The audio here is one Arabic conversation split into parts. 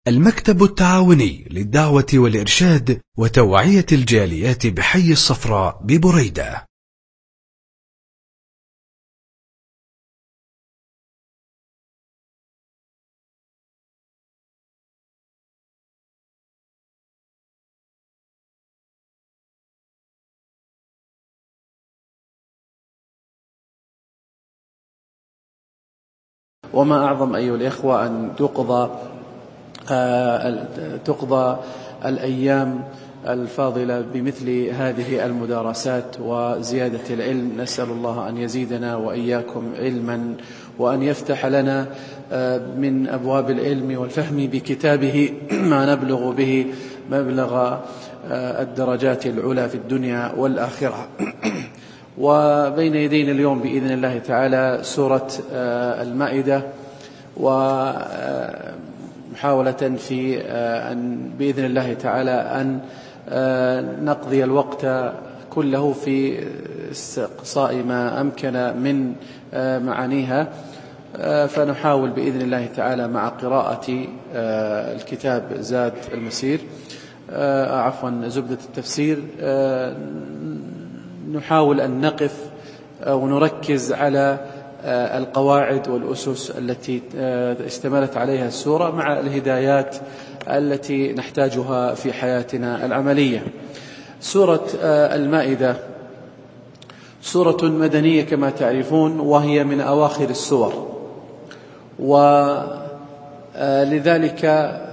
المكتب التعاوني للدعوة والإرشاد وتوعية الجاليات بحي الصفراء ببريدة. وما أعظم أيها الإخوة أن تقضى الأيام الفاضلة بمثل هذه المدارسات وزيادة العلم. نسأل الله أن يزيدنا وإياكم علما، وأن يفتح لنا من أبواب العلم والفهم بكتابه ما نبلغ به مبلغ الدرجات العلى في الدنيا والآخرة. وبين يدينا اليوم بإذن الله تعالى سورة المائدة، ومحاولة في أن بإذن الله تعالى أن نقضي الوقت كله في استقصاء ما أمكن من معانيها، فنحاول بإذن الله تعالى مع قراءة الكتاب زاد المسير زبدة التفسير نحاول أن نقف ونركز على القواعد والأسس التي اشتملت عليها السورة مع الهدايات التي نحتاجها في حياتنا العملية. سورة المائدة سورة مدنية كما تعرفون، وهي من أواخر السور، ولذلك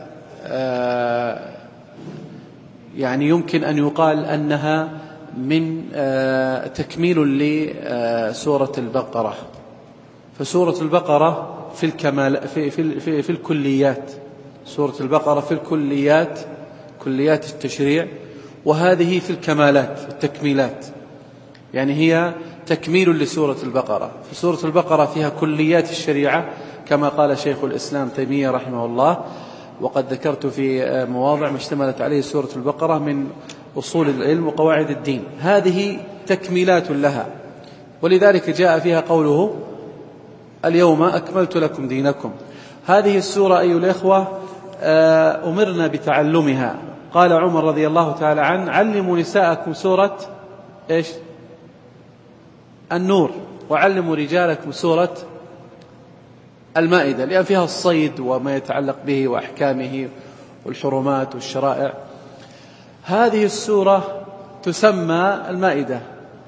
يعني يمكن أن يقال أنها من تكميل لسورة البقرة. فسورة البقرة في الكمال في الكليات، سورة البقرة في الكليات كليات التشريع، وهذه في الكمالات التكميلات، يعني هي تكميل لسورة البقرة. فسورة البقرة فيها كليات الشريعة كما قال شيخ الإسلام تيمية رحمه الله، وقد ذكرت في مواضع ما اشتملت عليه سورة البقرة من أصول العلم وقواعد الدين، هذه تكميلات لها. ولذلك جاء فيها قوله اليوم أكملت لكم دينكم. هذه السورة أيها الإخوة أمرنا بتعلمها. قال عمر رضي الله تعالى عنه: علموا نساءكم سورة إيش؟ النور، وعلموا رجالكم سورة المائدة، لأن فيها الصيد وما يتعلق به وأحكامه والحرمات والشرائع. هذه السورة تسمى المائدة،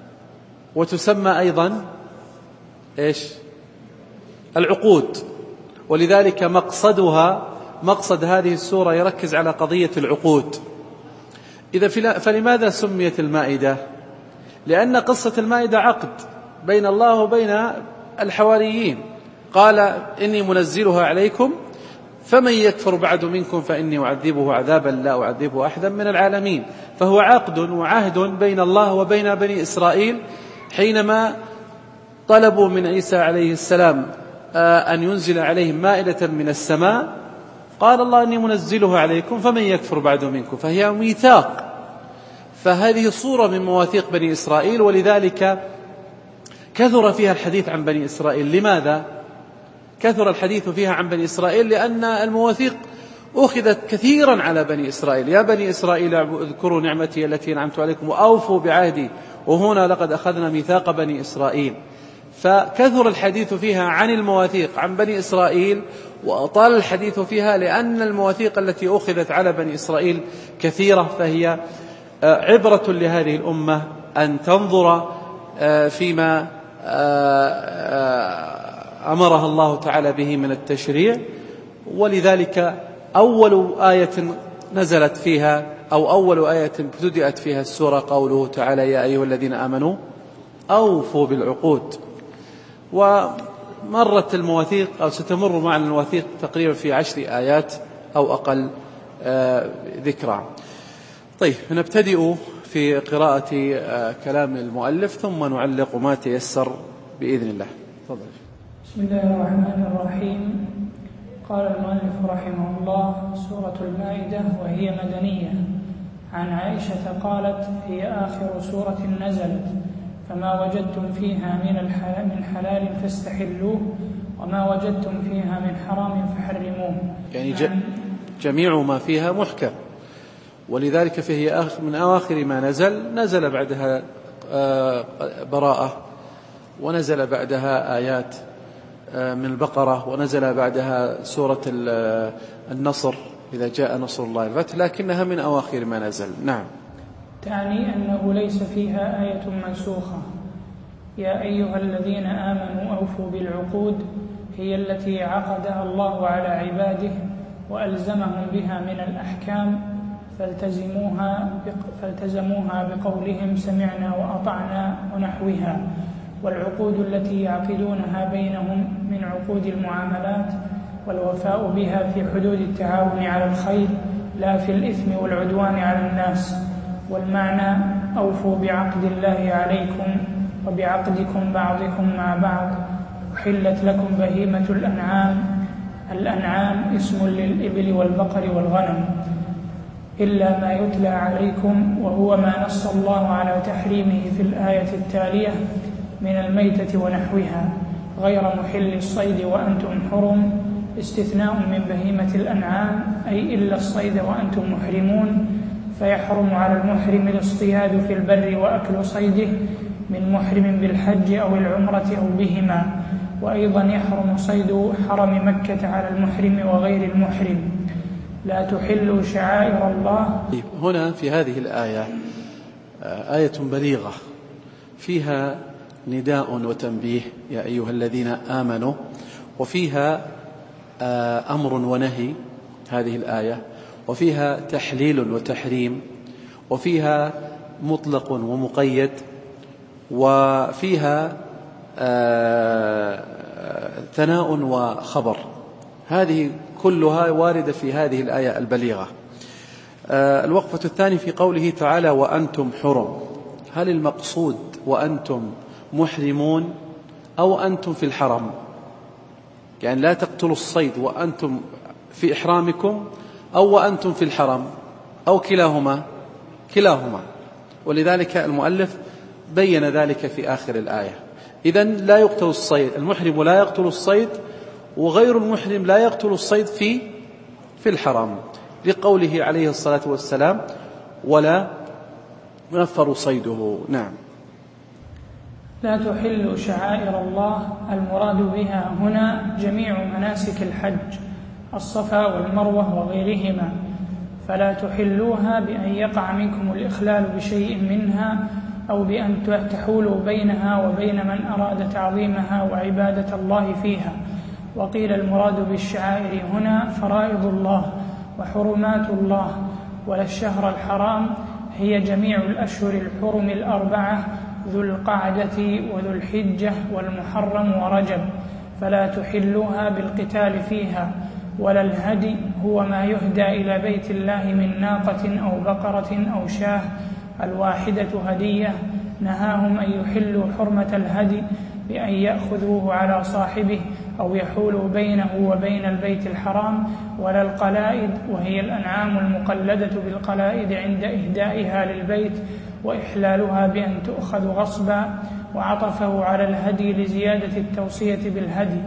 وتسمى أيضا إيش؟ العقود. ولذلك مقصد هذه السورة يركز على قضية العقود. فلماذا سميت المائدة؟ لأن قصة المائدة عقد بين الله وبين الحواريين. قال: إني منزلها عليكم فمن يكفر بعد منكم فإني أعذبه عذابا لا أعذبه أحدا من العالمين. فهو عقد وعهد بين الله وبين بني إسرائيل حينما طلبوا من عيسى عليه السلام أن ينزل عليهم مائدة من السماء. قال الله: إني منزلها عليكم فمن يكفر بعد منكم. فهي ميثاق، فهذه صورة من مواثيق بني إسرائيل، ولذلك كثر فيها الحديث عن بني إسرائيل. لماذا كثر الحديث فيها عن بني إسرائيل؟ لأن المواثيق أخذت كثيرا على بني إسرائيل. يا بني إسرائيل اذكروا نعمتي التي أنعمت عليكم وأوفوا بعهدي، وهنا لقد أخذنا ميثاق بني إسرائيل. فكثر الحديث فيها عن المواثيق عن بني إسرائيل، وأطال الحديث فيها لأن المواثيق التي أخذت على بني إسرائيل كثيرة. فهي عبرة لهذه الأمة أن تنظر فيما أمرها الله تعالى به من التشريع. ولذلك أول آية نزلت فيها أو أول آية ابتدأت فيها السورة قوله تعالى: يا أيها الذين آمنوا أوفوا بالعقود. ومرت المواثيق أو ستمر معنا المواثيق تقريبا في 10 آيات أو أقل ذكرى. طيب، نبتدئ في قراءة كلام المؤلف ثم نعلق ما تيسر بإذن الله. تفضل. بسم الله الرحمن الرحيم. قال المؤلف رحمه الله: سورة المائدة وهي مدنية. عن عائشة قالت: هي آخر سورة نزلت، فما وجدتم فيها من حلال فاستحلوه، وما وجدتم فيها من حرام فحرموه. يعني جميع ما فيها محكم، ولذلك فهي من أواخر ما نزل بعدها براءة، ونزل بعدها آيات من البقرة، ونزل بعدها سورة النصر إذا جاء نصر الله الفتح، لكنها من أواخر ما نزل. نعم. تعني أنه ليس فيها آية منسوخة. يا أيها الذين آمنوا أوفوا بالعقود هي التي عقدها الله على عباده وألزمهم بها من الأحكام، فالتزموها بقولهم سمعنا وأطعنا ونحوها. والعقود التي يعقدونها بينهم من عقود المعاملات، والوفاء بها في حدود التعاون على الخير لا في الإثم والعدوان على الناس. والمعنى أوفوا بعقد الله عليكم وبعقدكم بعضكم مع بعض. أحلت لكم بهيمة الأنعام اسم للإبل والبقر والغنم إلا ما يتلى عليكم، وهو ما نص الله على تحريمه في الآية التالية من الميتة ونحوها، غير محل الصيد وأنتم حرم، استثناء من بهيمة الأنعام أي إلا الصيد وأنتم محرمون، فيحرم على المحرم الاصطياد في البر وأكل صيده من محرم بالحج أو العمرة أو بهما. وأيضا يحرم صيد حرم مكة على المحرم وغير المحرم. لا تحلوا شعائر الله. هنا في هذه الآية آية بليغة فيها نداء وتنبيه يا أيها الذين آمنوا، وفيها أمر ونهي هذه الآية، وفيها تحليل وتحريم، وفيها مطلق ومقيد، وفيها ثناء وخبر. هذه كلها واردة في هذه الآية البليغة. الوقفة الثانية في قوله تعالى وأنتم حرم، هل المقصود وأنتم محرمون أو أنتم في الحرم؟ يعني لا تقتلوا الصيد وأنتم في إحرامكم أو وأنتم في الحرم أو كلاهما؟ ولذلك المؤلف بين ذلك في آخر الآية. إذن لا يقتل الصيد، المحرم لا يقتل الصيد، وغير المحرم لا يقتل الصيد في الحرم، لقوله عليه الصلاة والسلام ولا ينفر صيده. نعم. لا تحل شعائر الله، المراد بها هنا جميع مناسك الحج، الصفا والمروة وغيرهما، فلا تحلوها بأن يقع منكم الإخلال بشيء منها أو بأن تحولوا بينها وبين من أراد تعظيمها وعبادة الله فيها. وقيل المراد بالشعائر هنا فرائض الله وحرمات الله، ولا الشهر الحرام هي جميع الأشهر الحرم الأربعة، ذو القعدة وذو الحجة والمحرم ورجب، فلا تحلوها بالقتال فيها. ولا الهدي هو ما يهدى إلى بيت الله من ناقة أو بقرة أو شاه، الواحدة هدية، نهاهم أن يحلوا حرمة الهدي بأن يأخذوه على صاحبه أو يحولوا بينه وبين البيت الحرام. ولا القلائد، وهي الأنعام المقلدة بالقلائد عند إهدائها للبيت وإحلالها بأن تؤخذ غصبا، وعطفه على الهدي لزيادة التوصية بالهدي.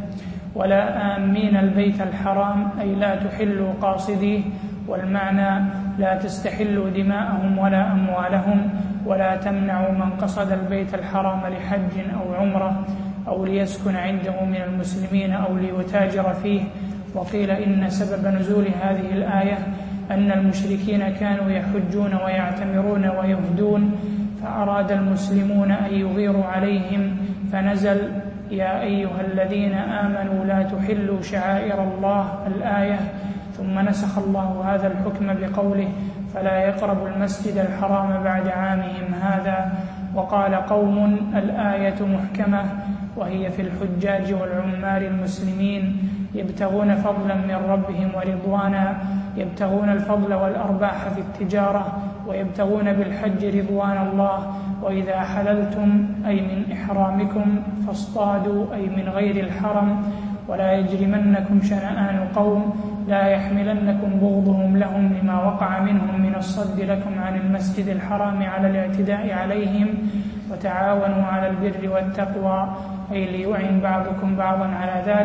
ولا آمين البيت الحرام أي لا تحلوا قاصديه، والمعنى لا تستحلوا دماءهم ولا أموالهم، ولا تمنعوا من قصد البيت الحرام لحج أو عمرة أو ليسكن عنده من المسلمين أو ليتاجر فيه. وقيل إن سبب نزول هذه الآية أن المشركين كانوا يحجون ويعتمرون ويهدون، فأراد المسلمون أن يغيروا عليهم فنزل يا أيها الذين آمنوا لا تحلوا شعائر الله الآية، ثم نسخ الله هذا الحكم بقوله فلا يقربوا المسجد الحرام بعد عامهم هذا. وقال قوم الآية محكمة، وهي في الحجاج والعمال المسلمين يبتغون فضلا من ربهم ورضوانا، يبتغون الفضل والأرباح في التجارة، ويبتغون بالحج رضوان الله. وإذا حللتم أي من إحرامكم فاصطادوا أي من غير الحرم، ولا يجرمنكم شنآن قوم لا يحملنكم بغضهم لهم لما وقع منهم من الصد لكم عن المسجد الحرام على الاعتداء عليهم، وتعاونوا على البر والتقوى أي ليعن بعضكم بعضا على ذلك،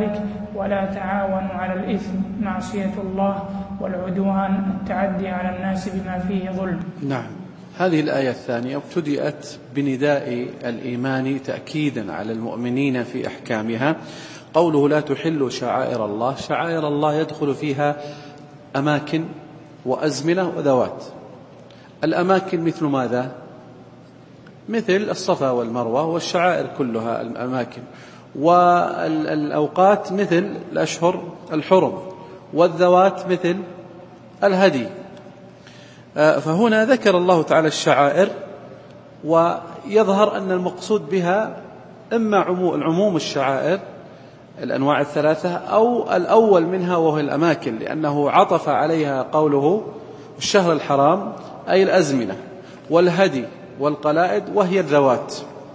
ولا تعاونوا على الإثم معصية الله والعدوان التعدي على الناس بما فيه ظلم. نعم. هذه الآية الثانية ابتدأت بنداء الإيمان تأكيدا على المؤمنين في أحكامها. قوله لا تحلوا شعائر الله، شعائر الله يدخل فيها أماكن وأزمنة وذوات. الأماكن مثل ماذا؟ مثل الصفا والمروة، والشعائر كلها الأماكن. والأوقات مثل الأشهر الحرم، والذوات مثل الهدي. فهنا ذكر الله تعالى الشعائر، ويظهر أن المقصود بها إما عموم الشعائر الأنواع الثلاثة، أو الأول منها وهو الأماكن، لأنه عطف عليها قوله الشهر الحرام أي الأزمنة، والهدي والقلائد وهي الذوات.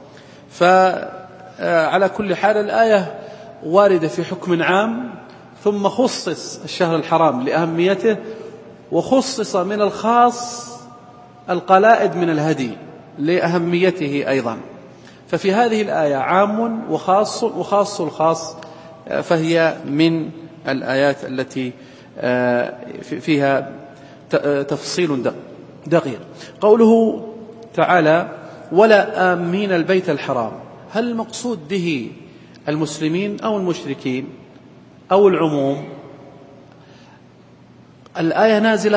فعلى كل حال الآية واردة في حكم عام، ثم خصص الشهر الحرام لأهميته، وخصص من الخاص القلائد من الهدي لأهميته أيضا. ففي هذه الآية عام وخاص، وخاص الخاص، فهي من الآيات التي فيها تفصيل دقيق. قوله تعالى ولا آمين البيت الحرام، هل المقصود به المسلمين أو المشركين أو العموم؟ الآية نازلة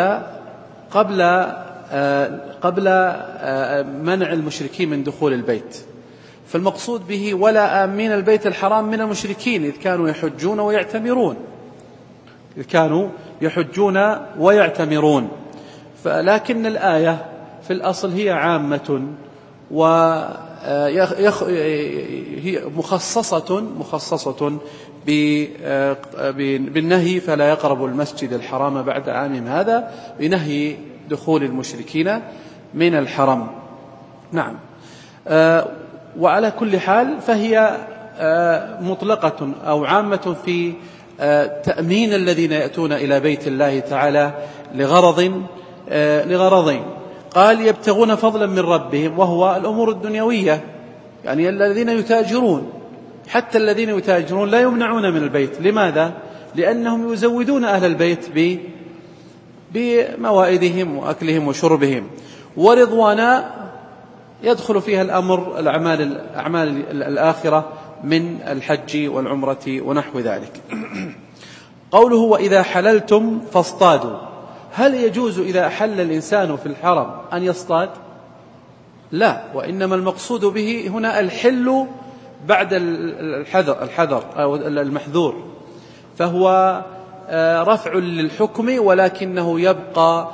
قبل منع المشركين من دخول البيت، فالمقصود به ولا آمين البيت الحرام من المشركين إذ كانوا يحجون ويعتمرون. فلكن الآية في الأصل هي عامة، وهي مخصصة بالنهي فلا يقربوا المسجد الحرام بعد عامهم هذا، بنهي دخول المشركين من الحرم. نعم. وعلى كل حال فهي مطلقة أو عامة في تأمين الذين يأتون إلى بيت الله تعالى لغرضين. قال يبتغون فضلا من ربهم، وهو الأمور الدنيوية، يعني الذين يتاجرون، حتى الذين يتاجرون لا يمنعون من البيت. لماذا؟ لأنهم يزودون أهل البيت بموائدهم وأكلهم وشربهم. ورضوانا يدخل فيها الأمر الأعمال الآخرة من الحج والعمرة ونحو ذلك. قوله وإذا حللتم فاصطادوا، هل يجوز إذا أحل الإنسان في الحرم أن يصطاد؟ لا، وإنما المقصود به هنا الحل بعد الحذر أو المحذور، فهو رفع للحكم، ولكنه يبقى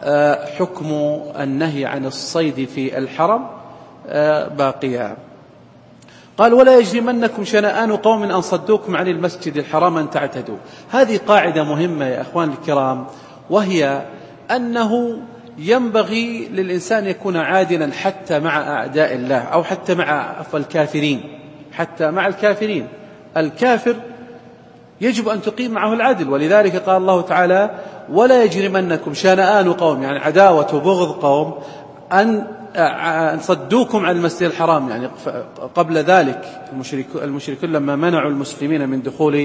حكم النهي عن الصيد في الحرم باقيا. قال ولا يجرمنكم شنآن قوم أن صدوكم عن المسجد الحرام أن تعتدوا. هذه قاعدة مهمة يا أخوان الكرام، وهي أنه ينبغي للإنسان يكون عادلا حتى مع أعداء الله، أو حتى مع الكافرين، حتى مع الكافرين. الكافر يجب أن تقيم معه العدل، ولذلك قال الله تعالى ولا يجرمنكم شنآن قوم، يعني عداوة وبغض قوم، أن صدوكم عن المسجد الحرام. يعني قبل ذلك المشركون لما منعوا المسلمين من دخول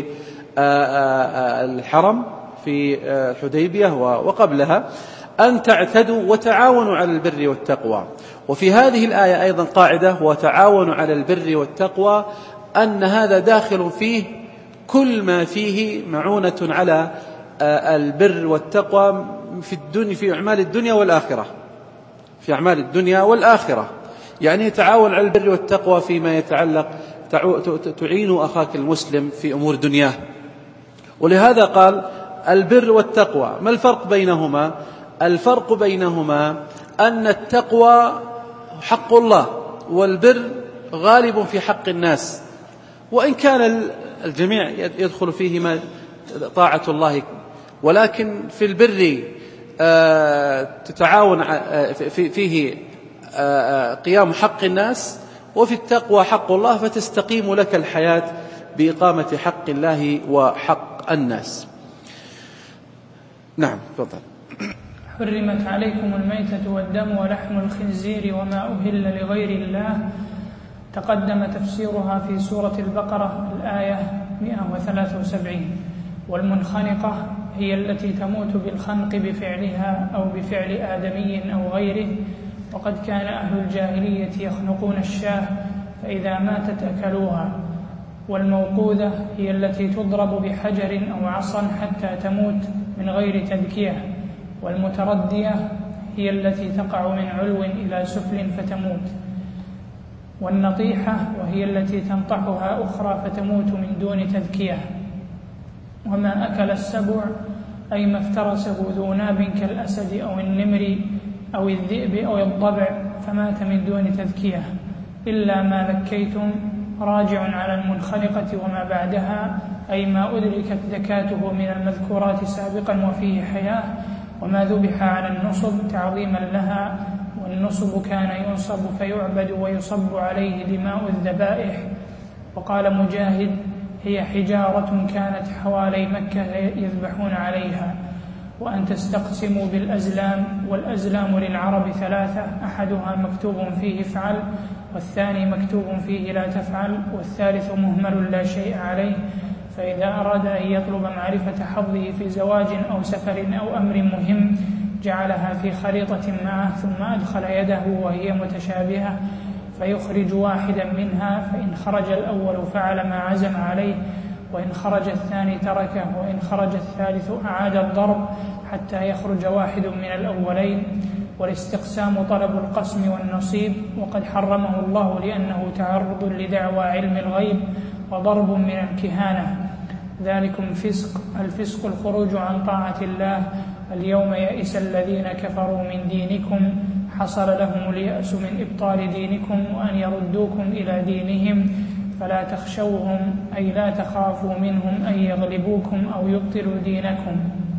الحرم في الحديبية وقبلها، أن تعتدوا وتعاونوا على البر والتقوى. وفي هذه الآية أيضا قاعدة وتعاونوا على البر والتقوى، أن هذا داخل فيه كل ما فيه معونة على البر والتقوى في أعمال الدنيا والآخرة، في أعمال الدنيا والآخرة. يعني تعاون على البر والتقوى فيما يتعلق تعين أخاك المسلم في أمور دنياه. ولهذا قال البر والتقوى. ما الفرق بينهما؟ الفرق بينهما أن التقوى حق الله، والبر غالب في حق الناس، وإن كان الجميع يدخل فيهما طاعة الله، ولكن في البر تتعاون فيه قيام حق الناس، وفي التقوى حق الله، فتستقيم لك الحياة بإقامة حق الله وحق الناس. نعم تفضل. حرمت عليكم الميتة والدم ولحم الخنزير وما أهل لغير الله، تقدم تفسيرها في سورة البقرة الآية 173. والمنخنقة هي التي تموت بالخنق بفعلها أو بفعل آدمي أو غيره، وقد كان أهل الجاهلية يخنقون الشاة فإذا ماتت أكلوها. والموقوذة هي التي تضرب بحجر أو عصا حتى تموت من غير تذكية. والمتردية هي التي تقع من علو إلى سفل فتموت. والنطيحة وهي التي تنطحها أخرى فتموت من دون تذكية. وما أكل السبع أي ما افترسه ذو ناب كالأسد أو النمر أو الذئب أو الضبع فمات من دون تذكية، إلا ما ذكيتم راجع على المنخنقة وما بعدها، أي ما أدركت ذكاته من المذكورات سابقا وفيه حياة، وما ذبح على النصب تعظيما لها. والنصب كان ينصب فيعبد ويصب عليه دماء الذبائح. وقال مجاهد: هي حجارة كانت حوالي مكة يذبحون عليها. وأن تستقسموا بالأزلام، والأزلام للعرب 3، أحدها مكتوب فيه افعل، والثاني مكتوب فيه لا تفعل، والثالث مهمل لا شيء عليه. فإذا أراد أن يطلب معرفة حظه في زواج أو سفر أو أمر مهم جعلها في خريطة معه، ثم أدخل يده وهي متشابهة فيخرج واحدا منها، فإن خرج الأول فعل ما عزم عليه، وإن خرج الثاني تركه، وإن خرج الثالث أعاد الضرب حتى يخرج واحد من الأولين. والاستقسام طلب القسم والنصيب، وقد حرمه الله لأنه تعرض لدعوى علم الغيب وضرب من الكهانة. ذلكم فسق، الفسق الخروج عن طاعة الله. اليوم يئس الذين كفروا من دينكم، حصل لهم اليأس من إبطال دينكم وأن يردوكم إلى دينهم، فلا تخشوهم أي لا تخافوا منهم أن يغلبوكم أو يبطلوا دينكم.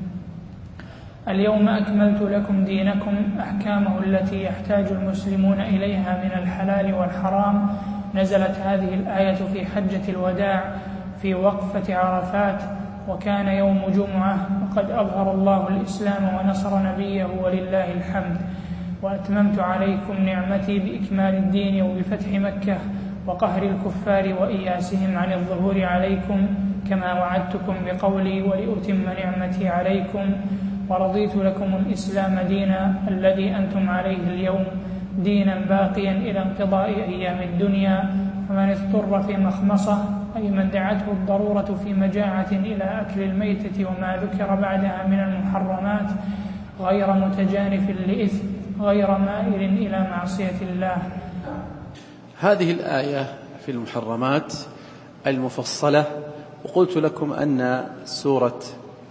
اليوم أكملت لكم دينكم، أحكامه التي يحتاج المسلمون إليها من الحلال والحرام. نزلت هذه الآية في حجة الوداع في وقفة عرفات، وكان يوم جمعة، وقد أظهر الله الإسلام ونصر نبيه ولله الحمد. وأتممت عليكم نعمتي بإكمال الدين وبفتح مكة وقهر الكفار وإياسهم عن الظهور عليكم، كما وعدتكم بقولي ولأتم نعمتي عليكم. ورضيت لكم الإسلام دينا الذي أنتم عليه اليوم، دينا باقيا إلى انقضاء أيام الدنيا. فمن اضطر في مخمصة أي من دعته الضرورة في مجاعة إلى أكل الميتة وما ذكر بعدها من المحرمات، غير متجانف لإثم، غير مائل إلى معصية الله. هذه الآية في المحرمات المفصلة. وقلت لكم أن سورة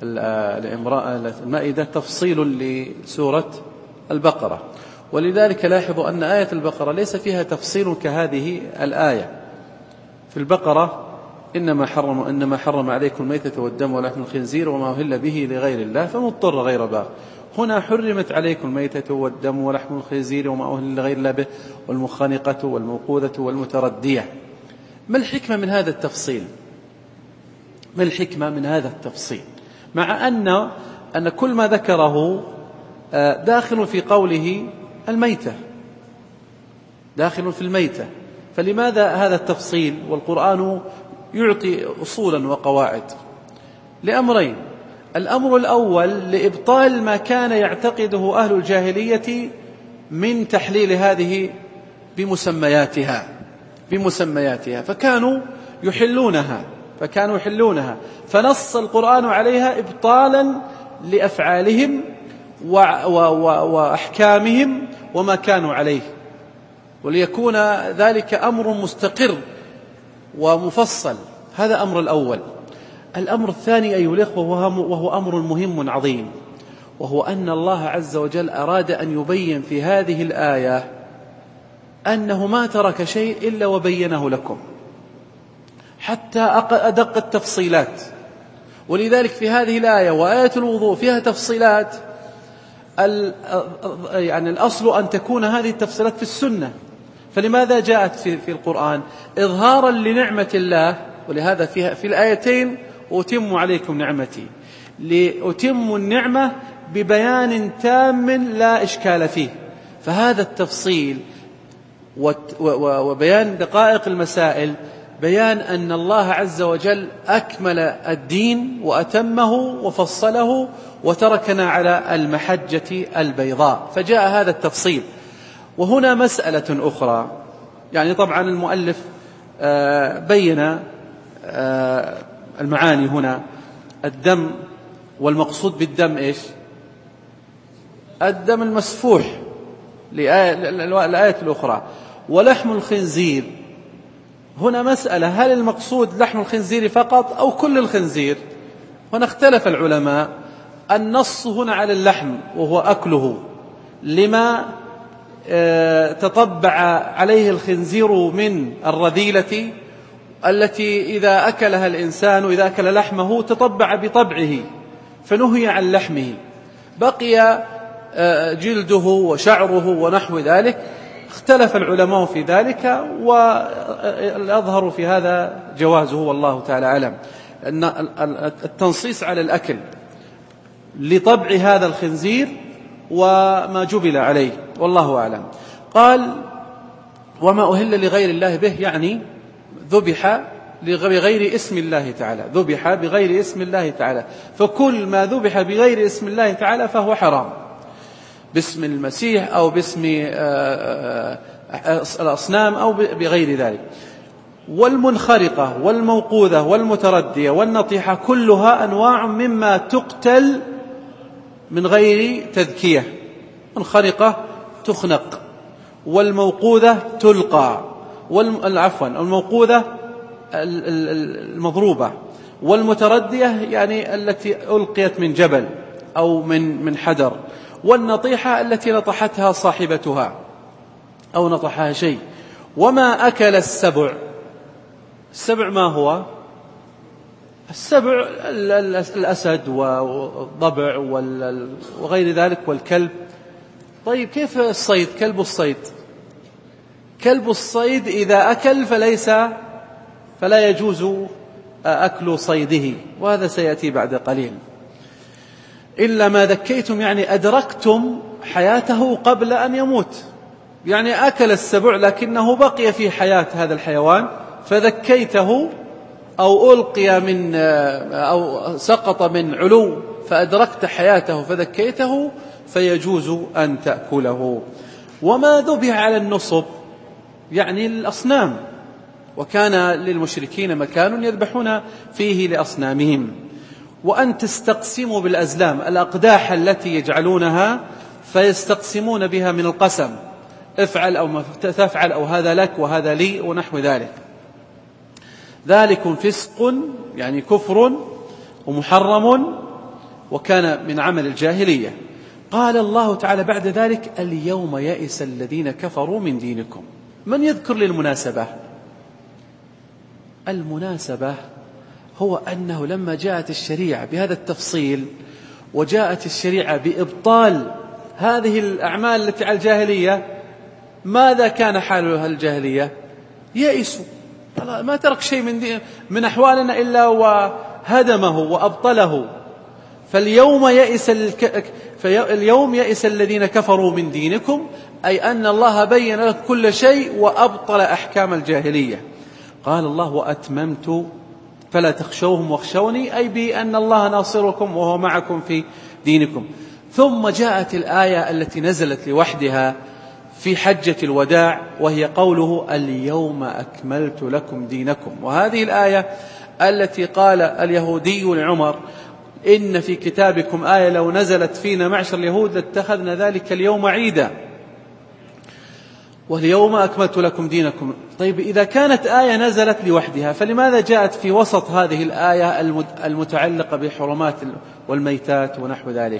المائدة تفصيل لسورة البقرة، ولذلك لاحظوا أن آية البقرة ليس فيها تفصيل كهذه الآية. في البقرة إنما حرم عليكم الميتة والدم ولحم الخنزير وما أهل به لغير الله فمضطر غير باغ. هنا حرمت عليكم الميتة والدم ولحم الخنزير وما أهل لغير الله به والمخنقة والموقوذة والمتردية. ما الحكمة من هذا التفصيل؟ ما الحكمة من هذا التفصيل مع أن كل ما ذكره داخل في قوله الميتة، داخل في الميتة، فلماذا هذا التفصيل والقرآن يعطي أصولا وقواعد؟ لأمرين. الأمر الأول لإبطال ما كان يعتقده أهل الجاهلية من تحليل هذه بمسمياتها فكانوا يحلونها، فنص القرآن عليها إبطالا لأفعالهم وأحكامهم وما كانوا عليه، وليكون ذلك أمر مستقر ومفصل. هذا أمر الأول. الأمر الثاني أيها الأخوة وهو أمر مهم عظيم، وهو أن الله عز وجل أراد أن يبين في هذه الآية أنه ما ترك شيء إلا وبينه لكم حتى أدق التفصيلات. ولذلك في هذه الآية وآية الوضوء فيها تفصيلات، يعني الأصل أن تكون هذه التفصيلات في السنة. فلماذا جاءت في القرآن؟ إظهارا لنعمة الله. ولهذا في الآيتين أتم عليكم نعمتي، لأتم النعمة ببيان تام لا إشكال فيه. فهذا التفصيل وبيان دقائق المسائل بيان أن الله عز وجل أكمل الدين وأتمه وفصله وتركنا على المحجة البيضاء، فجاء هذا التفصيل. وهنا مسألة أخرى، يعني طبعا المؤلف بين المعاني هنا. الدم، والمقصود بالدم إيش؟ الدم المسفوح الآية الأخرى. ولحم الخنزير، هنا مسألة، هل المقصود لحم الخنزير فقط أو كل الخنزير؟ هنا اختلف العلماء. النص هنا على اللحم وهو أكله، لما تطبع عليه الخنزير من الرذيلة التي إذا أكلها الإنسان وإذا أكل لحمه تطبع بطبعه فنهي عن لحمه، بقي جلده وشعره ونحو ذلك. اختلف العلماء في ذلك، والأظهر في هذا جوازه والله تعالى أعلم، أن التنصيص على الأكل لطبع هذا الخنزير وما جبل عليه والله أعلم. قال وما أهل لغير الله به، يعني ذبح بغير اسم الله تعالى، ذبح بغير اسم الله تعالى، فكل ما ذبح بغير اسم الله تعالى فهو حرام، باسم المسيح أو باسم الأصنام أو بغير ذلك. والمنخرقة والموقوذة والمتردية والنطيحة كلها أنواع مما تقتل من غير تذكية. منخرقة تخنق، والموقوذة تلقى، الموقوذة المضروبة، والمتردية يعني التي ألقيت من جبل أو من حدر، والنطيحة التي نطحتها صاحبتها أو نطحها شيء. وما أكل السبع، السبع ما هو؟ السبع الأسد والضبع وغير ذلك والكلب. طيب كيف الصيد؟ كلب الصيد، كلب الصيد إذا أكل فلا يجوز أكل صيده، وهذا سيأتي بعد قليل. إلا ما ذكيتم، يعني أدركتم حياته قبل أن يموت، يعني أكل السبع لكنه بقي في حياة هذا الحيوان فذكيته، أو ألقي من أو سقط من علو فأدركت حياته فذكيته، فيجوز أن تأكله. وما ذبح على النصب يعني الأصنام، وكان للمشركين مكان يذبحون فيه لأصنامهم. وأن تستقسموا بالأزلام، الأقداح التي يجعلونها فيستقسمون بها من القسم، افعل أو ما تفعل، أو هذا لك وهذا لي ونحو ذلك. ذلك فسق يعني كفر ومحرم، وكان من عمل الجاهلية. قال الله تعالى بعد ذلك اليوم يئس الذين كفروا من دينكم. من يذكر للمناسبة؟ المناسبة هو أنه لما جاءت الشريعة بهذا التفصيل، وجاءت الشريعة بإبطال هذه الأعمال التي على الجاهلية، ماذا كان حال أهل الجاهلية؟ يئسوا، ما ترك شيء من أحوالنا إلا وهدمه وأبطله. فاليوم يئس الذين كفروا من دينكم، أي أن الله بين لك كل شيء وأبطل أحكام الجاهلية. قال الله وأتممت فلا تخشوهم واخشوني، أي بأن الله ناصركم وهو معكم في دينكم. ثم جاءت الآية التي نزلت لوحدها في حجة الوداع، وهي قوله اليوم أكملت لكم دينكم. وهذه الآية التي قال اليهودي لعمر إن في كتابكم آية لو نزلت فينا معشر اليهود لاتخذنا ذلك اليوم عيدا، واليوم أكملت لكم دينكم. طيب إذا كانت آية نزلت لوحدها، فلماذا جاءت في وسط هذه الآية المتعلقة بحرمات والميتات ونحو ذلك؟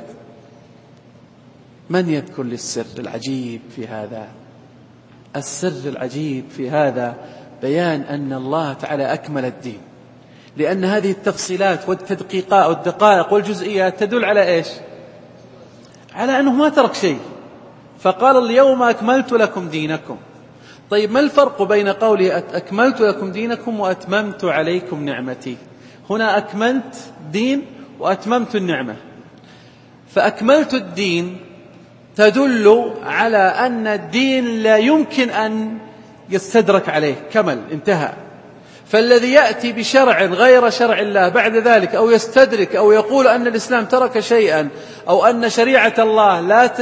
من يذكر للسر العجيب في هذا؟ السر العجيب في هذا بيان أن الله تعالى أكمل الدين، لأن هذه التفصيلات والتدقيقات والدقائق والجزئيات تدل على إيش؟ على أنه ما ترك شيء. فقال اليوم أكملت لكم دينكم. طيب ما الفرق بين قولي أكملت لكم دينكم وأتممت عليكم نعمتي؟ هنا أكملت دين وأتممت النعمة. فأكملت الدين تدل على أن الدين لا يمكن أن يستدرك عليه، كمل، انتهى. فالذي يأتي بشرع غير شرع الله بعد ذلك أو يستدرك أو يقول أن الإسلام ترك شيئا أو أن شريعة الله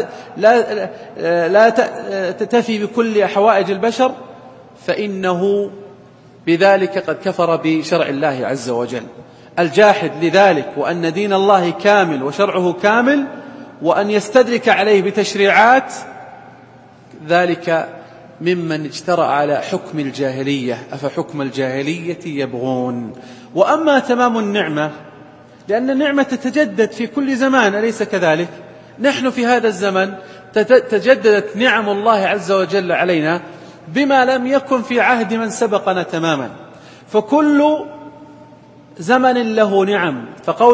لا تتفي بكل حوائج البشر، فإنه بذلك قد كفر بشرع الله عز وجل. الجاحد لذلك وأن دين الله كامل وشرعه كامل وأن يستدرك عليه بتشريعات، ذلك ممن اجترأ على حكم الجاهلية، أفحكم الجاهلية يبغون. وأما تمام النعمة، لأن النعمة تتجدد في كل زمان، أليس كذلك؟ نحن في هذا الزمن تجددت نعم الله عز وجل علينا بما لم يكن في عهد من سبقنا تماما، فكل زمن له نعم.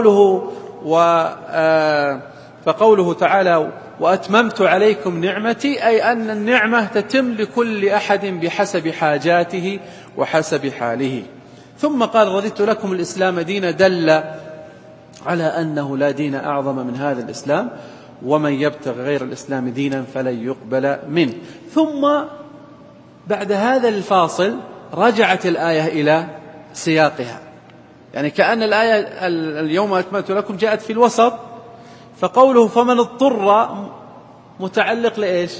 فقوله تعالى وأتممت عليكم نعمتي، أي أن النعمة تتم لكل أحد بحسب حاجاته وحسب حاله. ثم قال رضيت لكم الإسلام دينا، دل على أنه لا دين أعظم من هذا الإسلام، ومن يبتغ غير الإسلام دينا فلن يقبل منه. ثم بعد هذا الفاصل رجعت الآية إلى سياقها، يعني كأن الآية اليوم أكملت لكم جاءت في الوسط، فقوله فمن اضطر متعلق لإيش؟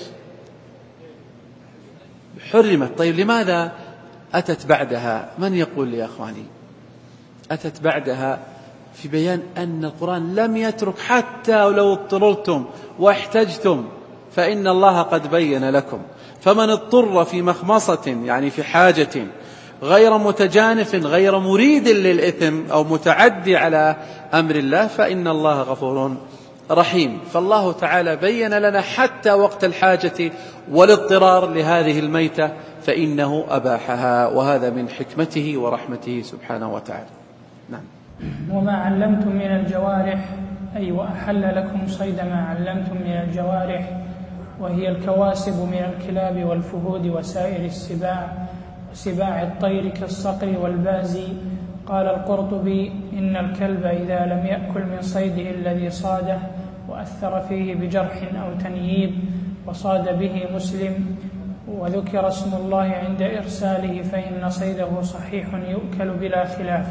حرمت. طيب لماذا أتت بعدها؟ من يقول لي يا أخواني؟ أتت بعدها في بيان أن القرآن لم يترك حتى لو اضطررتم واحتجتم فإن الله قد بين لكم. فمن اضطر في مخمصة، يعني في حاجة، غير متجانف غير مريد للإثم أو متعدي على أمر الله، فإن الله غفور رحيم. فالله تعالى بين لنا حتى وقت الحاجة والاضطرار لهذه الميتة فإنه أباحها، وهذا من حكمته ورحمته سبحانه وتعالى. نعم. وما علمتم من الجوارح، أي وأحل لكم صيد ما علمتم من الجوارح، وهي الكواسب من الكلاب والفهود وسائر السباع وسباع الطير كالصقر والبازي. قال القرطبي إن الكلب إذا لم يأكل من صيده الذي صاده وأثر فيه بجرح أو تنييب وصاد به مسلم وذكر اسم الله عند إرساله فإن صيده صحيح يؤكل بلا خلاف.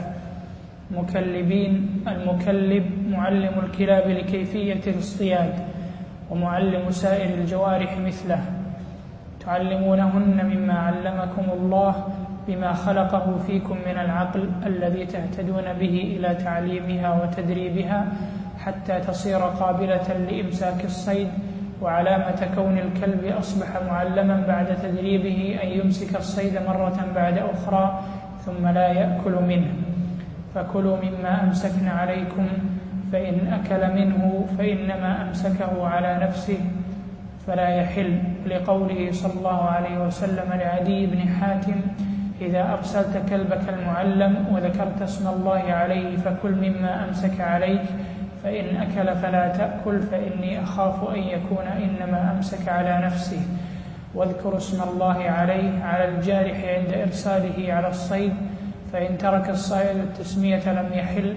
مكلبين، المكلب معلم الكلاب لكيفية الاصطياد، ومعلم سائر الجوارح مثله. تعلمونهن مما علمكم الله بما خلقه فيكم من العقل الذي تهتدون به إلى تعليمها وتدريبها حتى تصير قابلة لإمساك الصيد. وعلامة كون الكلب أصبح معلما بعد تدريبه أن يمسك الصيد مرة بعد أخرى ثم لا يأكل منه. فكلوا مما أمسكن عليكم، فإن أكل منه فإنما أمسكه على نفسه فلا يحل، لقوله صلى الله عليه وسلم لعدي بن حاتم إذا أرسلت كلبك المعلم وذكرت اسم الله عليه فكل مما أمسك عليك، فإن أكل فلا تأكل فإني أخاف أن يكون إنما أمسك على نفسه. واذكر اسم الله عليه على الجارح عند إرساله على الصيد، فإن ترك الصيد التسمية لم يحل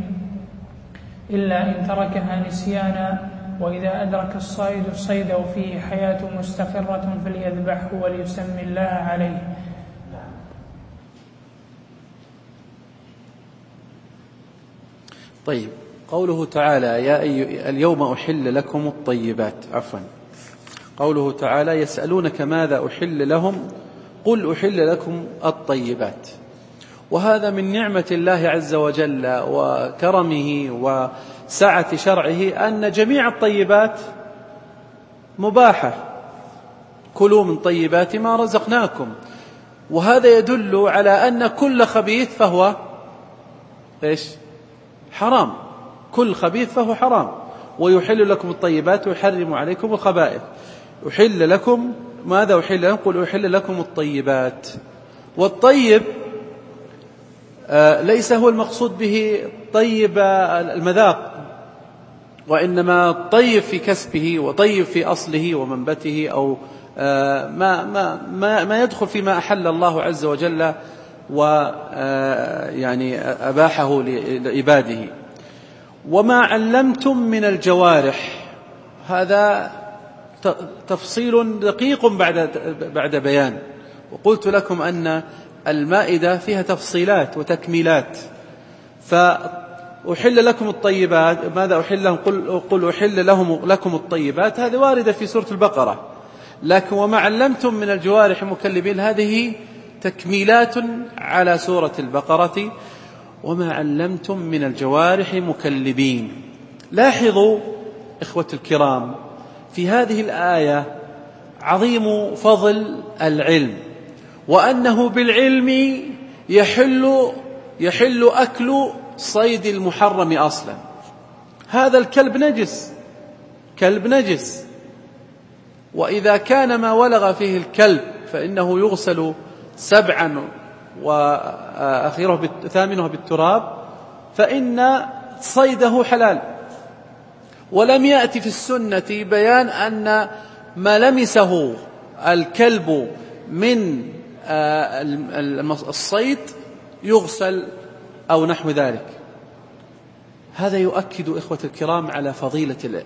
إلا إن تركها نسيانا. وإذا أدرك الصيد الصيد وفيه حياة مستقرة فليذبحه وليسمي الله عليه. طيب، قوله تعالى اليوم أحل لكم الطيبات، قوله تعالى يسألونك ماذا أحل لهم قل أحل لكم الطيبات. وهذا من نعمة الله عز وجل وكرمه وسعة شرعه أن جميع الطيبات مباحة، كلوا من طيبات ما رزقناكم. وهذا يدل على أن كل خبيث فهو حرام، كل خبيث فهو حرام. ويحل لكم الطيبات ويحرم عليكم الخبائث. أحل لكم ماذا أحل لكم قل أحل لكم الطيبات. والطيب ليس هو المقصود به طيب المذاق، وإنما طيب في كسبه وطيب في أصله ومنبته، أو ما يدخل فيما أحل الله عز وجل ويعني أباحه لعباده. وما علمتم من الجوارح، هذا تفصيل دقيق بعد بيان. وقلت لكم أن المائدة فيها تفصيلات وتكميلات. فأحل لكم الطيبات، ماذا أحل لهم؟ قل أحل لكم الطيبات، هذه واردة في سورة البقرة. لكن وما علمتم من الجوارح مكلبين، هذه تكميلات على سورة البقرة. وما علمتم من الجوارح مكلبين. لاحظوا إخوة الكرام في هذه الآية عظيم فضل العلم، وأنه بالعلم يحل أكل صيد المحرم أصلا. هذا الكلب نجس، كلب نجس، وإذا كان ما ولغ فيه الكلب فإنه يغسل 7 ثامنه بالتراب، فإن صيده حلال. ولم يأتي في السنة بيان أن ما لمسه الكلب من الصيد يغسل أو نحو ذلك. هذا يؤكد إخوة الكرام على فضيلة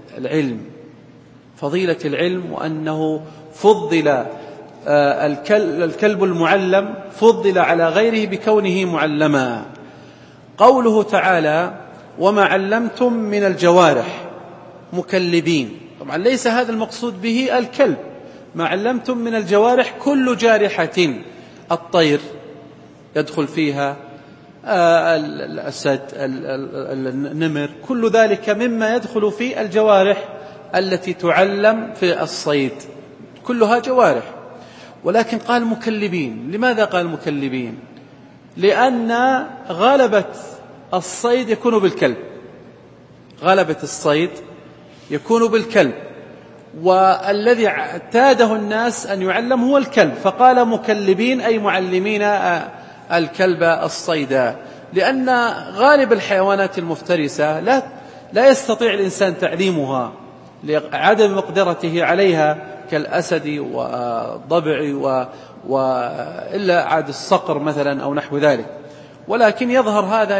العلم، وأنه فضل الكلب المعلم فضل على غيره بكونه معلما. قوله تعالى وما علمتم من الجوارح مكلبين، طبعا ليس هذا المقصود به الكلب. ما علمتم من الجوارح كل جارحة، الطير يدخل فيها، الأسد، النمر، كل ذلك مما يدخل في الجوارح التي تعلم في الصيد، كلها جوارح. ولكن قال مكلبين. لماذا قال مكلبين؟ لأن غلبة الصيد يكون بالكلب، غلبة الصيد يكون بالكلب، والذي اعتاده الناس أن يعلم هو الكلب، فقال مكلبين أي معلمين الكلب الصيد. لأن غالب الحيوانات المفترسة لا يستطيع الإنسان تعليمها لعدم مقدرته عليها، كالأسد والضبع وإلا عاد الصقر مثلا أو نحو ذلك. ولكن يظهر هذا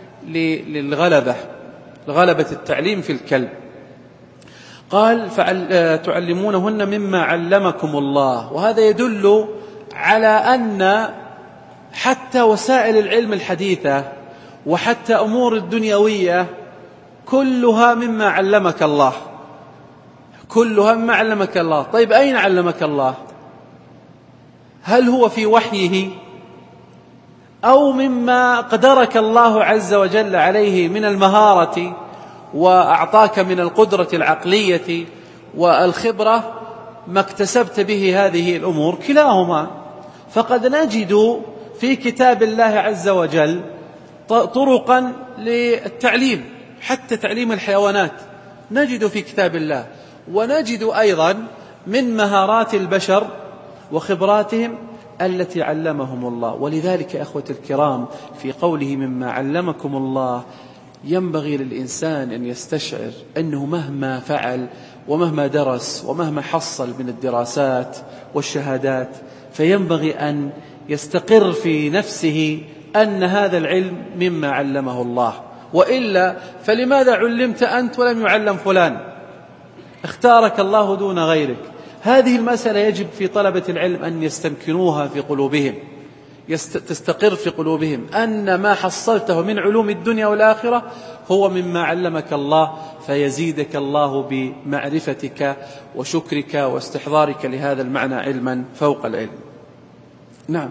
لغلبة التعليم في الكلب. قال تعلمونهن مما علمكم الله. وهذا يدل على أن حتى وسائل العلم الحديثة وحتى أمور الدنيوية كلها مما علمك الله، كلها مما علمك الله. طيب أين علمك الله؟ هل هو في وحيه أو مما قدرك الله عز وجل عليه من المهارة وأعطاك من القدرة العقلية والخبرة ما اكتسبت به هذه الأمور؟ كلاهما. فقد نجد في كتاب الله عز وجل طرقا للتعليم، حتى تعليم الحيوانات نجد في كتاب الله، ونجد أيضا من مهارات البشر وخبراتهم التي علمهم الله. ولذلك أخوة الكرام في قوله مما علمكم الله ينبغي للإنسان أن يستشعر أنه مهما فعل ومهما درس ومهما حصل من الدراسات والشهادات، فينبغي أن يستقر في نفسه أن هذا العلم مما علمه الله. وإلا فلماذا علمت أنت ولم يعلم فلان؟ اختارك الله دون غيرك. هذه المسألة يجب في طلبة العلم أن يستمكنوها في قلوبهم، تستقر في قلوبهم أن ما حصلته من علوم الدنيا والآخرة هو مما علمك الله، فيزيدك الله بمعرفتك وشكرك واستحضارك لهذا المعنى علما فوق العلم. نعم.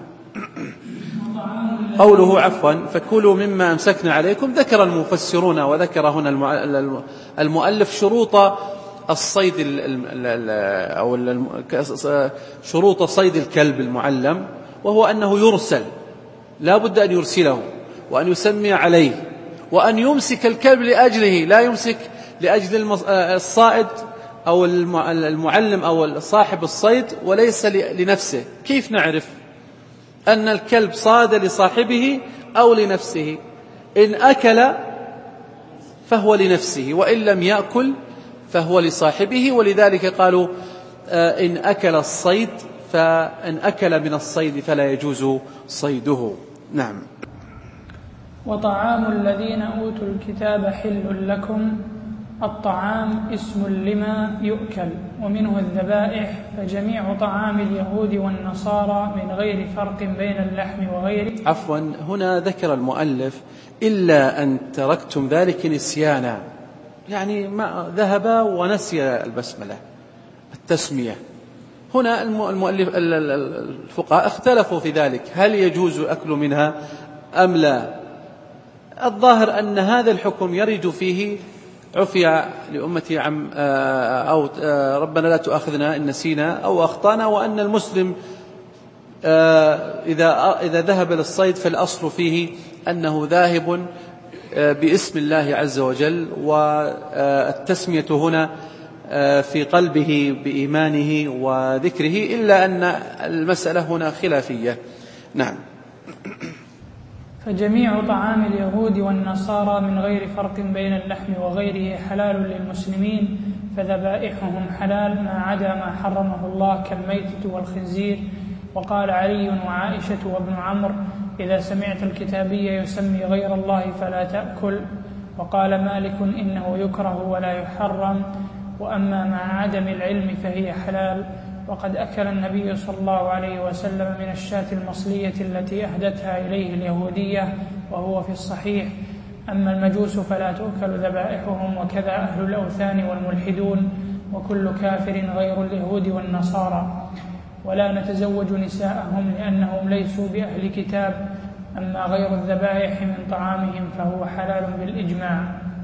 قوله فكلوا مما أمسكنا عليكم، ذكر المفسرون وذكر هنا المؤلف شروط الصيد أو شروط صيد الكلب المعلم، وهو أنه يرسل، لا بد أن يرسله وأن يسمي عليه وأن يمسك الكلب لأجله، لا يمسك لأجل الصائد أو المعلم أو صاحب الصيد وليس لنفسه. كيف نعرف أن الكلب صاد لصاحبه أو لنفسه؟ إن أكل فهو لنفسه، وإن لم يأكل فهو لصاحبه. ولذلك قالوا إن أكل الصيد، فإن أكل من الصيد فلا يجوز صيده. نعم. وطعام الذين أوتوا الكتاب حل لكم الطعام اسم لما يؤكل، ومنه الذبائح، فجميع طعام اليهود والنصارى من غير فرق بين اللحم وغيره. عفوا، هنا ذكر المؤلف إلا أن تركتم ذلك نسيانا، يعني ما ذهب ونسي البسملة التسمية. هنا الفقهاء اختلفوا في ذلك، هل يجوز أكل منها أم لا؟ الظاهر أن هذا الحكم يرد فيه عفي لأمتي عم أو ربنا لا تؤاخذنا إن نسينا أو أخطأنا، وأن المسلم إذا ذهب للصيد فالأصل فيه أنه ذاهب باسم الله عز وجل، والتسمية هنا في قلبه بإيمانه وذكره، إلا أن المسألة هنا خلافية. نعم. فجميع طعام اليهود والنصارى من غير فرق بين اللحم وغيره حلال للمسلمين، فذبائحهم حلال ما عدا ما حرمه الله كالميتة والخنزير. وقال علي وعائشة وابن عمرو: إذا سمعت الكتابي يسمي غير الله فلا تأكل. وقال مالك: إنه يكره ولا يحرم، وأما مع عدم العلم فهي حلال. وقد أكل النبي صلى الله عليه وسلم من الشاة المصلية التي أهدتها إليه اليهودية، وهو في الصحيح. أما المجوس فلا تؤكل ذبائحهم، وكذا أهل الأوثان والملحدون، وكل كافر غير اليهود والنصارى. ولا نتزوج نساءهم لأنهم ليسوا بأهل كتاب. أما غير الذبائح من طعامهم فهو حلال بالإجماع.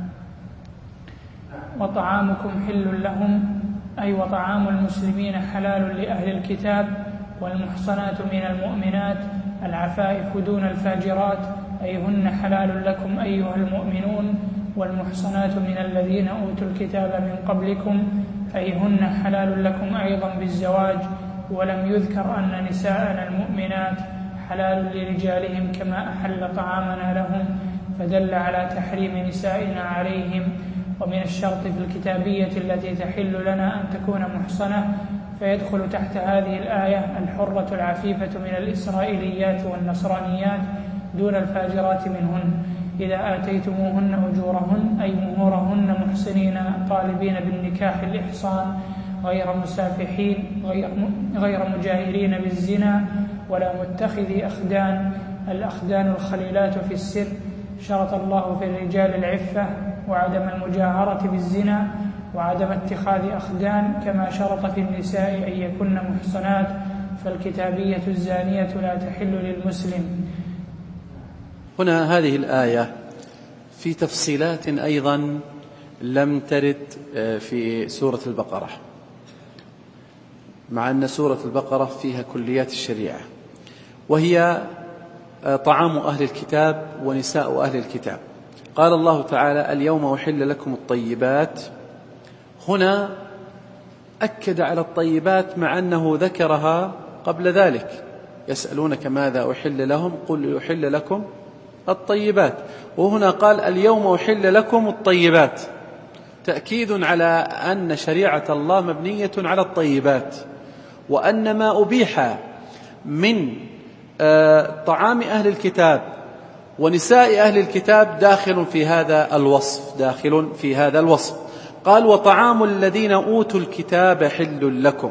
وطعامكم حل لهم، أي وطعام المسلمين حلال لأهل الكتاب. والمحصنات من المؤمنات العفائف دون الفاجرات، أي هن حلال لكم أيها المؤمنون. والمحصنات من الذين أوتوا الكتاب من قبلكم، أي هن حلال لكم أيضا بالزواج. ولم يذكر أن نساءنا المؤمنات حلال لرجالهم كما أحل طعامنا لهم، فدل على تحريم نسائنا عليهم. ومن الشرط في الكتابية التي تحل لنا أن تكون محصنة، فيدخل تحت هذه الآية الحرة العفيفة من الإسرائيليات والنصرانيات دون الفاجرات منهن، إذا آتيتموهن أجورهن، أي مهورهن، محسنين طالبين بالنكاح الإحصان، غير مسافحين، غير مجاهرين بالزنا، ولا متخذي أخدان. الأخدان الخليلات في السر. شرط الله في الرجال العفة وعدم المجاهرة بالزنا وعدم اتخاذ أخدان، كما شرط في النساء أن يكن محصنات. فالكتابية الزانية لا تحل للمسلم. هنا هذه الآية في تفصيلات أيضا لم ترد في سورة البقرة، مع أن سورة البقرة فيها كليات الشريعة، وهي طعام أهل الكتاب ونساء أهل الكتاب. قال الله تعالى: اليوم أحل لكم الطيبات. هنا أكد على الطيبات مع أنه ذكرها قبل ذلك. يسألونك ماذا أحل لهم، قل أحل لكم الطيبات. وهنا قال: اليوم أحل لكم الطيبات، تأكيد على أن شريعة الله مبنية على الطيبات، وأن ما أبيح من طعام أهل الكتاب ونساء أهل الكتاب داخل في هذا الوصف. قال: وطعام الذين أوتوا الكتاب حل لكم.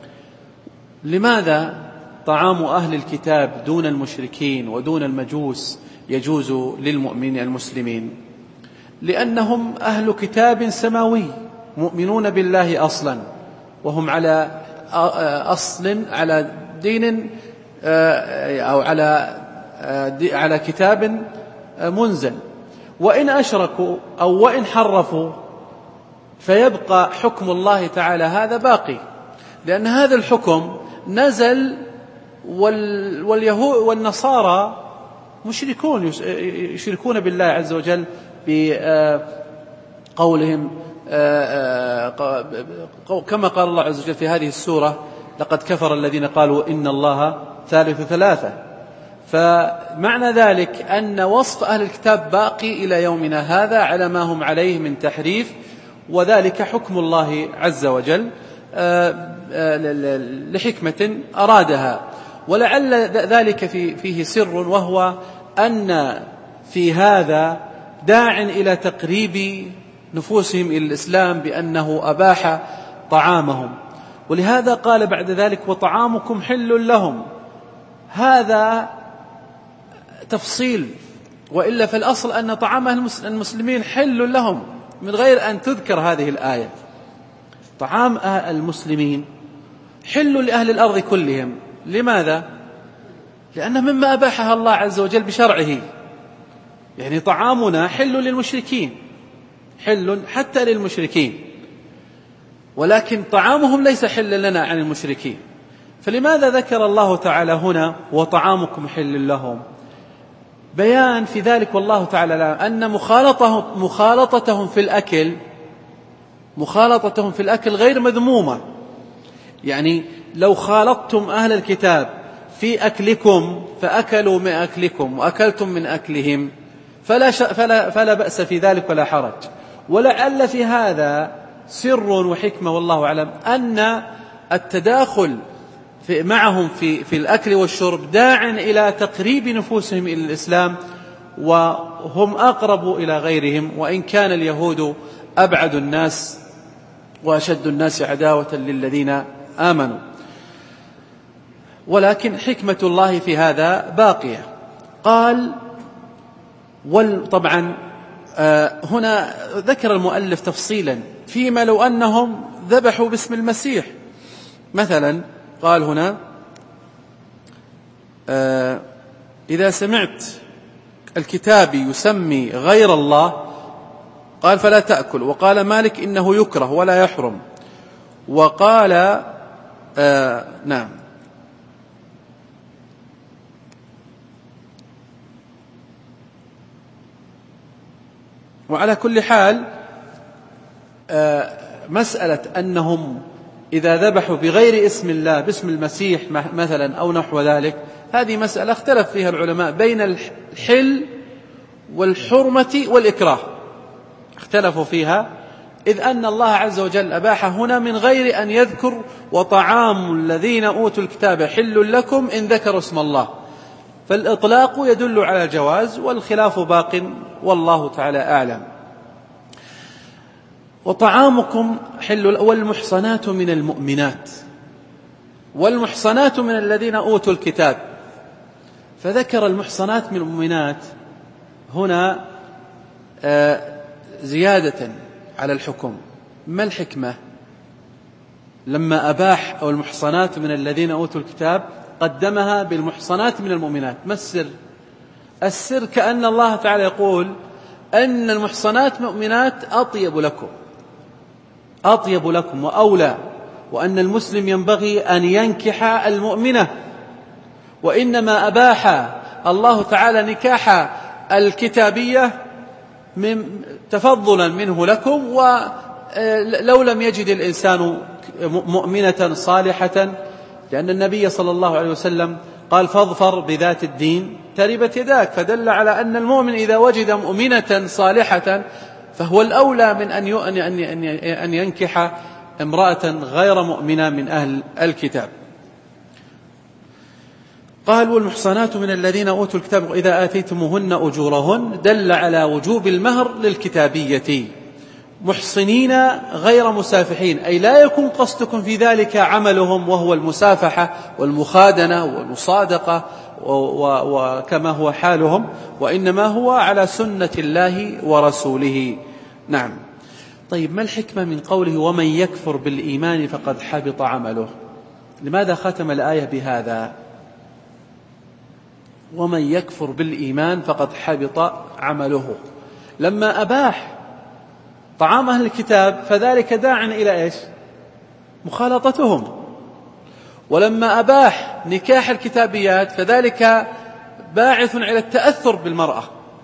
لماذا طعام أهل الكتاب دون المشركين ودون المجوس يجوز للمؤمنين المسلمين؟ لأنهم أهل كتاب سماوي مؤمنون بالله أصلا، وهم على أصل، على دين أو على كتاب منزل. وإن أشركوا أو وإن حرفوا فيبقى حكم الله تعالى هذا باقي، لأن هذا الحكم نزل واليهود والنصارى مشركون يشركون بالله عز وجل بقولهم كما قال الله عز وجل في هذه السورة: لقد كفر الذين قالوا إن الله ثالث ثلاثة. فمعنى ذلك أن وصف أهل الكتاب باقي إلى يومنا هذا على ما هم عليه من تحريف، وذلك حكم الله عز وجل لحكمة أرادها. ولعل ذلك فيه سر، وهو أن في هذا داع إلى تقريب نفوسهم إلى الإسلام بأنه أباح طعامهم. ولهذا قال بعد ذلك وطعامكم حل لهم. هذا تفصيل، وإلا فالأصل أن طعام المسلمين حل لهم من غير أن تذكر هذه الآية. طعام المسلمين حل لأهل الأرض كلهم. لماذا؟ لأنه مما أباحها الله عز وجل بشرعه. يعني طعامنا حل للمشركين، حل حتى للمشركين، ولكن طعامهم ليس حل لنا عن المشركين. فلماذا ذكر الله تعالى هنا وطعامكم حل لهم؟ بيان في ذلك والله تعالى أن مخالطتهم في الأكل غير مذمومة. يعني لو خالطتم أهل الكتاب في أكلكم فأكلوا من أكلكم وأكلتم من أكلهم فلا بأس في ذلك ولا حرج. ولعل في هذا سر وحكمة والله أعلم، أن التداخل معهم في الأكل والشرب داع إلى تقريب نفوسهم إلى الإسلام، وهم أقرب إلى غيرهم، وإن كان اليهود أبعد الناس وأشد الناس عداوة للذين آمنوا. ولكن حكمة الله في هذا باقية. قال طبعا هنا ذكر المؤلف تفصيلا فيما لو أنهم ذبحوا باسم المسيح مثلا. قال هنا إذا سمعت الكتابي يسمي غير الله قال فلا تأكل. وقال مالك إنه يكره ولا يحرم. وقال نعم. وعلى كل حال مسألة أنهم إذا ذبحوا بغير اسم الله باسم المسيح مثلا أو نحو ذلك، هذه مسألة اختلف فيها العلماء بين الحل والحرمة والإكراه، اختلفوا فيها، إذ أن الله عز وجل أباح هنا من غير أن يذكر وطعام الذين أوتوا الكتاب حل لكم إن ذكروا اسم الله، فالإطلاق يدل على الجواز والخلاف باق والله تعالى أعلم. وطعامكم حل والمحصنات من المؤمنات والمحصنات من الذين أوتوا الكتاب. فذكر المحصنات من المؤمنات هنا زيادة على الحكم. ما الحكمة لما أباح أو المحصنات من الذين أوتوا الكتاب قدمها بالمحصنات من المؤمنات؟ ما السر؟ السر كأن الله تعالى يقول أن المحصنات مؤمنات أطيب لكم وأولى، وأن المسلم ينبغي أن ينكح المؤمنة، وإنما أباح الله تعالى نكاح الكتابية تفضلا منه لكم، ولو لم يجد الإنسان مؤمنة صالحة، لأن النبي صلى الله عليه وسلم قال فاظفر بذات الدين تربت يداك، فدل على أن المؤمن إذا وجد مؤمنة صالحة فهو الأولى من أن ينكح امرأة غير مؤمنة من أهل الكتاب. قال والمحصنات من الذين أوتوا الكتاب إذا آتيتموهن أجورهن، دل على وجوب المهر للكتابية، محصنين غير مسافحين، أي لا يكون قصدكم في ذلك عملهم وهو المسافحة والمخادنة والمصادقة وكما هو حالهم، وإنما هو على سنة الله ورسوله. نعم. طيب ما الحكمة من قوله ومن يكفر بالإيمان فقد حبط عمله؟ لماذا ختم الآية بهذا؟ ومن يكفر بالإيمان فقد حبط عمله. لما أباح طعام أهل الكتاب فذلك داع إلى إيش؟ مخالطتهم. ولما أباح نكاح الكتابيات فذلك باعث على التأثر بالمرأة.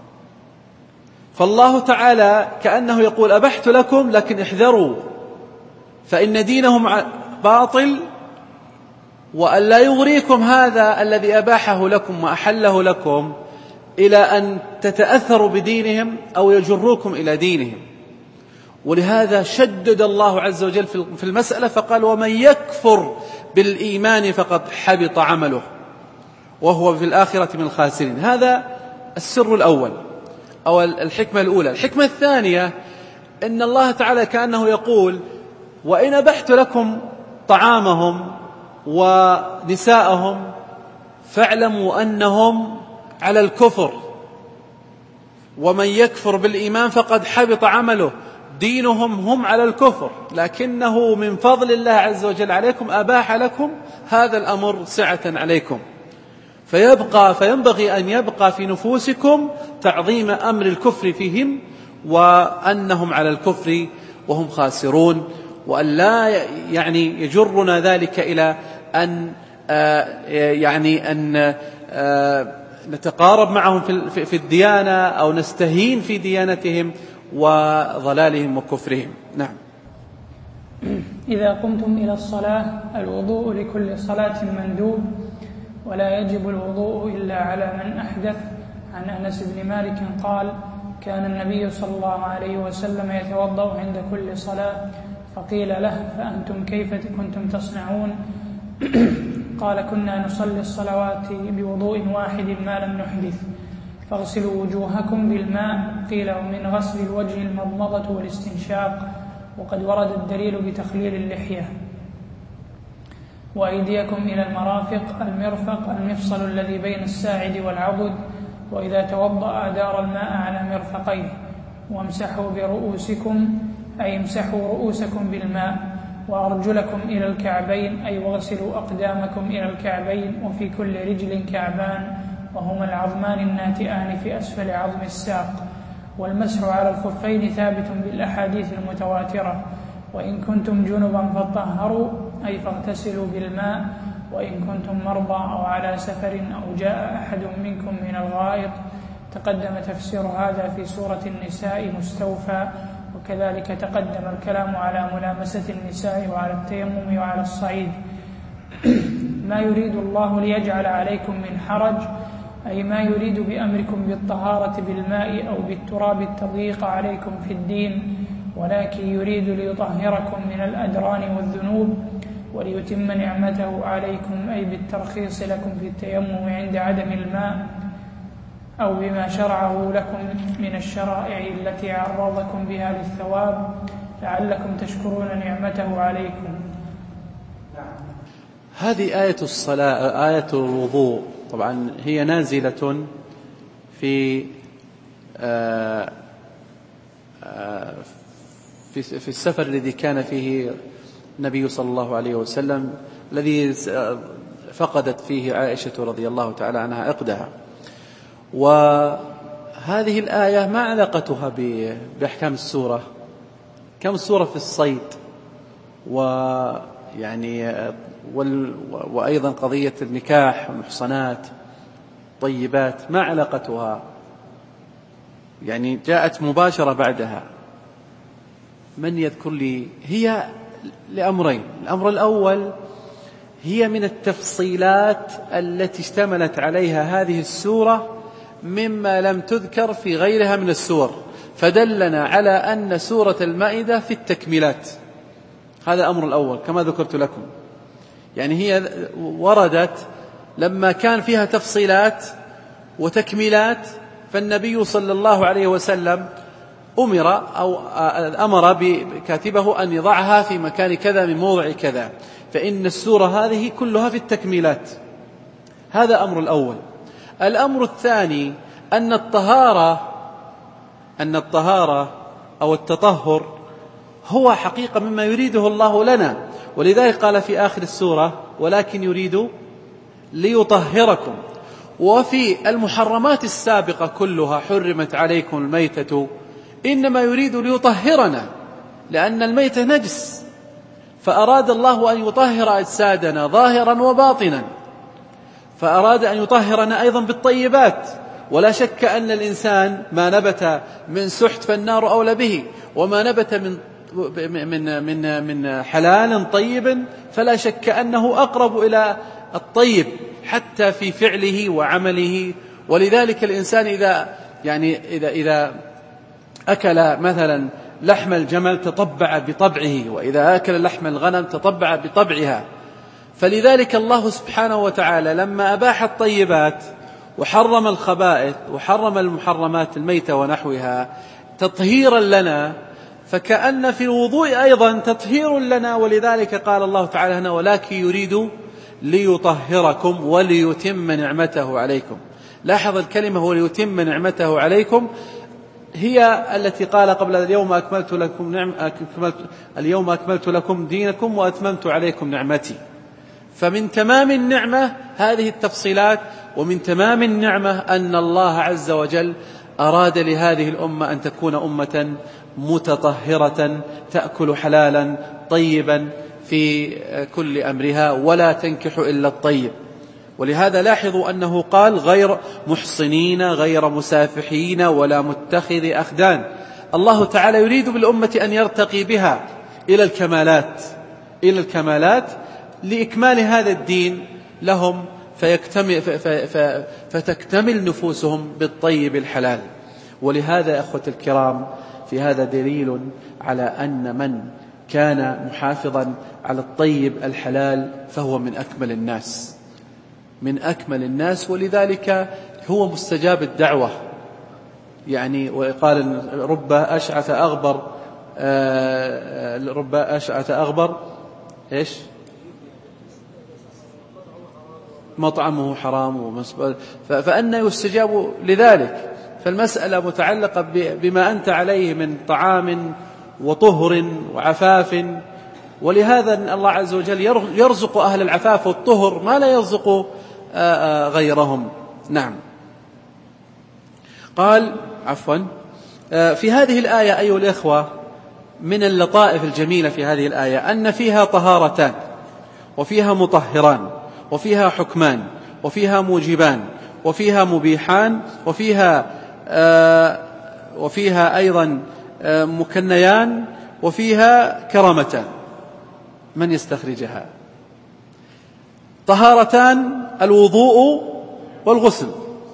فالله تعالى كأنه يقول أبحت لكم لكن احذروا فإن دينهم باطل، وأن لا يغريكم هذا الذي أباحه لكم وأحله لكم إلى أن تتأثروا بدينهم أو يجروكم إلى دينهم. ولهذا شدد الله عز وجل في المسألة فقال ومن يكفر بالإيمان فقد حبط عمله وهو في الآخرة من الخاسرين. هذا السر الأول أو الحكمة الأولى. الحكمة الثانية إن الله تعالى كأنه يقول: وإن أبحت لكم طعامهم ونساءهم فاعلموا أنهم على الكفر، ومن يكفر بالإيمان فقد حبط عمله. دينهم هم على الكفر، لكنه من فضل الله عز وجل عليكم أباح لكم هذا الأمر سعة عليكم. فينبغي أن يبقى في نفوسكم تعظيم أمر الكفر فيهم، وأنهم على الكفر وهم خاسرون، وأن لا يجرنا ذلك إلى أن نتقارب معهم في الديانة أو نستهين في ديانتهم وضلالهم وكفرهم. نعم. إذا قمتم إلى الصلاة الوضوء لكل صلاة مندوب، ولا يجب الوضوء إلا على من أحدث. عن أنس بن مالك قال: كان النبي صلى الله عليه وسلم يتوضأ عند كل صلاة، فقيل له: فأنتم كيف كنتم تصنعون؟ قال: كنا نصلي الصلوات بوضوء واحد ما لم نحدث، فاغسلوا وجوهكم بالماء. قيل: ومن غسل الوجه المضمضة والاستنشاق، وقد ورد الدليل بتخليل اللحية. وأيديكم إلى المرافق. المرفق المفصل الذي بين الساعد والعضد، وإذا توضأ أدار الماء على مرفقيه. وامسحوا برؤوسكم، أي امسحوا رؤوسكم بالماء. وأرجلكم إلى الكعبين، أي واغسلوا أقدامكم إلى الكعبين، وفي كل رجل كعبان، وهما العظمان الناتئان في أسفل عظم الساق. والمسح على الخفين ثابت بالأحاديث المتواترة. وإن كنتم جنبا فطهروا، أي فاغتسلوا بالماء. وإن كنتم مرضى أو على سفر أو جاء أحد منكم من الغائط. تقدم تفسير هذا في سورة النساء مستوفى، وكذلك تقدم الكلام على ملامسة النساء وعلى التيمم وعلى الصعيد. ما يريد الله ليجعل عليكم من حرج، أي ما يريد بأمركم بالطهارة بالماء أو بالتراب التضييق عليكم في الدين، ولكن يريد ليطهركم من الأدران والذنوب، وليتم نعمته عليكم، أي بالترخيص لكم في التيمم عند عدم الماء، أو بما شرعه لكم من الشرائع التي عرضكم بها للثواب، لعلكم تشكرون نعمته عليكم. هذه آية الصلاة، آية الوضوء، طبعا هي نازلة في السفر الذي كان فيه النبي صلى الله عليه وسلم، الذي فقدت فيه عائشة رضي الله تعالى عنها عقدها. وهذه الآية ما علاقتها بأحكام السورة؟ كم السورة في الصيد، وأيضا قضية النكاح والمحصنات طيبات، ما علاقتها؟ جاءت مباشرة بعدها. من يذكر لي؟ هي لأمرين. الأمر الأول، هي من التفصيلات التي اشتملت عليها هذه السورة مما لم تذكر في غيرها من السور، فدلنا على أن سورة المائدة في التكميلات. هذا الأمر الأول كما ذكرت لكم. هي وردت لما كان فيها تفصيلات وتكميلات، فالنبي صلى الله عليه وسلم أمر بكاتبه أن يضعها في مكان كذا من موضع كذا، فإن السورة هذه كلها في التكميلات. هذا أمر الأول. الأمر الثاني أن الطهارة أو التطهر هو حقيقة مما يريده الله لنا، ولذلك قال في آخر السورة: ولكن يريد ليطهركم. وفي المحرمات السابقة كلها: حرمت عليكم الميتة، إنما يريد ليطهرنا، لأن الميتة نجس، فأراد الله أن يطهر أجسادنا ظاهرا وباطنا، فأراد أن يطهرنا أيضا بالطيبات. ولا شك أن الإنسان ما نبت من سحت فالنار أولى به، وما نبت من حلال طيب فلا شك أنه أقرب إلى الطيب حتى في فعله وعمله. ولذلك الإنسان إذا أكل مثلا لحم الجمل تطبع بطبعه، وإذا أكل لحم الغنم تطبع بطبعها. فلذلك الله سبحانه وتعالى لما أباح الطيبات وحرم الخبائث وحرم المحرمات الميتة ونحوها تطهيرا لنا، فكأن في الوضوء أيضا تطهير لنا، ولذلك قال الله تعالى هنا ولكن يريد ليطهركم وليتم نعمته عليكم. لاحظ الكلمة وليتم نعمته عليكم هي التي قال قبل اليوم أكملت لكم دينكم وأتممت عليكم نعمتي. فمن تمام النعمة هذه التفصيلات، ومن تمام النعمة أن الله عز وجل أراد لهذه الأمة أن تكون أمة متطهرة تأكل حلالا طيبا في كل أمرها ولا تنكح إلا الطيب. ولهذا لاحظوا أنه قال غير محصنين غير مسافحين ولا متخذ أخدان. الله تعالى يريد بالأمة أن يرتقي بها إلى الكمالات لإكمال هذا الدين لهم، فتكتمل نفوسهم بالطيب الحلال. ولهذا أخوة الكرام في هذا دليل على أن من كان محافظا على الطيب الحلال فهو من أكمل الناس، ولذلك هو مستجاب الدعوة. يعني وقال رب أشعث أغبر إيش مطعمه حرام فأنا يستجاب لذلك. فالمسألة متعلقة بما أنت عليه من طعام وطهر وعفاف. ولهذا الله عز وجل يرزق أهل العفاف والطهر ما لا يرزق غيرهم. نعم. قال في هذه الآية أيها الإخوة من اللطائف الجميلة في هذه الآية أن فيها طهارتان وفيها مطهران وفيها حكمان وفيها موجبان وفيها مبيحان وفيها أيضا مكنيان وفيها كرامتان. من يستخرجها؟ طهارتان الوضوء والغسل،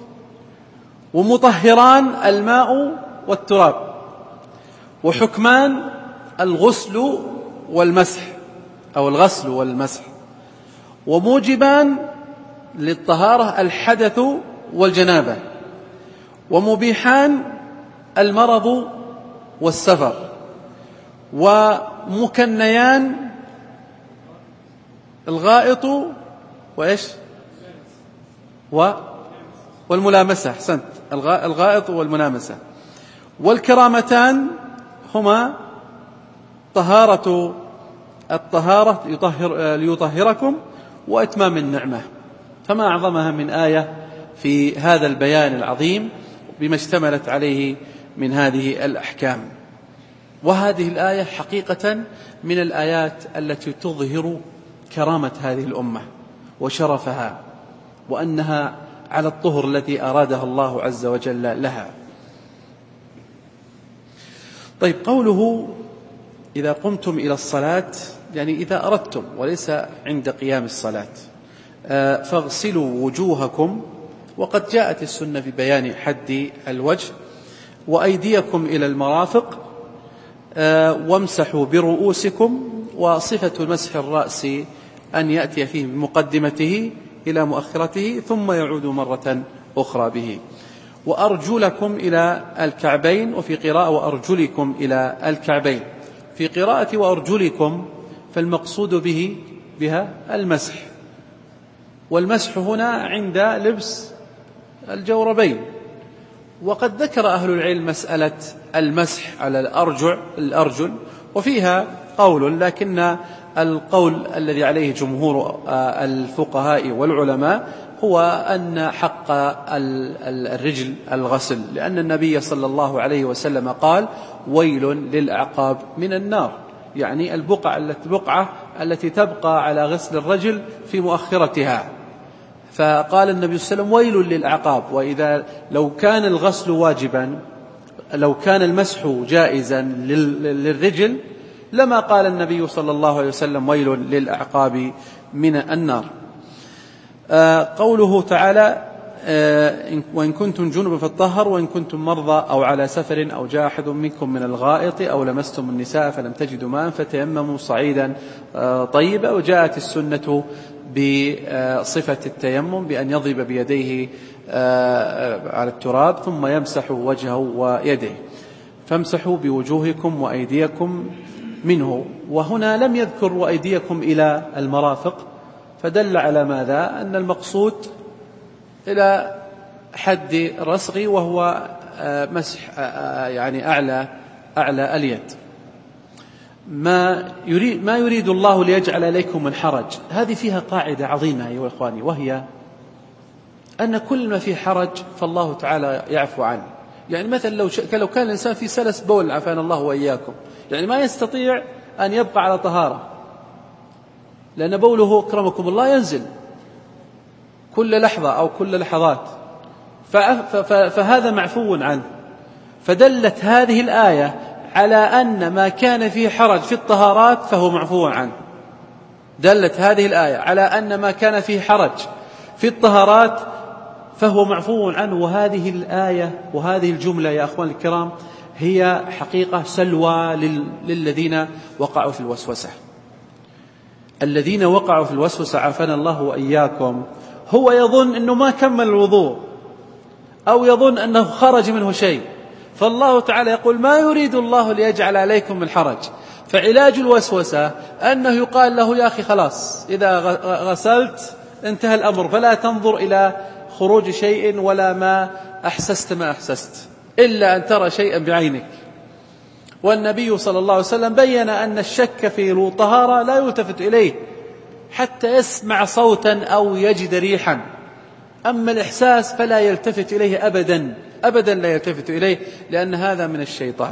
ومطهران الماء والتراب، وحكمان الغسل والمسح أو الغسل والمسح، وموجبان للطهارة الحدث والجنابة، ومبيحان المرض والسفر، ومكنيان الغائط وإيش والملامسة. أحسنت، الغائط والملامسة. والكرامتان هما الطهارة ليطهركم وإتمام النعمة. فما أعظمها من آية في هذا البيان العظيم بما اشتملت عليه من هذه الأحكام. وهذه الآية حقيقة من الآيات التي تظهر كرامة هذه الأمة وشرفها، وأنها على الطهر التي أرادها الله عز وجل لها. طيب، قوله إذا قمتم إلى الصلاة يعني إذا أردتم وليس عند قيام الصلاة، فاغسلوا وجوهكم، وقد جاءت السنة في بيان حد الوجه، وأيديكم إلى المرافق، وامسحوا برؤوسكم. وصفة مسح الرأس أن يأتي فيه بمقدمته إلى مؤخرته ثم يعود مرة أخرى به. وأرجلكم إلى الكعبين، وفي قراءة وأرجلكم إلى الكعبين. في قراءة وأرجلكم فالمقصود بها المسح، والمسح هنا عند لبس الجوربين. وقد ذكر أهل العلم مسألة المسح على الأرجل وفيها قول، لكن القول الذي عليه جمهور الفقهاء والعلماء هو أن حق الرجل الغسل، لأن النبي صلى الله عليه وسلم قال ويل للأعقاب من النار، يعني البقعة التي تبقى على غسل الرجل في مؤخرتها. فقال النبي صلى الله عليه وسلم ويل للأعقاب. وإذا لو كان الغسل واجبا، لو كان المسح جائزا للرجل، لما قال النبي صلى الله عليه وسلم ويل للأعقاب من النار. قوله تعالى وإن كنتم جنبا فاطهروا وإن كنتم مرضى أو على سفر أو جاء أحد منكم من الغائط أو لمستم النساء فلم تجدوا ماء فتيمموا صعيدا طيبا. وجاءت السنة بصفة التيمم بأن يضرب بيديه على التراب ثم يمسح وجهه ويديه. فامسحوا بوجوهكم وأيديكم منه. وهنا لم يذكر وأيديكم إلى المرافق، فدل على ماذا؟ أن المقصود إلى حد الرسغ، وهو مسح يعني أعلى اليد. ما يريد الله ليجعل عليكم من حرج، هذه فيها قاعدة عظيمة أيها الإخواني، وهي أن كل ما فيه حرج فالله تعالى يعفو عنه. يعني مثلا لو كان الإنسان في سلس بول، عافانا الله وإياكم، يعني ما يستطيع أن يبقى على طهارة، لأن بوله أكرمكم الله ينزل كل لحظة أو كل لحظات، فهذا معفو عنه. فدلت هذه الآية على أن ما كان فيه حرج في الطهارات فهو معفو عنه. دلت هذه الآية على أن ما كان فيه حرج في الطهارات فهو معفو عنه. وهذه الآية وهذه الجملة يا أخوان الكرام هي حقيقة سلوى للذين وقعوا في الوسوسة. الذين وقعوا في الوسوسة عافانا الله وإياكم، هو يظن أنه ما كمل الوضوء أو يظن أنه خرج منه شيء، فالله تعالى يقول ما يريد الله ليجعل عليكم من حرج. فعلاج الوسوسة أنه يقال له يا أخي خلاص إذا غسلت انتهى الأمر، فلا تنظر إلى خروج شيء ولا ما أحسست إلا أن ترى شيئا بعينك. والنبي صلى الله عليه وسلم بيّن أن الشك في الطهارة لا يلتفت إليه حتى يسمع صوتا أو يجد ريحا، أما الإحساس فلا يلتفت إليه أبدا لا يلتفت إليه، لأن هذا من الشيطان.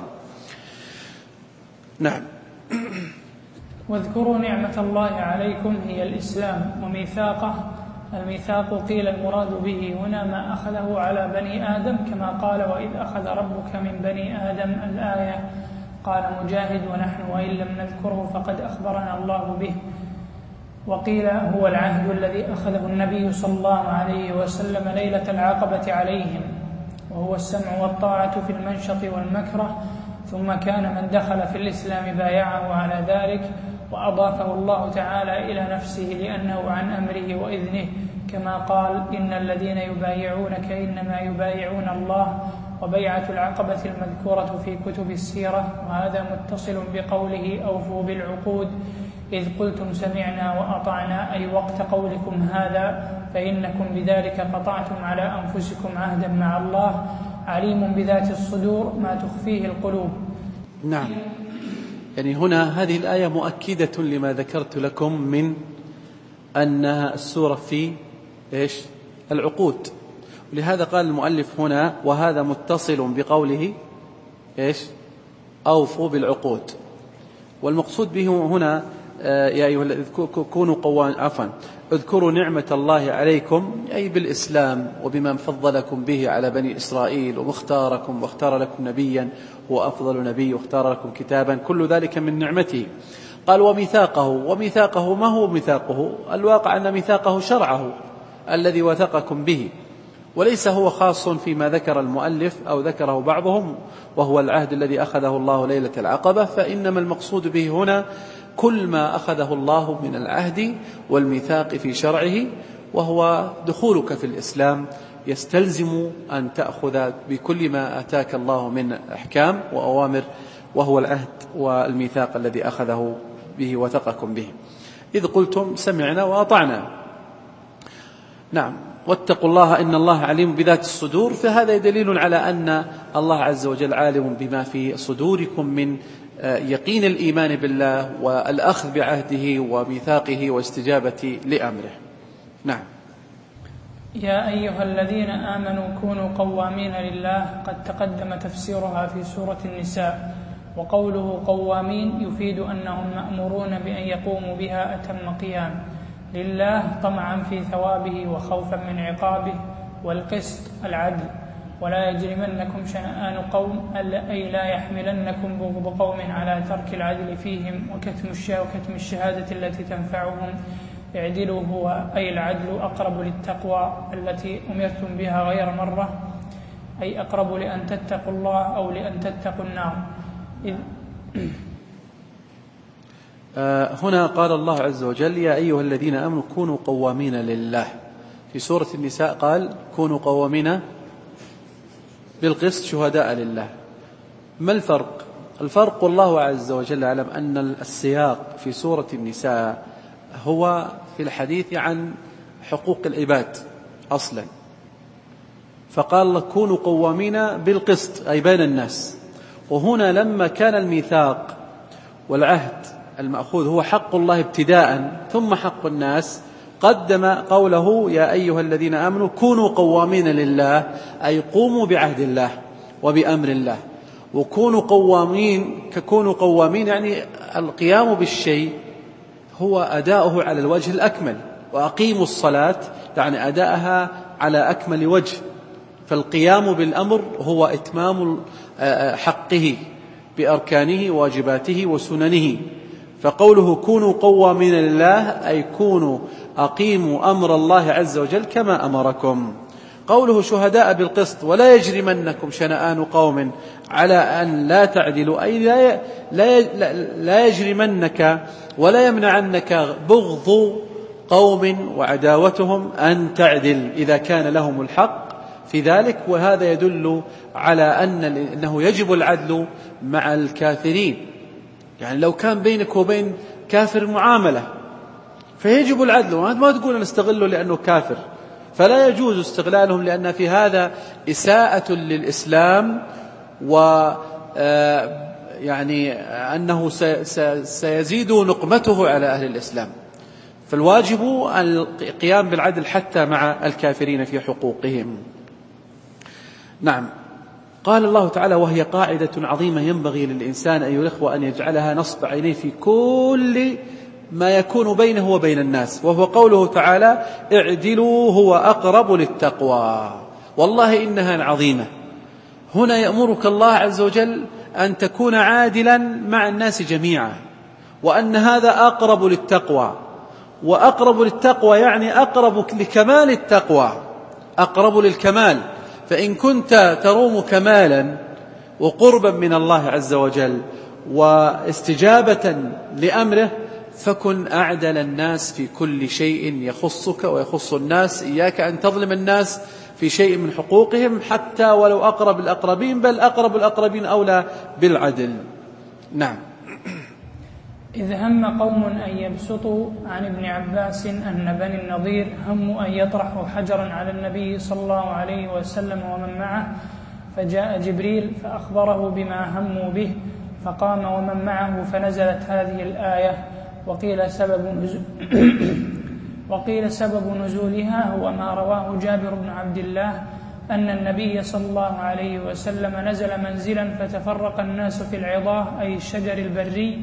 نعم. واذكروا نعمة الله عليكم هي الإسلام وميثاقه. الميثاق قيل المراد به هنا ما أخذه على بني آدم، كما قال وإذ أخذ ربك من بني آدم الآية. قال مجاهد ونحن وإن لم نذكره فقد أخبرنا الله به. وقيل هو العهد الذي أخذه النبي صلى الله عليه وسلم ليلة العقبة عليهم، وهو السمع والطاعة في المنشط والمكره. ثم كان من دخل في الإسلام بايعه على ذلك، وأضافه الله تعالى إلى نفسه لأنه عن أمره وإذنه، كما قال إن الذين يبايعونك إنما يبايعون الله. وبيعة العقبة المذكورة في كتب السيرة، وهذا متصل بقوله أوفوا بالعقود، إذ قلتم سمعنا وأطعنا، أي وقت قولكم هذا، فإنكم بذلك قطعتم على أنفسكم عهدا مع الله، عليم بذات الصدور ما تخفيه القلوب. نعم، يعني هنا هذه الآية مؤكدة لما ذكرت لكم من أن السورة في العقود. ولهذا قال المؤلف هنا وهذا متصل بقوله أوفوا بالعقود. والمقصود به هنا يا أيها الذين كونوا اذكروا نعمة الله عليكم، أي بالإسلام وبما فضلكم به على بني إسرائيل، ومختاركم واختار لكم نبيا هو أفضل نبي، واختار لكم كتابا، كل ذلك من نعمته. قال وميثاقه ما هو ميثاقه؟ الواقع أن ميثاقه شرعه الذي وثقكم به، وليس هو خاص فيما ذكر المؤلف أو ذكره بعضهم وهو العهد الذي أخذه الله ليلة العقبة، فإنما المقصود به هنا كل ما أخذه الله من العهد والميثاق في شرعه، وهو دخولك في الإسلام يستلزم أن تأخذ بكل ما أتاك الله من أحكام وأوامر، وهو العهد والميثاق الذي أخذه به وثقكم به، إذ قلتم سمعنا وأطعنا. نعم، واتقوا الله إن الله عليم بذات الصدور. فهذا دليل على أن الله عز وجل عالم بما في صدوركم من يقين الإيمان بالله والأخذ بعهده وميثاقه واستجابة لأمره. نعم. يا أيها الذين آمنوا كونوا قوامين لله، قد تقدم تفسيرها في سورة النساء. وقوله قوامين يفيد أنهم مأمورون بأن يقوموا بها أتم قيام لله، طمعا في ثوابه وخوفا من عقابه. والقسط العدل. ولا يجرمنكم شنآن قوم، أي لا يحملنكم بغض قوم على ترك العدل فيهم وكتم الشهادة التي تنفعهم. اعدلوا هو أي العدل أقرب للتقوى التي أمرتم بها غير مرة، أي أقرب لأن تتقوا الله أو لأن تتقوا النار. هنا قال الله عز وجل يا أيها الذين آمنوا كونوا قوامين لله. في سورة النساء قال كونوا قوامين بالقسط شهداء لله. ما الفرق؟ الفرق والله عز وجل يعلم أن السياق في سورة النساء هو في الحديث عن حقوق العباد أصلا، فقال كونوا قوامين بالقسط أي بين الناس. وهنا لما كان الميثاق والعهد المأخوذ هو حق الله ابتداء ثم حق الناس، قدم قوله يا أيها الذين آمنوا كونوا قوامين لله، أي قوموا بعهد الله وبأمر الله. وكونوا قوامين يعني القيام بالشيء هو أداؤه على الوجه الأكمل، وأقيموا الصلاة يعني أداءها على أكمل وجه. فالقيام بالأمر هو إتمام حقه بأركانه وواجباته وسننه. فقوله كونوا قوامين لله أي كونوا أقيموا أمر الله عز وجل كما أمركم. قوله شهداء بالقسط ولا يجرمنكم شنآن قوم على أن لا تعدلوا، أي لا يجرمنك ولا يمنعنك بغض قوم وعداوتهم أن تعدل إذا كان لهم الحق في ذلك. وهذا يدل على أنه يجب العدل مع الكافرين. يعني لو كان بينك وبين كافر معاملة فيجب العدل، ما تقول نستغله لأنه كافر، فلا يجوز استغلالهم، لأن في هذا إساءة للإسلام، ويعني أنه سيزيد نقمته على أهل الإسلام. فالواجب القيام بالعدل حتى مع الكافرين في حقوقهم. نعم. قال الله تعالى وهي قاعدة عظيمة ينبغي للإنسان أيها الأخوة أن يجعلها نصب عينيه في كل ما يكون بينه وبين الناس، وهو قوله تعالى اعدلوا هو أقرب للتقوى. والله إنها عظيمة. هنا يأمرك الله عز وجل أن تكون عادلا مع الناس جميعا، وأن هذا أقرب للتقوى. وأقرب للتقوى يعني أقرب لكمال التقوى، أقرب للكمال. فإن كنت تروم كمالا وقربا من الله عز وجل واستجابة لأمره، فكن أعدل الناس في كل شيء يخصك ويخص الناس. إياك أن تظلم الناس في شيء من حقوقهم حتى ولو أقرب الأقربين، بل أقرب الأقربين أولى بالعدل. نعم. إذ هم قوم أن يبسطوا عن ابن عباس أن بني النضير هموا أن يطرحوا حجرا على النبي صلى الله عليه وسلم ومن معه، فجاء جبريل فأخبره بما هموا به، فقام ومن معه فنزلت هذه الآية. وقيل سبب نزولها هو ما رواه جابر بن عبد الله أن النبي صلى الله عليه وسلم نزل منزلا فتفرق الناس في العظاه أي الشجر البري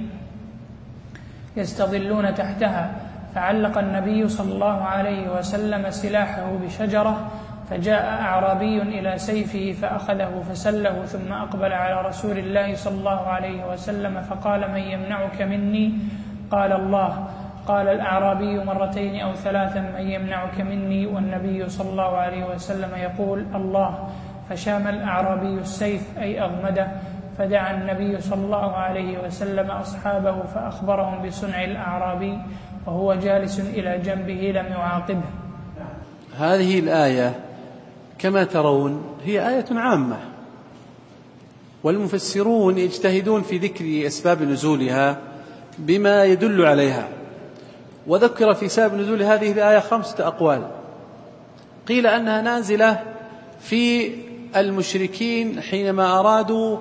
يستظلون تحتها، فعلق النبي صلى الله عليه وسلم سلاحه بشجرة، فجاء أعرابي إلى سيفه فأخذه فسله، ثم أقبل على رسول الله صلى الله عليه وسلم فقال من يمنعك مني؟ قال الله. قال الأعرابي مرتين أو ثلاثا من يمنعك مني؟ والنبي صلى الله عليه وسلم يقول الله. فشام الأعرابي السيف أي أغمده، فدعا النبي صلى الله عليه وسلم أصحابه فأخبرهم بصنع الأعرابي وهو جالس إلى جنبه لم يعاقبه. هذه الآية كما ترون هي آية عامة، والمفسرون يجتهدون في ذكر أسباب نزولها بما يدل عليها. وذكر في سبب نزول هذه الآية 5 أقوال. قيل أنها نازلة في المشركين حينما أرادوا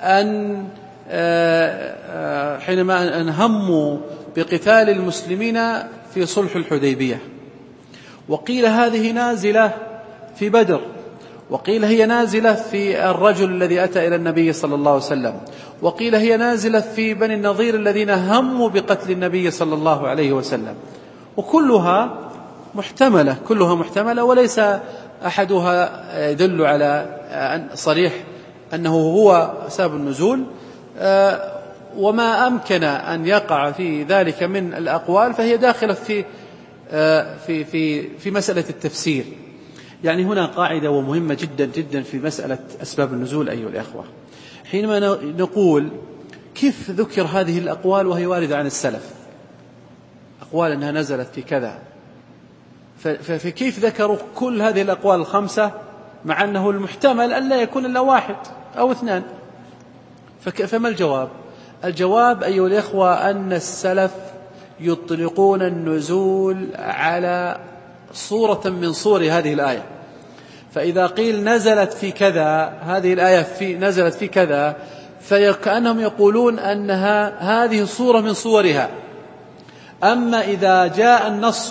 حينما هموا بقتال المسلمين في صلح الحديبية. وقيل هذه نازلة في بدر، وقيل هي نازلة في الرجل الذي أتى إلى النبي صلى الله عليه وسلم، وقيل هي نازلة في بني النضير الذين هموا بقتل النبي صلى الله عليه وسلم. وكلها محتملة، وليس أحدها يدل على صريح أنه هو سبب النزول. وما أمكن أن يقع في ذلك من الأقوال فهي داخلة في مسألة التفسير. يعني هنا قاعدة ومهمة جدا جدا في مسألة أسباب النزول أيها الأخوة. حينما نقول كيف ذكر هذه الأقوال وهي واردة عن السلف، أقوال أنها نزلت في كذا، فكيف ذكروا كل هذه الأقوال 5 مع أنه المحتمل أن لا يكون إلا 1 أو 2؟ فما الجواب؟ الجواب أيها الإخوة أن السلف يطلقون النزول على صورة من صور هذه الآية. فإذا قيل نزلت في كذا، هذه الآية نزلت في كذا، فكأنهم يقولون أنها هذه صورة من صورها. أما إذا جاء النص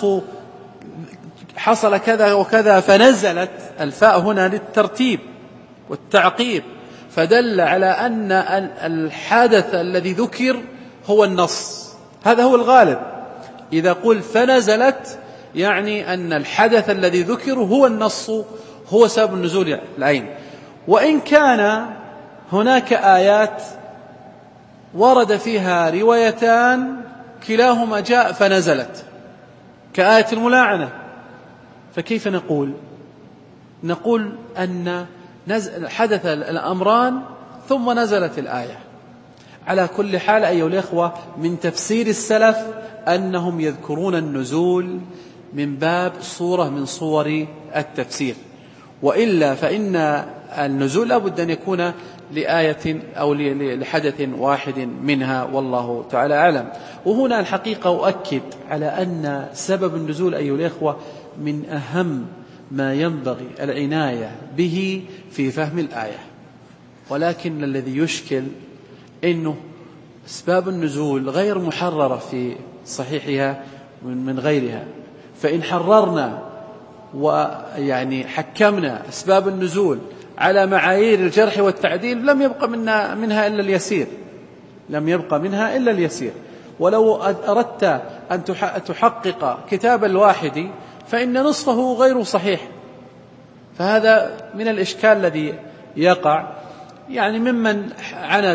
حصل كذا وكذا فنزلت، الفاء هنا للترتيب والتعقيب، فدل على أن الحدث الذي ذكر هو النص، هذا هو الغالب. إذا قل فنزلت يعني أن الحدث الذي ذكر هو النص، هو سبب النزول العين. وإن كان هناك آيات ورد فيها روايتان كلاهما جاء فنزلت، كآية الملاعنة، فكيف نقول أن حدث الأمران ثم نزلت الآية؟ على كل حال أيها الإخوة، من تفسير السلف أنهم يذكرون النزول من باب صورة من صور التفسير، وإلا فإن النزول لابد أن يكون لآية أو لحدث واحد منها، والله تعالى أعلم. وهنا الحقيقة أؤكد على أن سبب النزول أيها الإخوة من أهم ما ينبغي العناية به في فهم الآية، ولكن الذي يشكل أنه أسباب النزول غير محررة في صحيحها من غيرها. فإن حررنا ويعني حكمنا أسباب النزول على معايير الجرح والتعديل لم يبقى منها إلا اليسير، لم يبقى منها إلا اليسير. ولو أردت أن تحقق كتاب الواحد فإن نصفه غير صحيح. فهذا من الإشكال الذي يقع يعني ممن عنى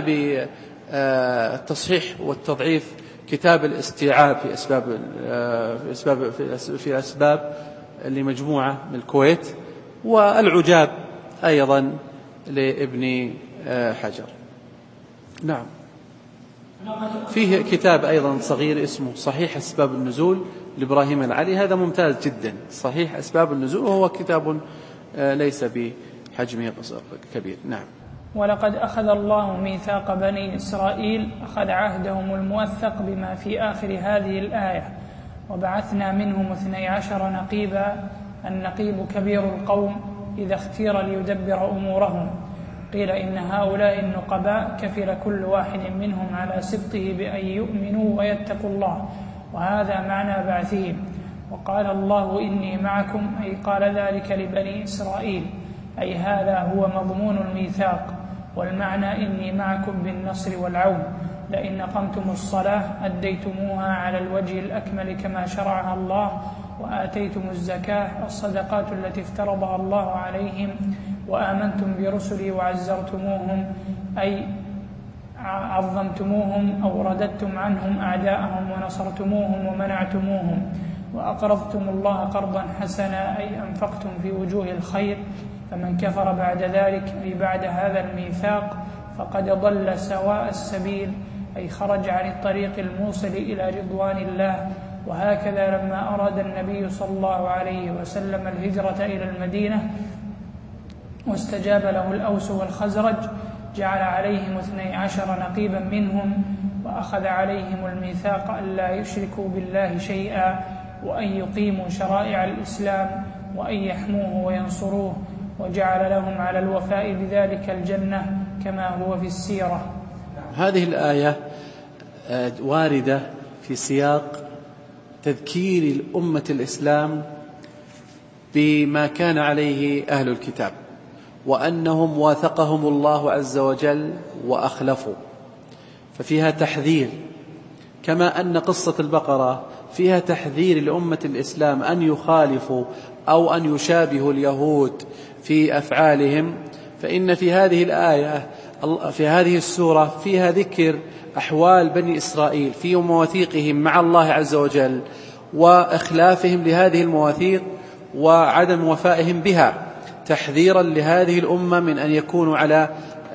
بالتصحيح والتضعيف كتاب الاستيعاب في أسباب لمجموعة من الكويت، والعجاب أيضا لابن حجر. نعم، فيه كتاب أيضا صغير اسمه صحيح أسباب النزول لإبراهيم العلي، هذا ممتاز جدا، صحيح أسباب النزول، وهو كتاب ليس بحجمه كبير. نعم. ولقد أخذ الله ميثاق بني إسرائيل، أخذ عهدهم الموثق بما في آخر هذه الآية، وبعثنا منهم 12 نقيبا، النقيب كبير القوم إذا اختير ليدبر أمورهم. قيل إن هؤلاء النقباء كفل كل واحد منهم على سبطه بأن يؤمنوا ويتقوا الله، وهذا معنى بعثهم. وقال الله إني معكم، أي قال ذلك لبني إسرائيل، أي هذا هو مضمون الميثاق. والمعنى إني معكم بالنصر والعون، لئن أقمتم الصلاة أديتموها على الوجه الأكمل كما شرعها الله، وآتيتم الزكاة الصدقات التي افترضها الله عليهم، وآمنتم برسلي وعزرتموهم، أي عظمتموهم أو رددتم عنهم أعداءهم ونصرتموهم ومنعتموهم، وأقرضتم الله قرضا حسنا، أي أنفقتم في وجوه الخير. فمن كفر بعد ذلك، أي بعد هذا الميثاق، فقد ضل سواء السبيل، أي خرج عن الطريق الموصل إلى رضوان الله. وهكذا لما أراد النبي صلى الله عليه وسلم الهجرة إلى المدينة واستجاب له الأوس والخزرج، جعل عليهم 12 نقيبا منهم، وأخذ عليهم الميثاق ألا يشركوا بالله شيئا، وأن يقيموا شرائع الإسلام، وأن يحموه وينصروه، وجعل لهم على الوفاء بذلك الجنة كما هو في السيرة. هذه الآية واردة في سياق تذكير الأمة الإسلام بما كان عليه أهل الكتاب، وأنهم واثقهم الله عز وجل وأخلفوا، ففيها تحذير، كما أن قصة البقرة فيها تحذير لأمة الإسلام أن يخالفوا أو أن يشابهوا اليهود في أفعالهم. فإن في هذه الآية في هذه السورة فيها ذكر أحوال بني إسرائيل في مواثيقهم مع الله عز وجل، وإخلافهم لهذه المواثيق وعدم وفائهم بها، تحذيرا لهذه الأمة من أن يكونوا على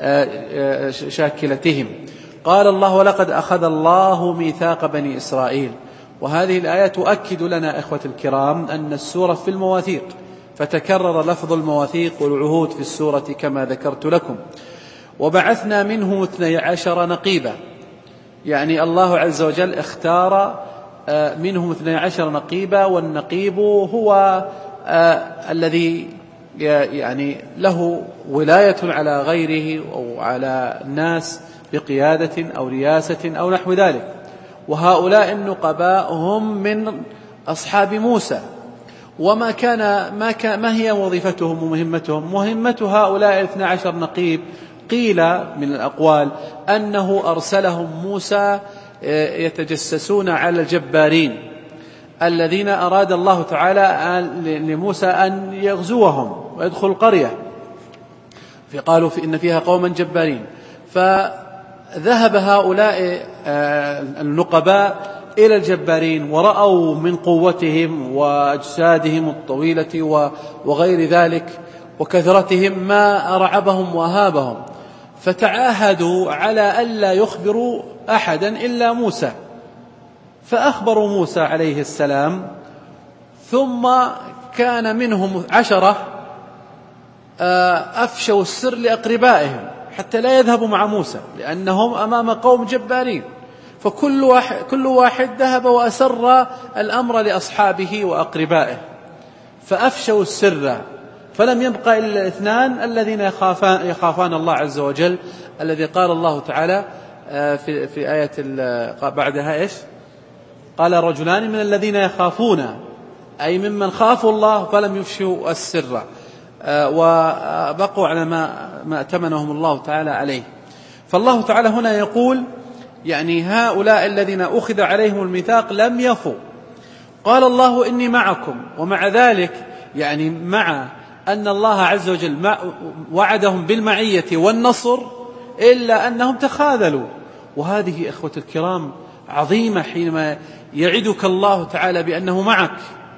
شاكلتهم. قال الله: ولقد أخذ الله ميثاق بني إسرائيل. وهذه الآية تؤكد لنا إخوة الكرام أن السورة في المواثيق، فتكرر لفظ المواثيق والعهود في السورة كما ذكرت لكم. وبعثنا منه 12 نقيبا، يعني الله عز وجل اختار منهم 12 نقيبا، والنقيب هو الذي يعني له ولاية على غيره أو على الناس بقيادة أو رياسة أو نحو ذلك. وهؤلاء النقباء هم من أصحاب موسى. ما هي وظيفتهم ومهمتهم؟ مهمة هؤلاء 12 نقيب قيل من الأقوال أنه أرسلهم موسى يتجسسون على الجبارين الذين أراد الله تعالى لموسى أن يغزوهم ويدخل القرية، فقالوا إن فيها قوما جبارين. فذهب هؤلاء النقباء إلى الجبارين ورأوا من قوتهم وأجسادهم الطويلة وغير ذلك وكثرتهم ما أرعبهم وأهابهم، فتعاهدوا على ألا يخبروا أحدا إلا موسى، فأخبروا موسى عليه السلام. ثم كان منهم 10 أفشوا السر لأقربائهم حتى لا يذهبوا مع موسى، لأنهم أمام قوم جبارين. فكل واحد ذهب وأسر الأمر لأصحابه وأقربائه، فأفشوا السر، فلم يبقى إلا 2 الذين يخافان الله عز وجل، الذي قال الله تعالى في آية بعدها إيش؟ قال رجلان من الذين يخافون، أي ممن خافوا الله فلم يفشوا السر وبقوا على ما أتمنهم الله تعالى عليه. فالله تعالى هنا يقول يعني هؤلاء الذين أخذ عليهم الميثاق لم يفوا. قال الله إني معكم، ومع ذلك يعني مع أن الله عز وجل وعدهم بالمعية والنصر إلا أنهم تخاذلوا. وهذه إخوة الكرام عظيمة، حينما يعدك الله تعالى بأنه معك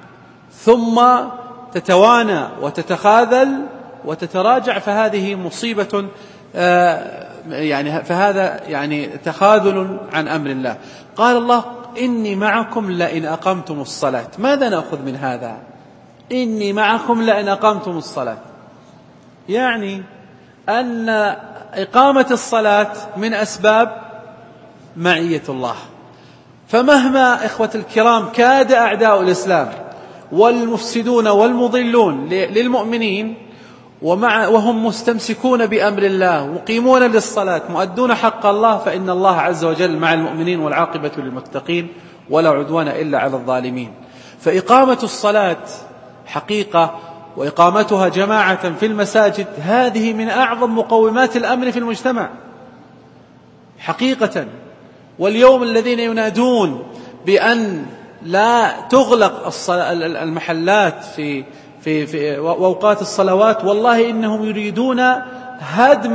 ثم تتوانى وتتخاذل وتتراجع، فهذه مصيبة، يعني فهذا يعني تخاذل عن أمر الله. قال الله إني معكم لئن أقمتم الصلاة. ماذا نأخذ من هذا؟ إني معكم لئن أقمتم الصلاة، يعني أن إقامة الصلاة من أسباب معية الله. فمهما إخوة الكرام كاد أعداء الإسلام والمفسدون والمضلون للمؤمنين وهم مستمسكون بأمر الله مقيمون للصلاة مؤدون حق الله، فإن الله عز وجل مع المؤمنين والعاقبة للمتقين ولا عدوان إلا على الظالمين. فإقامة الصلاة حقيقة وإقامتها جماعة في المساجد هذه من أعظم مقومات الأمن في المجتمع حقيقة. واليوم الذين ينادون بأن لا تغلق المحلات في أوقات الصلوات، والله إنهم يريدون هدم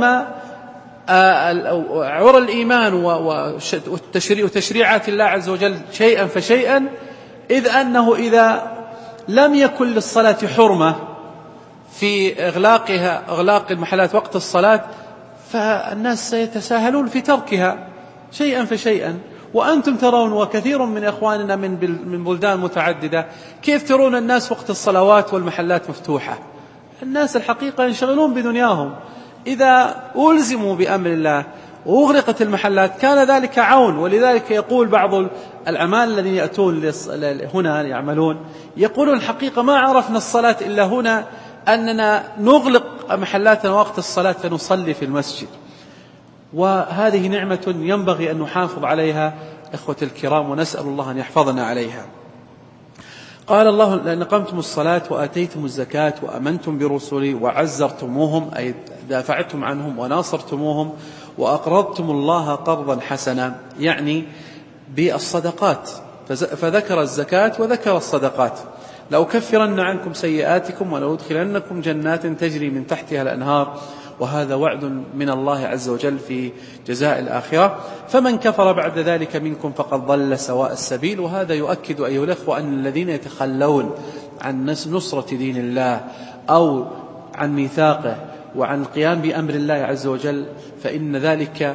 عرى الإيمان وتشريعات الله عز وجل شيئا فشيئا، إذ أنه إذا لم يكن للصلاة حرمة في إغلاق المحلات وقت الصلاة، فالناس سيتساهلون في تركها شيئا فشيئا. وأنتم ترون وكثير من إخواننا من بلدان متعددة كيف ترون الناس وقت الصلوات والمحلات مفتوحة. الناس الحقيقة ينشغلون بدنياهم، إذا ألزموا بأمر الله وأغلقت المحلات كان ذلك عون. ولذلك يقول بعض العمال الذين يأتون هنا يعملون يقولون الحقيقة ما عرفنا الصلاة إلا هنا، أننا نغلق محلاتنا وقت الصلاة فنصلي في المسجد. وهذه نعمة ينبغي أن نحافظ عليها إخوة الكرام، ونسأل الله أن يحفظنا عليها. قال الله لأن قمتم الصلاة وآتيتم الزكاة وأمنتم برسلي وعزرتموهم، أي دافعتم عنهم وناصرتموهم، وأقرضتم الله قرضا حسنا، يعني بالصدقات، فذكر الزكاة وذكر الصدقات. لأكفرن عنكم سيئاتكم ولأدخلنكم جنات تجري من تحتها الأنهار، وهذا وعد من الله عز وجل في جزاء الآخرة. فمن كفر بعد ذلك منكم فقد ضل سواء السبيل. وهذا يؤكد أيها الأخوة أن الذين يتخلون عن نصرة دين الله أو عن ميثاقه وعن القيام بأمر الله عز وجل، فإن ذلك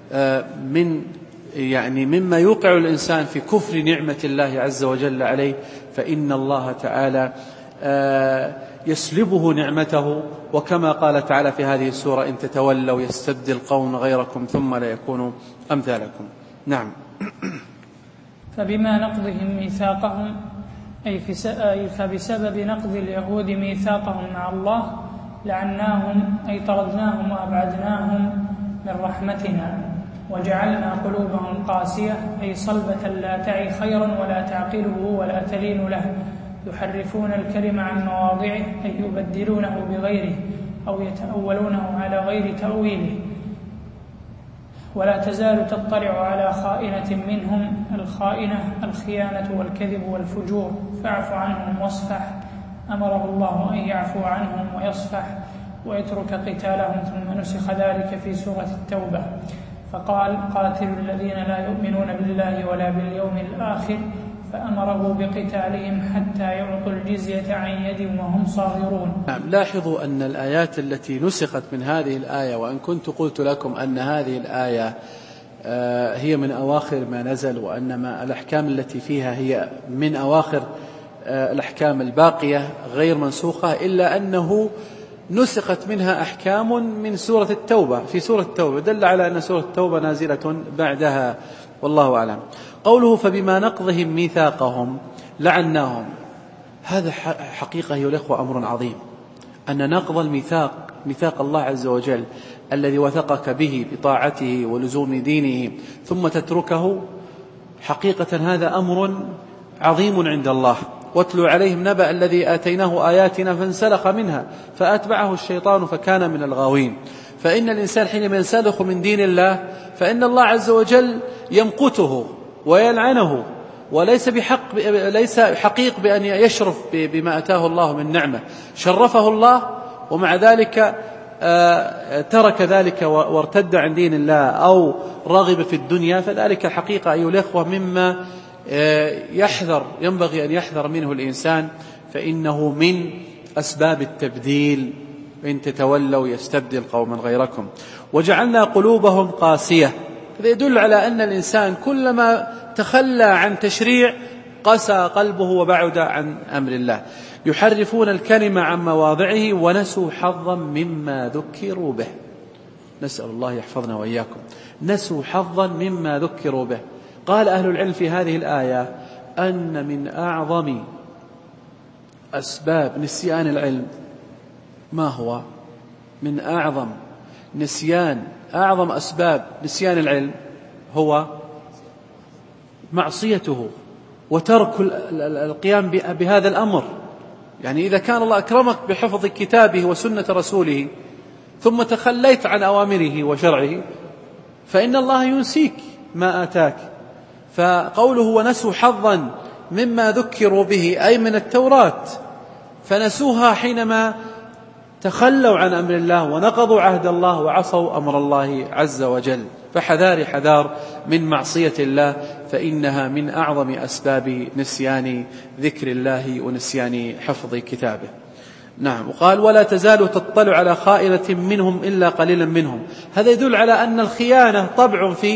مما يوقع الإنسان في كفر نعمة الله عز وجل عليه. فإن الله تعالى يسلبه نعمته. وكما قال تعالى في هذه السورة: إن تتولوا يستبدل قوم غيركم ثم لا يكونوا أمثالكم. نعم. فبما نقضهم ميثاقهم أي فبسبب نقض اليهود ميثاقهم مع الله لعناهم أي طردناهم وأبعدناهم من رحمتنا، وجعلنا قلوبهم قاسية أي صلبة لا تعي خيرا ولا تعقله ولا تلين له، يحرفون الكلم عن مواضعه أي يبدلونه بغيره أو يتأولونه على غير تأويله. ولا تزال تطلع على خائنة منهم، الخائنة الخيانة والكذب والفجور، فاعف عنهم واصفح. أمره الله أن يعفو عنهم ويصفح ويترك قتالهم، ثم نسخ ذلك في سورة التوبة فقال: قاتلوا الذين لا يؤمنون بالله ولا باليوم الآخر، فأمره بقتالهم حتى يعطوا الجزية عن يد وهم صاغرون. لاحظوا أن الآيات التي نسخت من هذه الآية، وأن كنت قلت لكم أن هذه الآية هي من أواخر ما نزل، وأنما الأحكام التي فيها هي من أواخر الأحكام الباقية غير منسوخة، إلا أنه نسخت منها أحكام من سورة التوبة في سورة التوبة، دل على أن سورة التوبة نازلة بعدها، والله أعلم. قوله: فبما نقضهم ميثاقهم لعناهم، هذا حقيقة أيها الأخوة أمر عظيم، أن نقض ميثاق الله عز وجل الذي وثقك به بطاعته ولزوم دينه ثم تتركه، حقيقة هذا أمر عظيم عند الله. واتلو عليهم نبأ الذي آتيناه آياتنا فانسلخ منها فأتبعه الشيطان فكان من الغاوين. فإن الإنسان حينما ينسلخ من دين الله فإن الله عز وجل يمقته ويلعنه، وليس حقيق بأن يشرف بما أتاه الله من نعمة، شرفه الله ومع ذلك ترك ذلك وارتد عن دين الله أو رغب في الدنيا، فذلك حقيقة أيها الأخوة مما ينبغي أن يحذر منه الإنسان، فإنه من أسباب التبديل: إن تتولوا يستبدل قوما غيركم. وجعلنا قلوبهم قاسية، هذا يدل على أن الإنسان كلما تخلى عن تشريع قسى قلبه وبعد عن أمر الله. يحرفون الكلمة عن مواضعه ونسوا حظا مما ذكروا به. نسأل الله يحفظنا وإياكم. نسوا حظا مما ذكروا به. قال أهل العلم في هذه الآية أن من أعظم أسباب نسيان العلم ما هو؟ من أعظم أسباب نسيان العلم هو معصيته وترك القيام بهذا الأمر. يعني إذا كان الله أكرمك بحفظ كتابه وسنة رسوله ثم تخليت عن أوامره وشرعه فإن الله ينسيك ما آتاك. فقوله ونسوا حظا مما ذكروا به أي من التوراة، فنسوها حينما تخلوا عن أمر الله ونقضوا عهد الله وعصوا أمر الله عز وجل. فحذار من معصية الله، فإنها من أعظم أسباب نسيان ذكر الله ونسيان حفظ كتابه. نعم. وقال ولا تزال تطلع على خائنة منهم إلا قليلا منهم. هذا يدل على أن الخيانة طبع في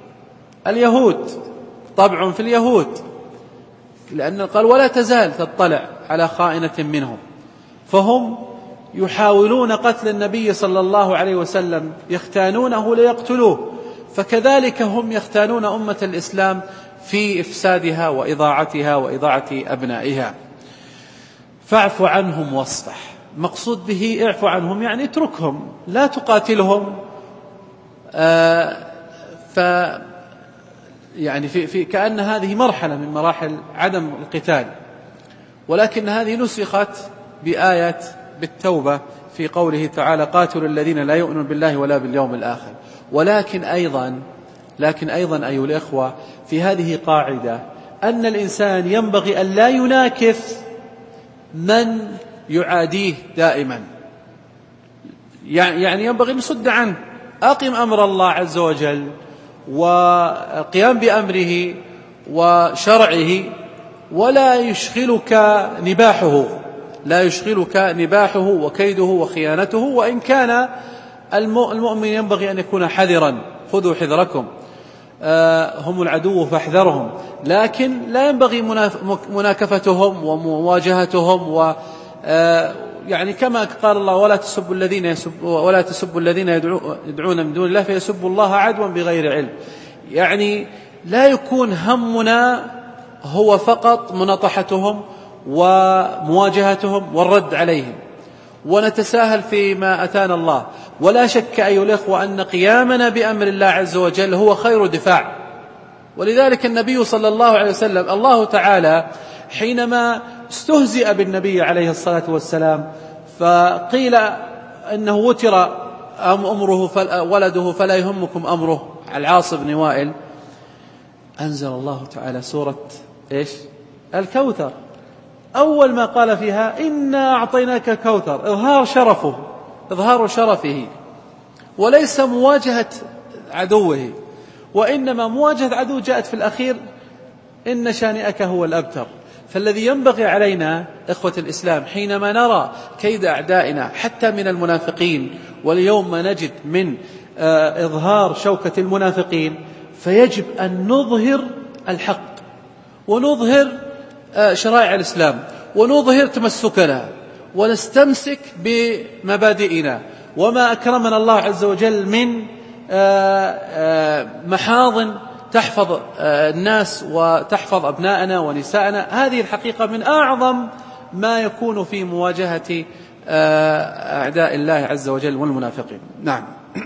اليهود، لأن قال ولا تزال تطلع على خائنة منهم، فهم يحاولون قتل النبي صلى الله عليه وسلم، يختانونه ليقتلوه، فكذلك هم يختانون أمة الإسلام في إفسادها وإضاعتها وإضاعة أبنائها. فاعف عنهم واصفح، مقصود به اعف عنهم يعني اتركهم لا تقاتلهم. يعني في كأن هذه مرحلة من مراحل عدم القتال، ولكن هذه نسخت بآية بالتوبة في قوله تعالى قاتلوا الذين لا يؤمنون بالله ولا باليوم الآخر. ولكن أيضا أيها الإخوة في هذه قاعدة أن الإنسان ينبغي أن لا يناكف من يعاديه دائما، يعني ينبغي أن يصد عنه. أقم أمر الله عز وجل وقيام بأمره وشرعه، ولا يشغلك نباحه وكيده وخيانته. وإن كان المؤمن ينبغي أن يكون حذرا، خذوا حذركم. هم العدو فاحذرهم، لكن لا ينبغي مناكفتهم ومواجهتهم يعني كما قال الله ولا تسبوا الذين يدعون من دون الله فيسبوا الله عدوا بغير علم. يعني لا يكون همنا هو فقط مناطحتهم ومواجهتهم والرد عليهم ونتساهل فيما أتانا الله. ولا شك أيها الأخوة أن قيامنا بأمر الله عز وجل هو خير دفاع. ولذلك النبي صلى الله عليه وسلم الله تعالى حينما استهزئ بالنبي عليه الصلاة والسلام فقيل إنه وتر أمره ولده فلا يهمكم أمره العاص بن وائل، أنزل الله تعالى سورة الكوثر. أول ما قال فيها إنا أعطيناك الكوثر، إظهار شرفه وليس مواجهة عدوه، وإنما مواجهة عدو جاءت في الأخير إن شانئك هو الأبتر. فالذي ينبغي علينا إخوة الإسلام حينما نرى كيد أعدائنا حتى من المنافقين، واليوم ما نجد من إظهار شوكة المنافقين، فيجب أن نظهر الحق ونظهر شرائع الإسلام ونظهر تمسكنا ونستمسك بمبادئنا وما أكرمنا الله عز وجل من محاض تحفظ الناس وتحفظ أبناءنا ونساءنا. هذه الحقيقة من أعظم ما يكون في مواجهة أعداء الله عز وجل والمنافقين. نعم.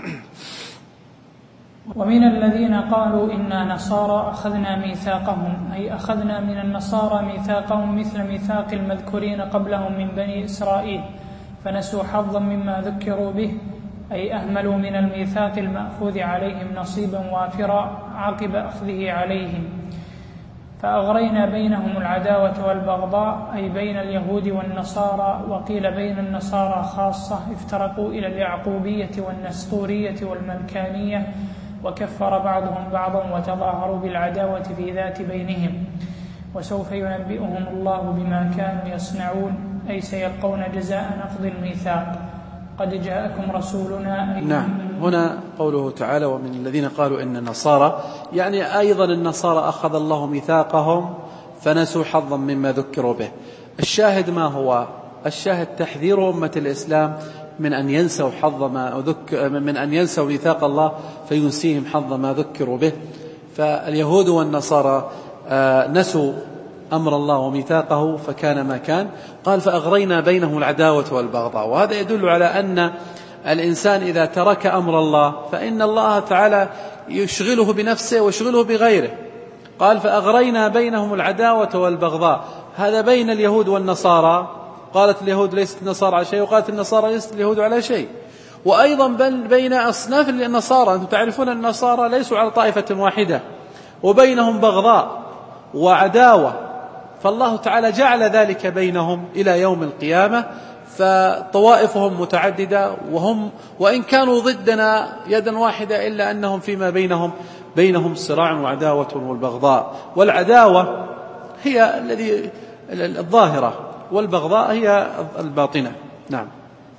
ومن الذين قالوا إنا نصارى أخذنا ميثاقهم، أي أخذنا من النصارى ميثاقهم مثل ميثاق المذكورين قبلهم من بني إسرائيل، فنسوا حظا مما ذكروا به، أي أهملوا من الميثاق المأخوذ عليهم نصيبا وافرا عقب أخذه عليهم، فأغرينا بينهم العداوة والبغضاء، أي بين اليهود والنصارى، وقيل بين النصارى خاصة، افترقوا إلى اليعقوبية والنسطورية والملكانية، وكفر بعضهم بعضا وتظاهروا بالعداوة في ذات بينهم، وسوف ينبئهم الله بما كانوا يصنعون، أي سيلقون جزاء نقض الميثاق. قد جاءكم رسولنا. نعم. هنا قوله تعالى ومن الذين قالوا إن النصارى، يعني أيضا النصارى أخذ الله ميثاقهم فنسوا حظا مما ذكروا به. الشاهد ما هو؟ الشاهد تحذير أمة الإسلام من أن ينسوا من أن ينسوا ميثاق الله فينسيهم حظ ما ذكروا به. فاليهود والنصارى نسوا أمر الله وميثاقه فكان ما كان. قال فأغرينا بينهم العداوة والبغضاء، وهذا يدل على أن الإنسان إذا ترك أمر الله فإن الله تعالى يشغله بنفسه ويشغله بغيره. قال فأغرينا بينهم العداوة والبغضاء، هذا بين اليهود والنصارى. قالت اليهود ليست النصارى على شيء، وقالت النصارى ليست اليهود على شيء. وأيضا بين أصناف النصارى، أنتم تعرفون النصارى ليسوا على طائفة واحدة وبينهم بغضاء وعداوة، فالله تعالى جعل ذلك بينهم إلى يوم القيامة. فطوائفهم متعددة وإن كانوا ضدنا يدا واحدة إلا أنهم فيما بينهم صراع وعداوة والبغضاء. والعداوة هي الظاهرة والبغضاء هي الباطنة. نعم.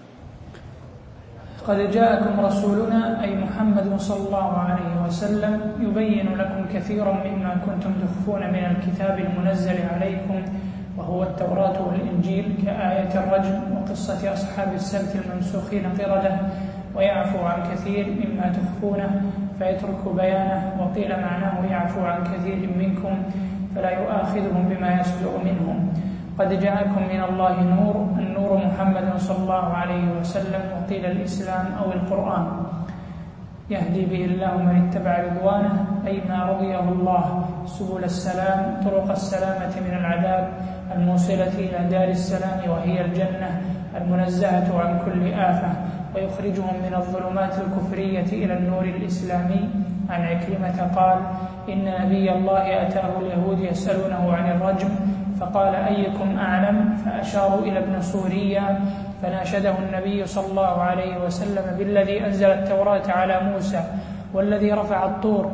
قد جاءكم رسولنا، أي محمد صلى الله عليه وسلم، يبين لكم كثيرا مما كنتم تخفون من الكتاب المنزل عليكم، وهو التوراة والإنجيل، كآية الرجم وقصة أصحاب السبت الممسوخين قردة، ويعفو عن كثير مما تخفونه فيترك بيانه. وقيل معناه يعفو عن كثير منكم فلا يؤاخذهم بما يصدر منهم. قد جاءكم من الله نور، النور محمد صلى الله عليه وسلم، وقيل الإسلام أو القرآن، يهدي به الله من اتبع رضوانه، أي ما رضيه الله، سبل السلام، طرق السلامة من العذاب، الموصلة إلى دار السلام وهي الجنة، المنزهة عن كل آفة، ويخرجهم من الظلمات الكفرية إلى النور الإسلامي. عن عكرمة قال إن نبي الله أتاه اليهود يسألونه عن الرجم، فقال أيكم أعلم؟ فأشاروا إلى ابن سوريا، فناشده النبي صلى الله عليه وسلم بالذي أنزل التوراة على موسى، والذي رفع الطور،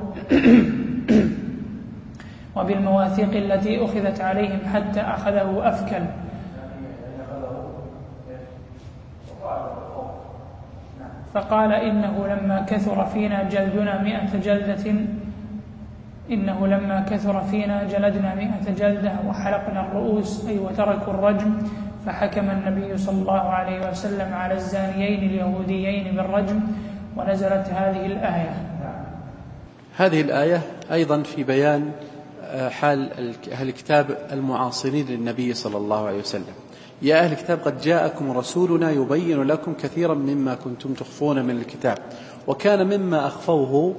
وبالمواثيق التي أخذت عليهم حتى أخذه أفكل. فقال إنه لما كثر فينا جلدنا 100 جلدة إنه لما كثر فينا جلدنا 100 جلدة وحلقنا الرؤوس أي وتركوا الرجم، فحكم النبي صلى الله عليه وسلم على الزانيين اليهوديين بالرجم، ونزلت هذه الآية. هذه الآية أيضا في بيان حال أهل الكتاب المعاصرين للنبي صلى الله عليه وسلم. يا أهل الكتاب قد جاءكم رسولنا يبين لكم كثيرا مما كنتم تخفون من الكتاب، وكان مما أخفوه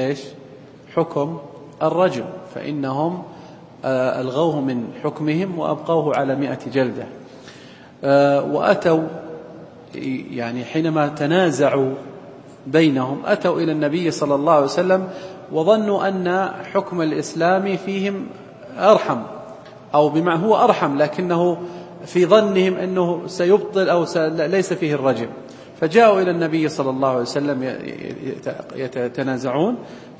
حكم الرجم، فإنهم ألغوه من حكمهم وأبقوه على 100 جلدة. وأتوا يعني حينما تنازعوا بينهم أتوا إلى النبي صلى الله عليه وسلم وظنوا أن حكم الإسلام فيهم أرحم، أو بما هو أرحم، لكنه في ظنهم أنه سيبطل أو ليس فيه الرجم، فجاءوا إلى النبي صلى الله عليه وسلم يتنازعون،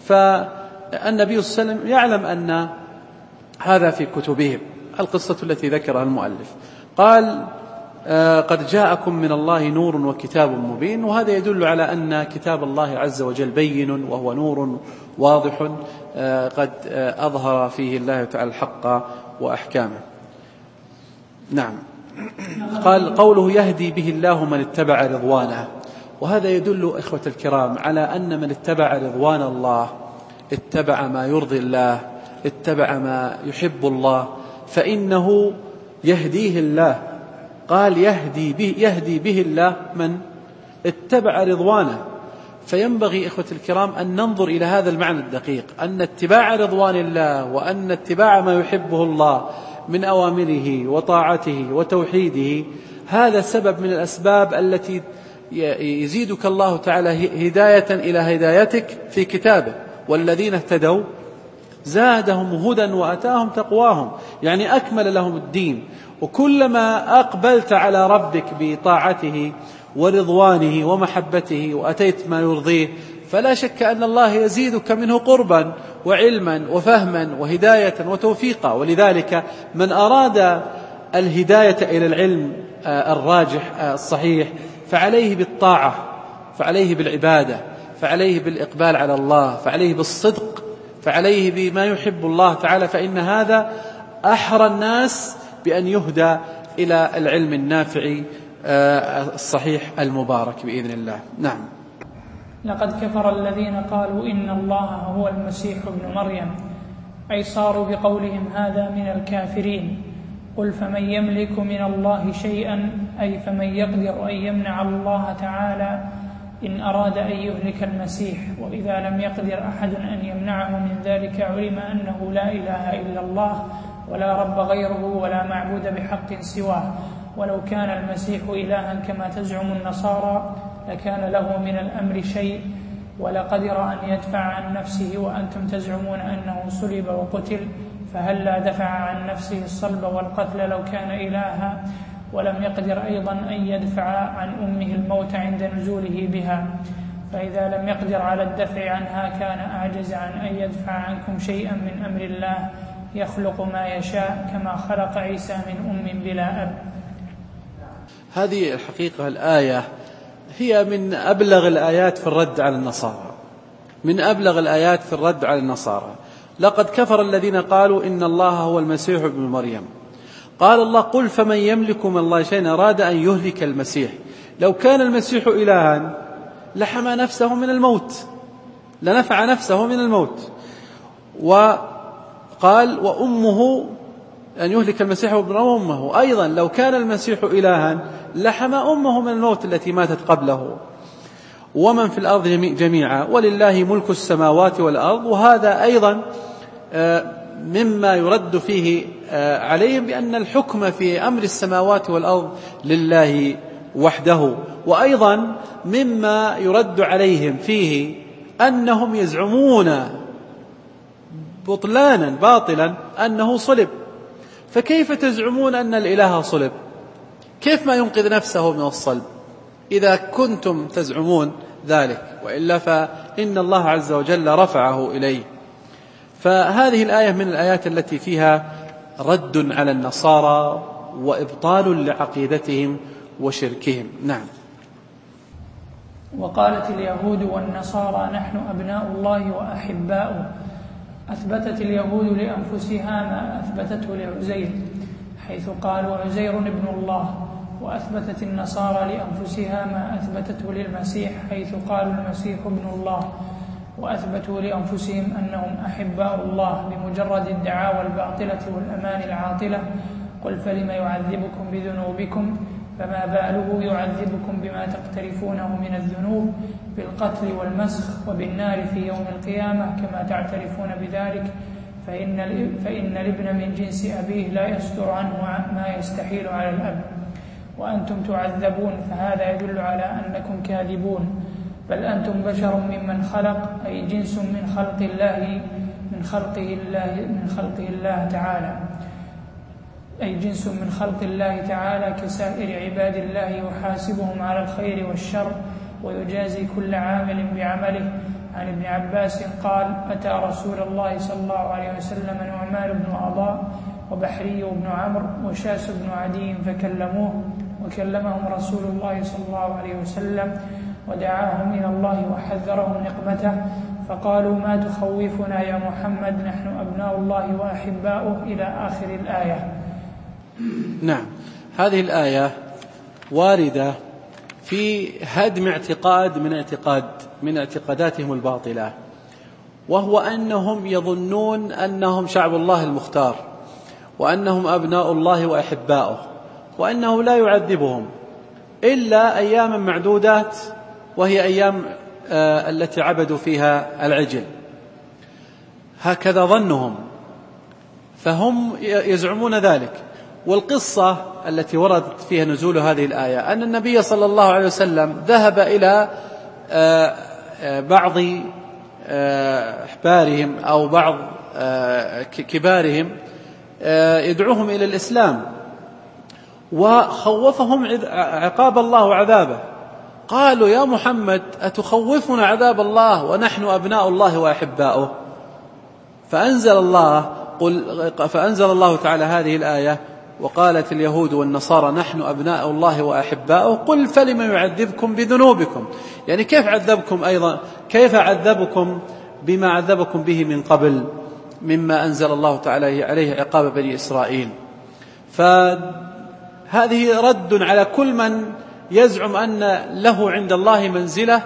فالنبي صلى الله عليه وسلم يعلم أن هذا في كتبهم، القصة التي ذكرها المؤلف. قال قد جاءكم من الله نور وكتاب مبين، وهذا يدل على أن كتاب الله عز وجل بين وهو نور واضح قد أظهر فيه الله تعالى الحق وأحكامه. نعم. قال قوله يهدي به الله من اتبع رضوانه، وهذا يدل إخوة الكرام على أن من اتبع رضوان الله اتبع ما يرضي الله، اتبع ما يحب الله، فإنه يهديه الله. قال يهدي به الله من اتبع رضوانه. فينبغي إخوة الكرام أن ننظر إلى هذا المعنى الدقيق، أن اتباع رضوان الله وأن اتباع ما يحبه الله من أوامره وطاعته وتوحيده هذا سبب من الأسباب التي يزيدك الله تعالى هداية إلى هدايتك في كتابه. والذين اهتدوا زادهم هدى وأتاهم تقواهم، يعني أكمل لهم الدين. وكلما أقبلت على ربك بطاعته ورضوانه ومحبته وأتيت ما يرضيه فلا شك أن الله يزيدك منه قربا وعلما وفهما وهداية وتوفيقا. ولذلك من أراد الهداية إلى العلم الراجح الصحيح فعليه بالطاعة، فعليه بالعبادة، فعليه بالإقبال على الله، فعليه بالصدق، فعليه بما يحب الله تعالى، فإن هذا أحرى الناس بأن يهدى إلى العلم النافع الصحيح المبارك بإذن الله. نعم. لقد كفر الذين قالوا إن الله هو المسيح ابن مريم، أي صاروا بقولهم هذا من الكافرين. قل فمن يملك من الله شيئا، أي فمن يقدر أن يمنع الله تعالى إن أراد أن يهلك المسيح، وإذا لم يقدر أحد أن يمنعه من ذلك علم أنه لا إله إلا الله ولا رب غيره ولا معبود بحق سواه. ولو كان المسيح إلها كما تزعم النصارى لكان له من الأمر شيء ولقدر أن يدفع عن نفسه، وأنتم تزعمون أنه صلب وقتل، فهل لا دفع عن نفسه الصلب والقتل لو كان إلها؟ ولم يقدر أيضا أن يدفع عن أمه الموت عند نزوله بها، فإذا لم يقدر على الدفع عنها كان أعجز عن أن يدفع عنكم شيئا من أمر الله يخلق ما يشاء كما خلق عيسى من أم بلا أب. هذه الحقيقة الآية هي من أبلغ الآيات في الرد على النصارى، من أبلغ الآيات في الرد على النصارى. لقد كفر الذين قالوا إن الله هو المسيح ابن مريم. قال الله قل فمن يملك من الله شيئا، أراد أن يهلك المسيح. لو كان المسيح إلها لحمى نفسه من الموت، لنفع نفسه من الموت. وقال وأمه أن يهلك المسيح وابن أمه، أيضا لو كان المسيح إلها لحمى أمه من الموت التي ماتت قبله، ومن في الأرض جميعا ولله ملك السماوات والأرض. وهذا أيضا مما يرد فيه عليهم بأن الحكم في أمر السماوات والأرض لله وحده. وأيضا مما يرد عليهم فيه أنهم يزعمون بطلانا باطلا أنه صلب. فكيف تزعمون أن الإله صلب؟ كيف ما ينقذ نفسه من الصلب إذا كنتم تزعمون ذلك؟ وإلا فإن الله عز وجل رفعه إليه. فهذه الآية من الآيات التي فيها رد على النصارى وإبطال لعقيدتهم وشركهم. نعم. وقالت اليهود والنصارى نحن أبناء الله وأحباؤه، أثبتت اليهود لأنفسها ما أثبتته لعزير حيث قالوا عزير ابن الله، وأثبتت النصارى لأنفسها ما أثبتته للمسيح حيث قالوا المسيح ابن الله، وأثبتوا لأنفسهم أنهم أحباء الله بمجرد الدعاوى الباطلة والأماني العاطلة. قل فلم يعذبكم بذنوبكم فما باله يعذبكم بما تقترفونه من الذنوب بالقتل والمسخ وبالنار في يوم القيامة كما تعترفون بذلك، فإن الابن من جنس أبيه لا يصدر عنه ما يستحيل على الأب، وأنتم تعذبون، فهذا يدل على أنكم كاذبون. بل أنتم بشر ممن خلق، أي جنس من خلق الله تعالى، أي جنس من خلق الله تعالى كسائر عباد الله، يحاسبهم على الخير والشر ويجازي كل عامل بعمله. عن ابن عباس قال: أتى رسول الله صلى الله عليه وسلم نعمان بن أضاء وبحري بن عمرو وشاس بن عدي فكلموه، وكلمهم رسول الله صلى الله عليه وسلم ودعاهم إلى الله وحذرهم نقمته، فقالوا: ما تخوفنا يا محمد؟ نحن أبناء الله وأحباؤه، إلى آخر الآية. نعم، هذه الآية واردة في هدم اعتقاد من اعتقاداتهم الباطلة، وهو أنهم يظنون أنهم شعب الله المختار، وأنهم أبناء الله وأحباؤه، وأنه لا يعذبهم إلا أياما معدودات، وهي أيام التي عبدوا فيها العجل. هكذا ظنهم، فهم يزعمون ذلك. والقصة التي وردت فيها نزول هذه الآية أن النبي صلى الله عليه وسلم ذهب إلى بعض أحبارهم أو بعض كبارهم يدعوهم إلى الإسلام، وخوفهم عقاب الله وعذابه. قالوا: يا محمد، أتخوفنا عذاب الله ونحن أبناء الله وأحباؤه؟ فأنزل الله تعالى هذه الآية: وقالت اليهود والنصارى نحن أبناء الله وأحباؤه قل فلم يعذبكم بذنوبكم. يعني كيف عذبكم بما عذبكم به من قبل مما أنزل الله تعالى عليه عقاب بني إسرائيل. فهذه رد على كل من يزعم أن له عند الله منزلة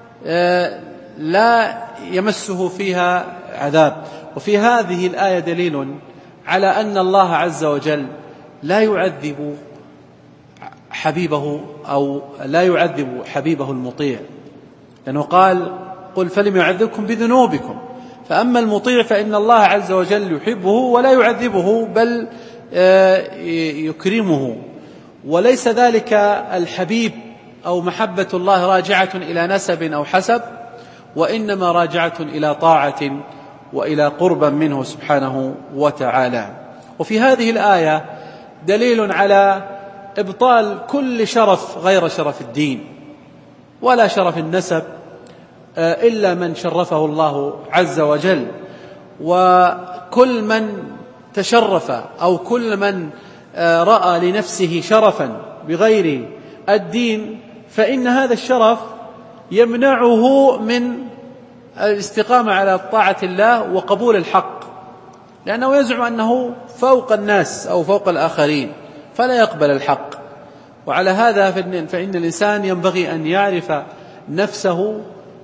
لا يمسه فيها عذاب. وفي هذه الآية دليل على أن الله عز وجل لا يعذب حبيبه أو لا يعذب حبيبه المطيع، لأنه قال: قل فلم يعذبكم بذنوبكم. فأما المطيع فإن الله عز وجل يحبه ولا يعذبه، بل يكرمه. وليس ذلك الحبيب أو محبة الله راجعة إلى نسب أو حسب، وإنما راجعة إلى طاعة وإلى قربا منه سبحانه وتعالى. وفي هذه الآية دليل على إبطال كل شرف غير شرف الدين ولا شرف النسب إلا من شرفه الله عز وجل. وكل من تشرف أو كل من رأى لنفسه شرفا بغير الدين فإن هذا الشرف يمنعه من الاستقامة على طاعة الله وقبول الحق، لأنه يزعم أنه فوق الناس أو فوق الآخرين فلا يقبل الحق. وعلى هذا فإن الإنسان ينبغي أن يعرف نفسه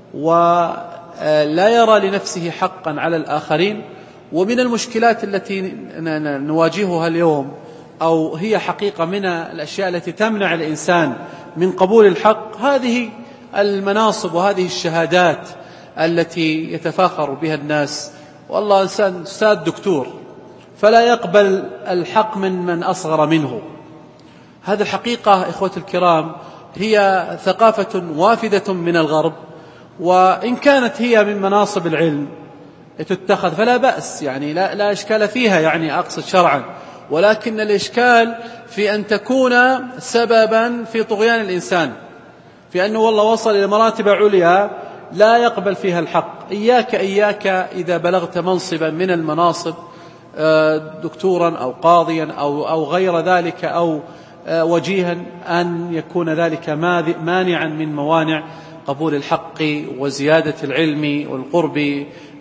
ولا يرى لنفسه حقا على الآخرين. ومن المشكلات التي نواجهها اليوم أو هي حقيقة من الأشياء التي تمنع الإنسان من قبول الحق هذه المناصب وهذه الشهادات التي يتفاخر بها الناس. والله أستاذ دكتور فلا يقبل الحق من أصغر منه. هذه الحقيقة إخوة الكرام هي ثقافة وافدة من الغرب، وإن كانت هي من مناصب العلم تتخذ فلا بأس، يعني لا إشكال فيها، يعني أقصد شرعا، ولكن الإشكال في أن تكون سببا في طغيان الإنسان، في أنه والله وصل إلى مراتب عليا لا يقبل فيها الحق. إياك إذا بلغت منصبا من المناصب، دكتورا أو قاضيا أو غير ذلك أو وجيها، أن يكون ذلك مانعا من موانع قبول الحق وزيادة العلم والقرب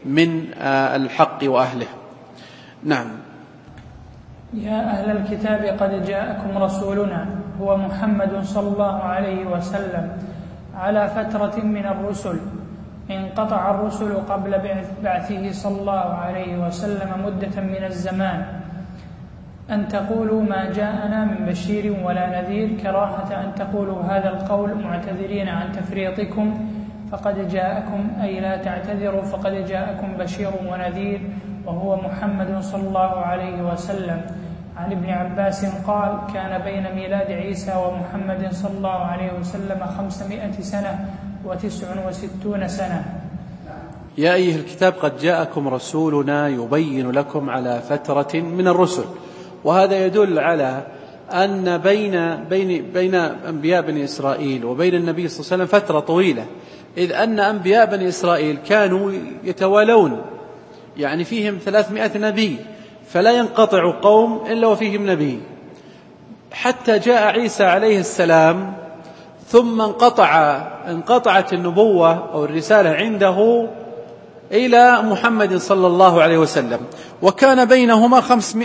من الحق وأهله. نعم. يا أهل الكتاب قد جاءكم رسولنا هو محمد صلى الله عليه وسلم على فترة من الرسل، انقطع الرسل قبل بعثه صلى الله عليه وسلم مدة من الزمان، أن تقولوا ما جاءنا من بشير ولا نذير، كراهة أن تقولوا هذا القول معتذرين عن تفريطكم، فقد جاءكم أي لا تعتذروا فقد جاءكم بشير ونذير وهو محمد صلى الله عليه وسلم. عن ابن عباس قال: كان بين ميلاد عيسى ومحمد صلى الله عليه وسلم 500 سنة و69 سنة. يا أيها الكتاب قد جاءكم رسولنا يبين لكم على فترة من الرسل، وهذا يدل على أن بين أنبياء بني إسرائيل وبين النبي صلى الله عليه وسلم فترة طويلة، إذ أن أنبياء بني إسرائيل كانوا يتوالون، يعني فيهم 300 نبي، فلا ينقطع قوم إلا وفيهم نبي، حتى جاء عيسى عليه السلام ثم انقطعت النبوة أو الرسالة عنده إلى محمد صلى الله عليه وسلم، وكان بينهما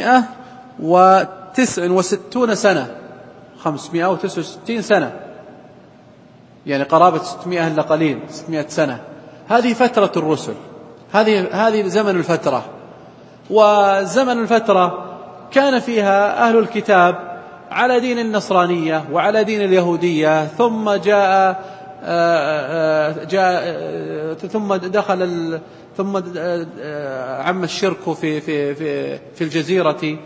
569 سنة، 569 سنة، يعني قرابة 600 إلا قليل، 600 سنة. هذه فترة الرسل، هذه زمن الفترة. وزمن الفترة كان فيها أهل الكتاب على دين النصرانية وعلى دين اليهودية، ثم ثم عم الشرك في الجزيرة،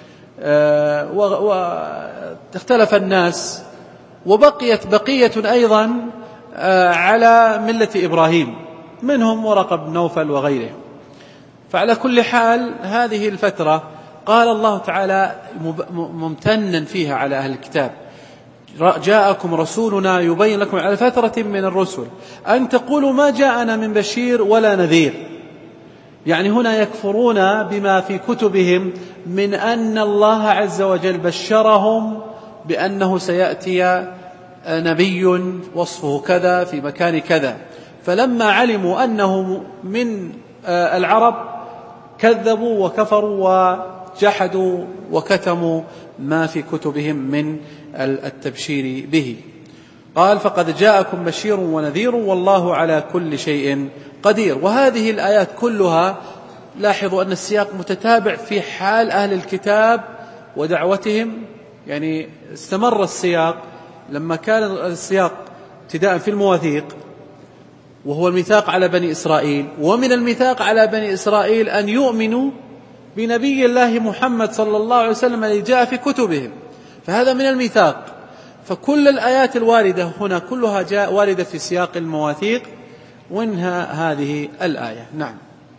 واختلف الناس، وبقيت بقية أيضا على ملة إبراهيم، منهم ورقة بن نوفل وغيره. فعلى كل حال هذه الفترة قال الله تعالى ممتنا فيها على أهل الكتاب: جاءكم رسولنا يبين لكم على فترة من الرسل أن تقولوا ما جاءنا من بشير ولا نذير. يعني هنا يكفرون بما في كتبهم من أن الله عز وجل بشرهم بأنه سيأتي نبي وصفه كذا في مكان كذا، فلما علموا أنه من العرب كذبوا وكفروا وجحدوا وكتموا ما في كتبهم من التبشير به. قال: فقد جاءكم بشير ونذير والله على كل شيء قدير. وهذه الآيات كلها لاحظوا أن السياق متتابع في حال أهل الكتاب ودعوتهم، يعني استمر السياق لما كان السياق ابتداء في المواثيق، وهو الميثاق على بني إسرائيل، ومن الميثاق على بني إسرائيل أن يؤمنوا بنبي الله محمد صلى الله عليه وسلم الذي جاء في كتبهم، فهذا من الميثاق. فكل الآيات الواردة هنا كلها جاء واردة في سياق المواثيق، وانها هذه الآية. نعم.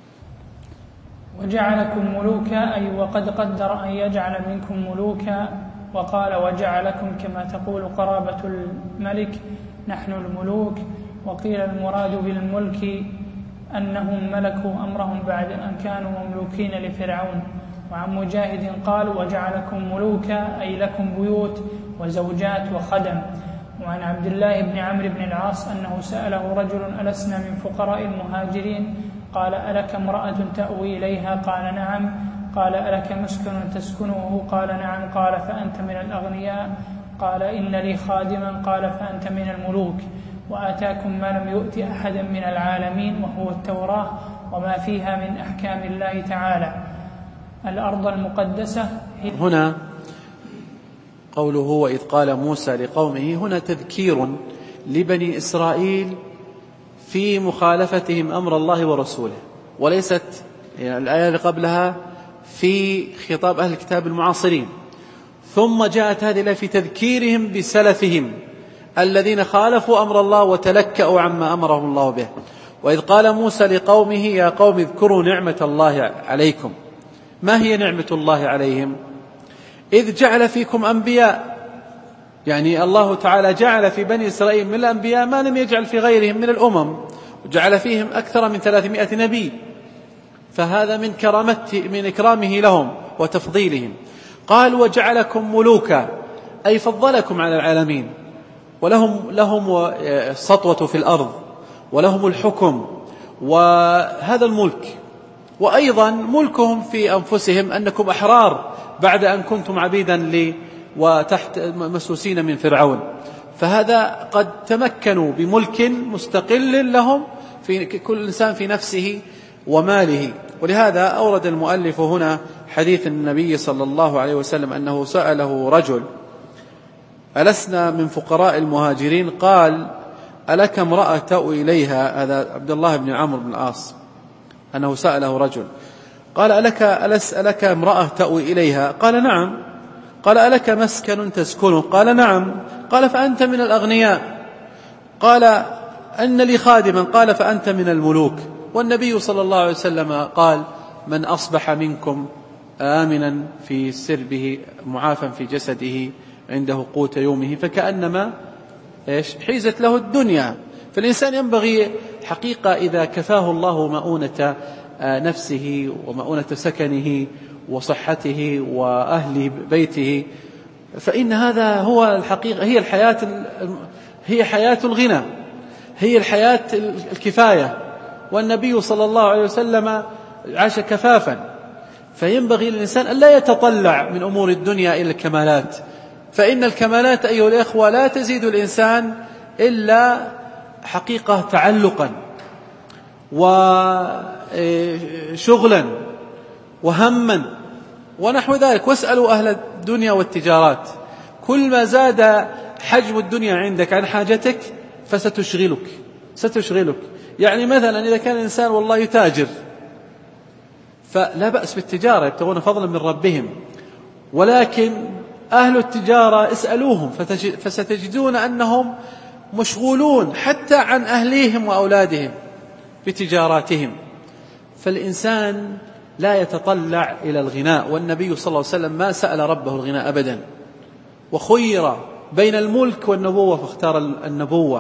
وجعلكم ملوكا، أي وقد قدر أن يجعل منكم ملوكا، وقال: وجعلكم كما تقول قرابة الملك نحن الملوك. وقيل المراد بالملك أنهم ملكوا أمرهم بعد أن كانوا مملوكين لفرعون. وعن مجاهد قال: وجعلكم ملوكا أي لكم بيوت وزوجات وخدم. وعن عبد الله بن عمرو بن العاص أنه سأله رجل: ألسنا من فقراء المهاجرين؟ قال: ألك امرأة تأوي إليها؟ قال: نعم. قال: ألك مسكن تسكنه؟ قال: نعم. قال: فأنت من الأغنياء؟ قال: إن لي خادما. قال: فأنت من الملوك. وآتاكم ما لم يؤت أحدا من العالمين، وهو التوراة وما فيها من أحكام الله تعالى. الأرض المقدسة هنا قوله: وإذ قال موسى لقومه، هنا تذكير لبني إسرائيل في مخالفتهم أمر الله ورسوله، وليست يعني الآية اللي قبلها في خطاب أهل الكتاب المعاصرين. ثم جاءت هذه الآية في تذكيرهم بسلفهم الذين خالفوا أمر الله وتلكأوا عما أمرهم الله به. وإذ قال موسى لقومه: يا قوم اذكروا نعمة الله عليكم. ما هي نعمة الله عليهم؟ إذ جعل فيكم أنبياء، يعني الله تعالى جعل في بني إسرائيل من الأنبياء ما لم يجعل في غيرهم من الأمم، وجعل فيهم أكثر من 300 نبي، فهذا من إكرامه لهم وتفضيلهم. قال: وجعلكم ملوكا، أي فضلكم على العالمين، ولهم السطوة في الأرض، ولهم الحكم، وهذا الملك، وأيضا ملكهم في أنفسهم أنكم أحرار بعد أن كنتم عبيدا وتحت مسوسين من فرعون، فهذا قد تمكنوا بملك مستقل لهم في كل إنسان في نفسه وماله. ولهذا أورد المؤلف هنا حديث النبي صلى الله عليه وسلم أنه سأله رجل: ألسنا من فقراء المهاجرين؟ قال: ألك امرأة تأوي إليها؟ هذا عبد الله بن عمرو بن العاص، أنه سأله رجل قال: ألك امرأة تأوي إليها؟ قال: نعم. قال: ألك مسكن تسكنه؟ قال: نعم. قال: فأنت من الأغنياء. قال: أن لي خادما؟ قال: فأنت من الملوك. والنبي صلى الله عليه وسلم قال: من أصبح منكم آمنا في سربه معافا في جسده عنده قوت يومه فكأنما حيزت له الدنيا. فالإنسان ينبغي حقيقة إذا كفاه الله مؤونة نفسه ومؤونة سكنه وصحته وأهل بيته، فإن هذا هو الحقيقة، هي حياة الغنى، هي الحياة الكفاية. والنبي صلى الله عليه وسلم عاش كفافا، فينبغي للإنسان أن لا يتطلع من أمور الدنيا إلى الكمالات، فإن الكمالات أيها الإخوة لا تزيد الإنسان إلا حقيقة تعلقا وشغلا وهما ونحو ذلك. واسألوا أهل الدنيا والتجارات، كل ما زاد حجم الدنيا عندك عن حاجتك ستشغلك. يعني مثلا إذا كان الإنسان والله يتاجر فلا بأس بالتجارة، يبتغون فضلا من ربهم، ولكن أهل التجارة اسألوهم فستجدون أنهم مشغولون حتى عن أهليهم وأولادهم بتجاراتهم. فالإنسان لا يتطلع إلى الغناء، والنبي صلى الله عليه وسلم ما سأل ربه الغناء أبدا، وخير بين الملك والنبوة فاختار النبوة،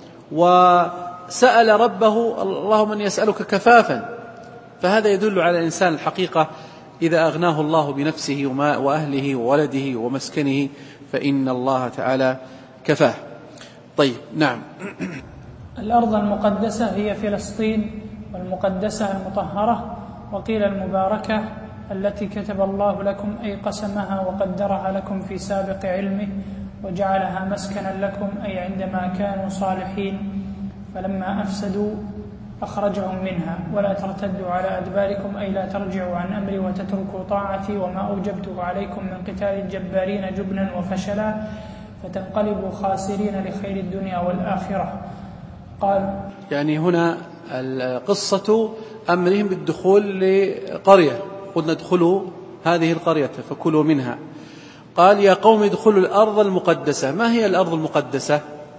وسأل ربه: اللهم أن يسألك كفافا. فهذا يدل على الإنسان الحقيقة إذا أغناه الله بنفسه وأهله وولده ومسكنه فإن الله تعالى كفاه. طيب، نعم. الأرض المقدسة هي فلسطين، والمقدسة المطهرة، وقيل المباركة التي كتب الله لكم أي قسمها وقدرها لكم في سابق علمه وجعلها مسكنا لكم أي عندما كانوا صالحين فلما أفسدوا أخرجهم منها. ولا ترتدوا على أدباركم أي لا ترجعوا عن أمري وتتركوا طاعتي وما أوجبته عليكم من قتال الجبارين جبنا وفشلا فتنقلبوا خاسرين لخير الدنيا والآخرة. قال يعني هنا القصة أمرهم بالدخول لقرية، قلنا ادخلوا هذه القرية فكلوا منها. قال: يا قوم ادخلوا الأرض المقدسة. ما هي الأرض المقدسة؟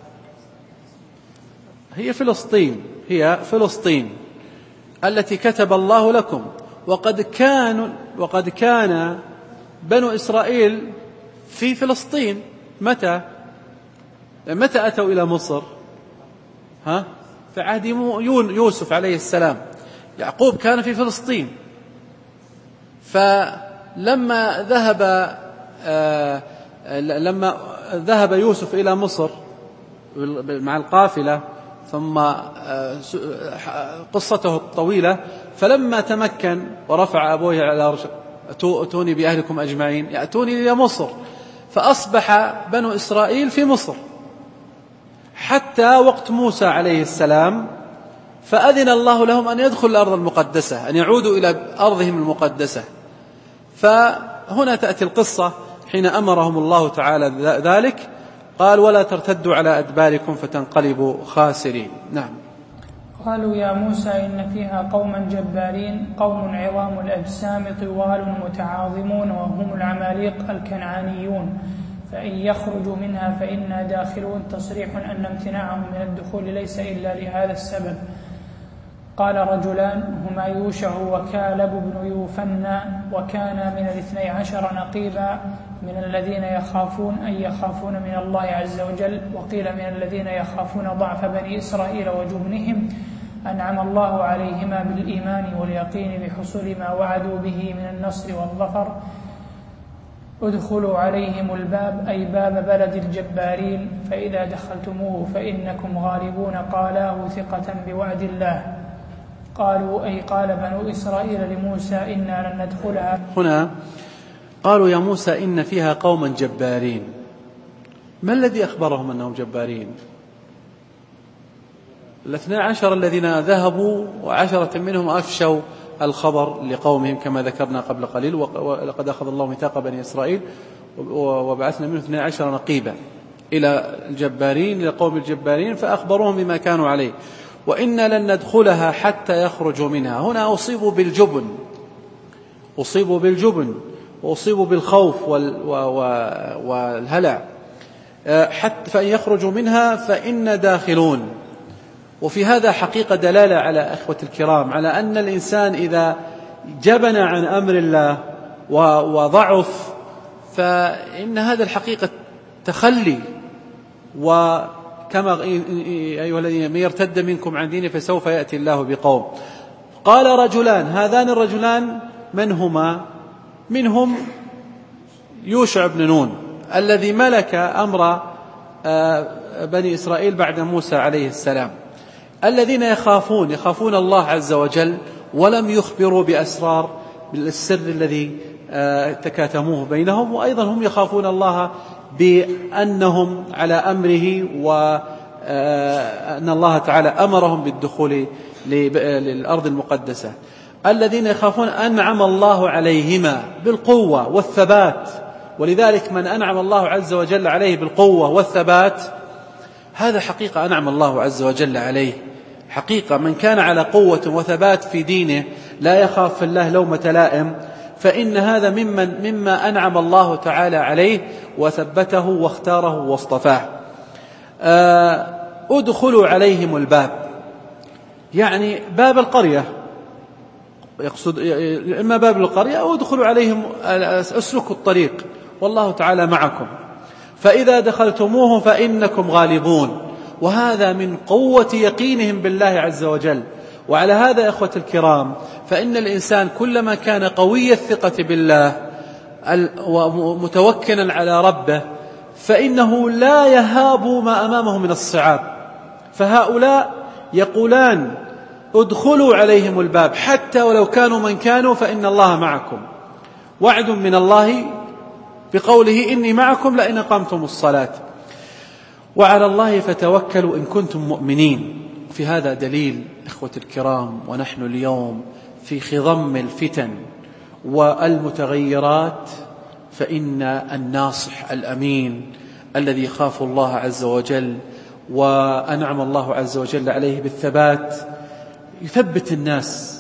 هي فلسطين التي كتب الله لكم. وقد كان بنو إسرائيل في فلسطين. متى أتوا إلى مصر؟ في عهد يوسف عليه السلام. يعقوب كان في فلسطين، فلما ذهب يوسف إلى مصر مع القافلة، ثم قصته الطويلة، فلما تمكن ورفع أبوه على رشد: أتوني بأهلكم أجمعين، يأتوني إلى مصر. فأصبح بنو إسرائيل في مصر حتى وقت موسى عليه السلام، فأذن الله لهم أن يدخلوا الأرض المقدسة، أن يعودوا إلى أرضهم المقدسة. فهنا تأتي القصة حين أمرهم الله تعالى ذلك، قال: ولا ترتدوا على أدباركم فتنقلبوا خاسرين. نعم. قالوا: يا موسى إن فيها قوما جبارين، قوم عظام الأجسام طوال متعاظمون وهم العماليق الكنعانيون، فإن يخرجوا منها فإنا داخلون. تصريح أن امتناعهم من الدخول ليس إلا لهذا السبب. قال رجلان هما يوشع وكالب بن يوفنى، وكان من 12 نقيبا من الذين يخافون من الله عز وجل، وقيل من الذين يخافون ضعف بني إسرائيل وجبنهم، أنعم الله عليهما بالإيمان واليقين بحصول ما وعدوا به من النصر والظفر. ادخلوا عليهم الباب أي باب بلد الجبارين، فإذا دخلتموه فإنكم غالبون. قالاه ثقة بوعد الله. قالوا أي قال بنو إسرائيل لموسى إنا لن ندخلها. هنا قالوا يا موسى إن فيها قوما جبارين. ما الذي أخبرهم أنهم جبارين؟ 12 الذين ذهبوا و10 منهم أفشوا الخبر لقومهم كما ذكرنا قبل قليل، ولقد أخذ الله ميثاق بني إسرائيل وبعثنا منهم 12 نقيبا إلى الجبارين، إلى قوم الجبارين، فأخبروهم بما كانوا عليه. وإنا لن ندخلها حتى يخرجوا منها. هنا أصيبوا بالجبن وأصيبوا بالخوف والهلع، حتى فإن يخرجوا منها فإن داخلون. وفي هذا حقيقة دلالة على أخوة الكرام على أن الإنسان إذا جبن عن أمر الله وضعف فإن هذا الحقيقة تخلي. وكما أيها الذين من يرتد منكم عن دينه فسوف يأتي الله بقوم. قال رجلان، هذان الرجلان من هما؟ منهم يوشع بن نون الذي ملك أمر بني إسرائيل بعد موسى عليه السلام، الذين يخافون الله عز وجل ولم يخبروا بأسرار السر الذي تكاتموه بينهم، وأيضا هم يخافون الله بأنهم على أمره، وأن الله تعالى أمرهم بالدخول للأرض المقدسة. الذين يخافون أنعم الله عليهما بالقوة والثبات، ولذلك من أنعم الله عز وجل عليه بالقوة والثبات هذا حقيقة أنعم الله عز وجل عليه. حقيقة من كان على قوة وثبات في دينه لا يخاف في الله لومة لائم، فإن هذا مما أنعم الله تعالى عليه وثبته واختاره واصطفاه. ادخلوا عليهم الباب، يعني باب القرية، يقصد إما باب القرية أو ادخلوا عليهم، اسلكوا الطريق والله تعالى معكم، فإذا دخلتموه فإنكم غالبون. وهذا من قوة يقينهم بالله عز وجل. وعلى هذا يا أخوة الكرام فإن الإنسان كلما كان قوي الثقة بالله ومتوكلا على ربه فإنه لا يهاب ما أمامه من الصعاب. فهؤلاء يقولان ادخلوا عليهم الباب حتى ولو كانوا من كانوا فإن الله معكم، وعد من الله بقوله إني معكم لئن أقمتم الصلاة وعلى الله فتوكلوا إن كنتم مؤمنين. في هذا دليل إخوة الكرام، ونحن اليوم في خضم الفتن والمتغيرات، فإن الناصح الأمين الذي يخاف الله عز وجل وأنعم الله عز وجل عليه بالثبات يثبت الناس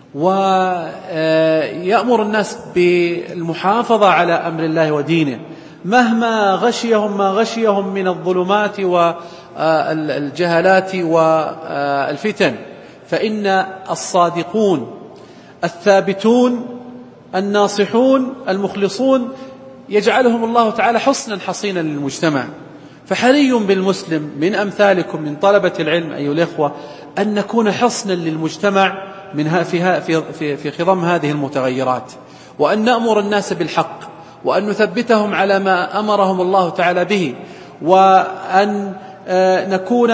ويأمر الناس بالمحافظة على أمر الله ودينه مهما غشيهم ما غشيهم من الظلمات والجهالات والفتن. فإن الصادقون الثابتون الناصحون المخلصون يجعلهم الله تعالى حصنا حصينا للمجتمع. فحري بالمسلم من أمثالكم من طلبة العلم أيها الإخوة أن نكون حصنا للمجتمع في خضم هذه المتغيرات، وأن نأمر الناس بالحق، وأن نثبتهم على ما أمرهم الله تعالى به، وأن نكون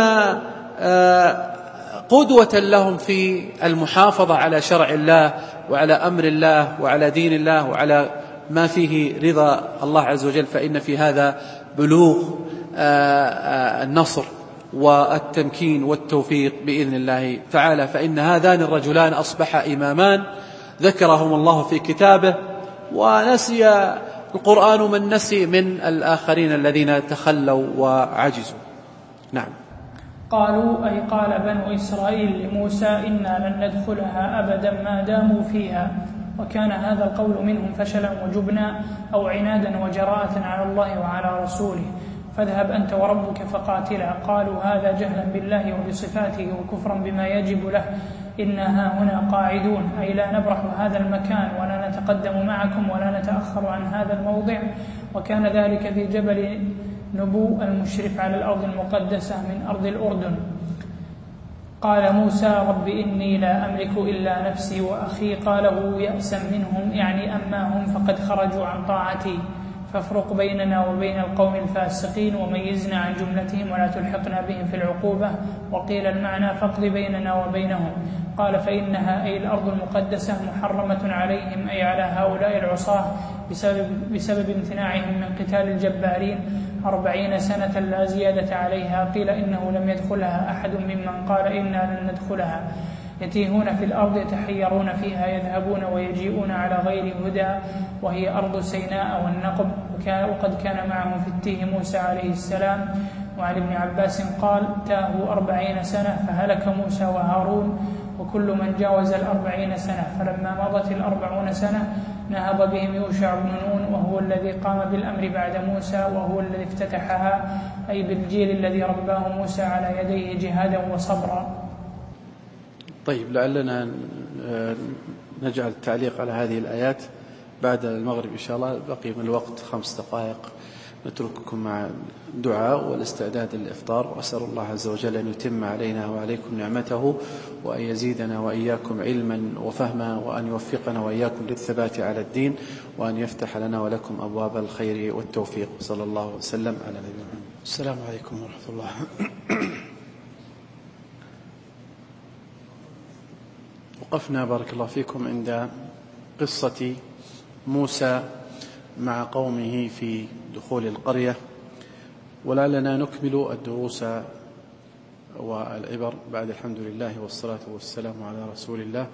قدوة لهم في المحافظة على شرع الله وعلى أمر الله وعلى دين الله وعلى ما فيه رضا الله عز وجل. فإن في هذا بلوغ النصر والتمكين والتوفيق بإذن الله تعالى. فإن هذان الرجلان أصبحا إمامان ذكرهم الله في كتابه، ونسي القرآن من نسي من الآخرين الذين تخلوا وعجزوا. نعم. قالوا أي قال بنو إسرائيل لموسى إنا لن ندخلها أبدا ما داموا فيها. وكان هذا القول منهم فشلا وجبنا أو عنادا وجراءة على الله وعلى رسوله، فاذهب أنت وربك فقاتلا. قالوا هذا جهلا بالله وبصفاته وكفرا بما يجب له، إنا هنا قاعدون، أي لا نبرح هذا المكان ولا نتقدم معكم ولا نتأخر عن هذا الموضع. وكان ذلك في جبل نبو المشرف على الأرض المقدسة من أرض الأردن. قال موسى رب إني لا أملك إلا نفسي وأخي. قاله يأسا منهم، يعني أما هم فقد خرجوا عن طاعتي. فافرق بيننا وبين القوم الفاسقين وميزنا عن جملتهم ولا تلحقنا بهم في العقوبة. وقيل المعنى فاقض بيننا وبينهم. قال فإنها أي الأرض المقدسة محرمة عليهم أي على هؤلاء العصاة بسبب امتناعهم من قتال الجبارين 40 سنة لا زيادة عليها. قيل إنه لم يدخلها أحد ممن قال إنا لن ندخلها. يتيهون في الأرض يتحيرون فيها يذهبون ويجيئون على غير هدى وهي أرض سيناء والنقب. وقد كان معهم في التيه موسى عليه السلام. وعن ابن عباس قال تاهوا 40 سنة فهلك موسى وهارون وكل من جاوز 40 سنة. فلما مضت 40 سنة نهض بهم يوشع بن نون وهو الذي قام بالأمر بعد موسى وهو الذي افتتحها أي بالجيل الذي رباه موسى على يديه جهادا وصبرا. طيب، لعلنا نجعل التعليق على هذه الآيات بعد المغرب إن شاء الله. بقي من الوقت 5 دقائق، نترككم مع الدعاء والاستعداد للإفطار. وأسأل الله عز وجل أن يتم علينا وعليكم نعمته وأن يزيدنا وإياكم علما وفهما وأن يوفقنا وإياكم للثبات على الدين وأن يفتح لنا ولكم أبواب الخير والتوفيق. صلى الله وسلم على نبينا محمد. السلام عليكم ورحمة الله. وقفنا بارك الله فيكم عند قصة موسى مع قومه في دخول القرية، ولعلنا نكمل الدروس والعبر بعد الحمد لله والصلاة والسلام على رسول الله.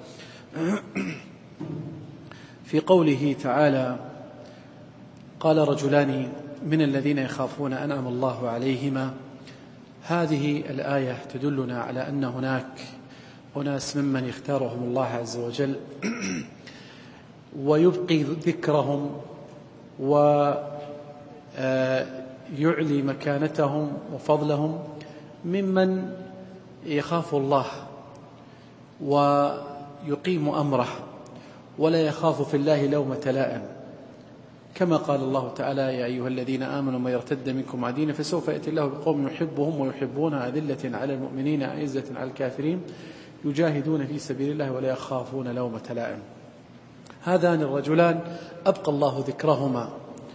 في قوله تعالى قال رجلان من الذين يخافون أنعم الله عليهما. هذه الآية تدلنا على أن هناك أناس ممن يختارهم الله عز وجل ويبقي ذكرهم ويعلي مكانتهم وفضلهم ممن يخاف الله ويقيم أمره ولا يخاف في الله لومة لائم، كما قال الله تعالى يا أيها الذين آمنوا ما يرتد منكم عن دينه فسوف يأتي الله بقوم يحبهم ويحبون أذلة على المؤمنين أعزة على الكافرين يجاهدون في سبيل الله ولا يخافون لومة لائم. هذان الرجلان أبقى الله ذكرهما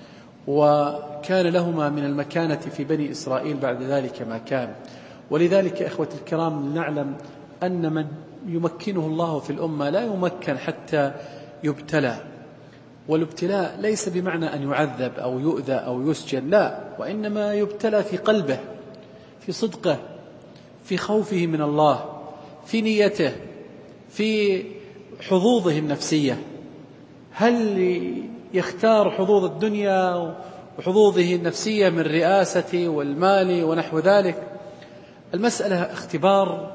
وكان لهما من المكانة في بني إسرائيل بعد ذلك ما كان. ولذلك إخوة الكرام نعلم أن من يمكنه الله في الأمة لا يمكن حتى يبتلى، والابتلاء ليس بمعنى أن يعذب أو يؤذى أو يسجن، لا، وإنما يبتلى في قلبه، في صدقه، في خوفه من الله، في نيته، في حظوظه النفسية. هل يختار حظوظ الدنيا وحظوظه النفسية من الرئاسة والمال ونحو ذلك؟ المسألة اختبار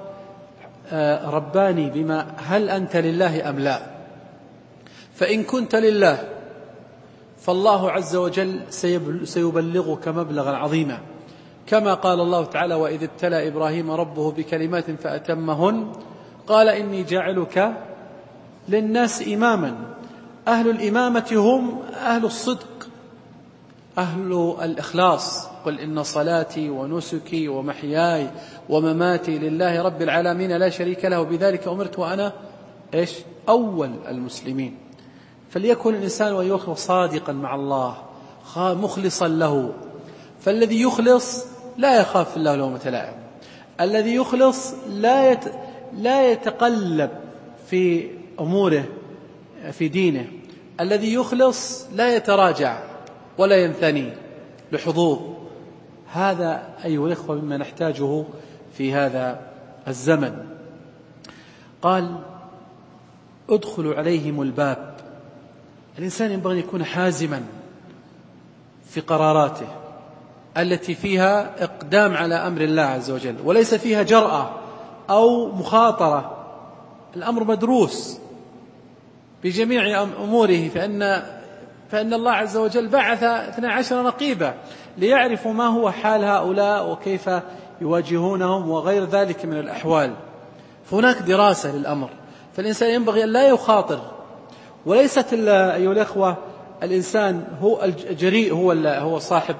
رباني بما هل أنت لله أم لا. فإن كنت لله فالله عز وجل سيبلغك مبلغا عظيما، كما قال الله تعالى وإذ ابتلى إبراهيم ربه بكلمات فأتمهن قال إني جاعلك للناس إماما. أهل الإمامة هم أهل الصدق، أهل الإخلاص. قل إن صلاتي ونسكي ومحياي ومماتي لله رب العالمين لا شريك له بذلك أمرت وأنا أول المسلمين. فليكن الإنسان ويخلص صادقا مع الله مخلصا له. فالذي يخلص لا يخاف الله لومة لائم، الذي يخلص لا يتقلب في أموره في دينه، الذي يخلص لا يتراجع ولا ينثني لحظوظ. هذا أيها الإخوة مما نحتاجه في هذا الزمن. قال ادخلوا عليهم الباب. الإنسان ينبغي أن يكون حازما في قراراته التي فيها إقدام على أمر الله عز وجل، وليس فيها جرأة أو مخاطرة. الأمر مدروس بجميع أموره، فإن الله عز وجل بعث 12 نقيبا ليعرفوا ما هو حال هؤلاء وكيف يواجهونهم وغير ذلك من الأحوال. فهناك دراسة للأمر، فالإنسان ينبغي أن لا يخاطر. وليست أيها الأخوة الإنسان هو الجريء هو صاحب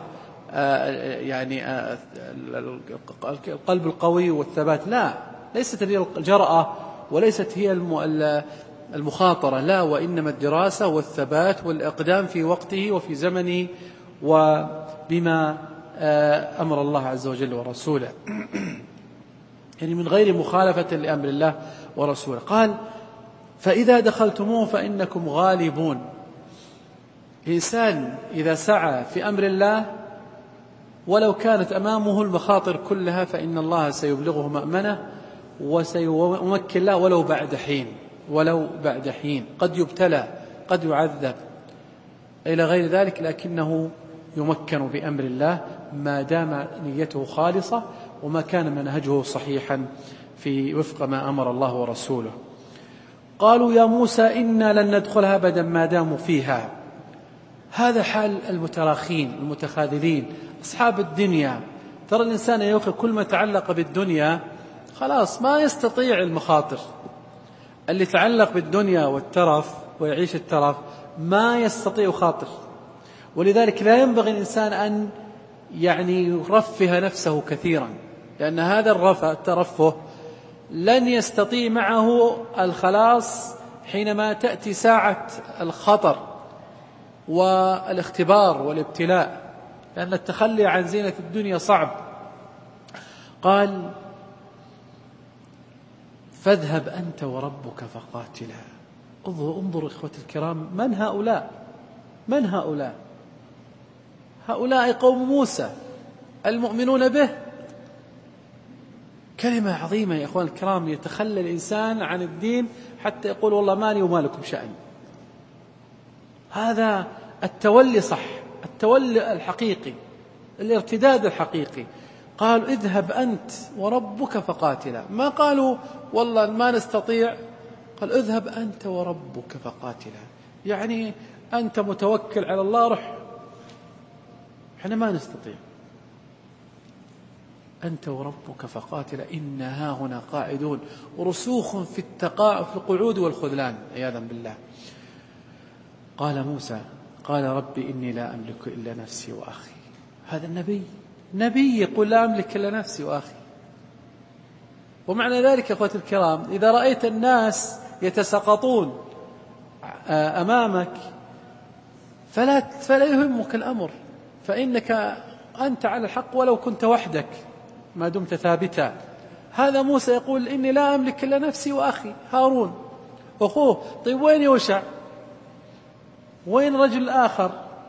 القلب القوي والثبات، لا، ليست هي الجرأة وليست هي المخاطرة، لا، وإنما الدراسة والثبات والإقدام في وقته وفي زمنه وبما أمر الله عز وجل ورسوله، يعني من غير مخالفة لأمر الله ورسوله. قال فإذا دخلتموه فإنكم غالبون. الإنسان إذا سعى في أمر الله ولو كانت أمامه المخاطر كلها فإن الله سيبلغه مأمنه وسيمكن له ولو بعد حين، قد يبتلى قد يعذب إلى غير ذلك، لكنه يمكن بأمر الله ما دام نيته خالصة وما كان منهجه صحيحا في وفق ما أمر الله ورسوله. قالوا يا موسى إنا لن ندخلها أبدا ما داموا فيها. هذا حال المتراخين المتخاذلين أصحاب الدنيا. ترى الإنسان يا أخي كل ما تعلق بالدنيا خلاص ما يستطيع المخاطر. اللي تعلق بالدنيا والترف ويعيش الترف ما يستطيع خاطر، ولذلك لا ينبغي الإنسان أن يرفه نفسه كثيرا، لأن هذا الترفه لن يستطيع معه الخلاص حينما تأتي ساعة الخطر والاختبار والابتلاء، لأن التخلي عن زينة الدنيا صعب. قال فاذهب أنت وربك فقاتلا. انظروا إخوتي الكرام، من هؤلاء؟ هؤلاء قوم موسى المؤمنون به. كلمة عظيمة يا أخوان الكرام، يتخلى الإنسان عن الدين حتى يقول والله مالي وما لكم شأن. هذا التولي صح، التولي الحقيقي، الارتداد الحقيقي. قالوا اذهب أنت وربك فقاتلا، ما قالوا والله ما نستطيع، قال اذهب أنت وربك فقاتلا، يعني أنت متوكل على الله، رح، احنا ما نستطيع، أنت وربك فقاتلا إنها هنا قاعدون، ورسوخ في القعود والخذلان عياذا بالله. قال موسى قال ربي إني لا أملك إلا نفسي وأخي. هذا نبي يقول لا أملك إلا نفسي وأخي. ومعنى ذلك يا أخواتي الكرام، إذا رأيت الناس يتساقطون أمامك فلا يهمك الأمر، فإنك أنت على الحق ولو كنت وحدك ما دمت ثابتا. هذا موسى يقول إني لا أملك إلا نفسي وأخي هارون أخوه. طيب وين يوشع؟ وين رجل الآخر؟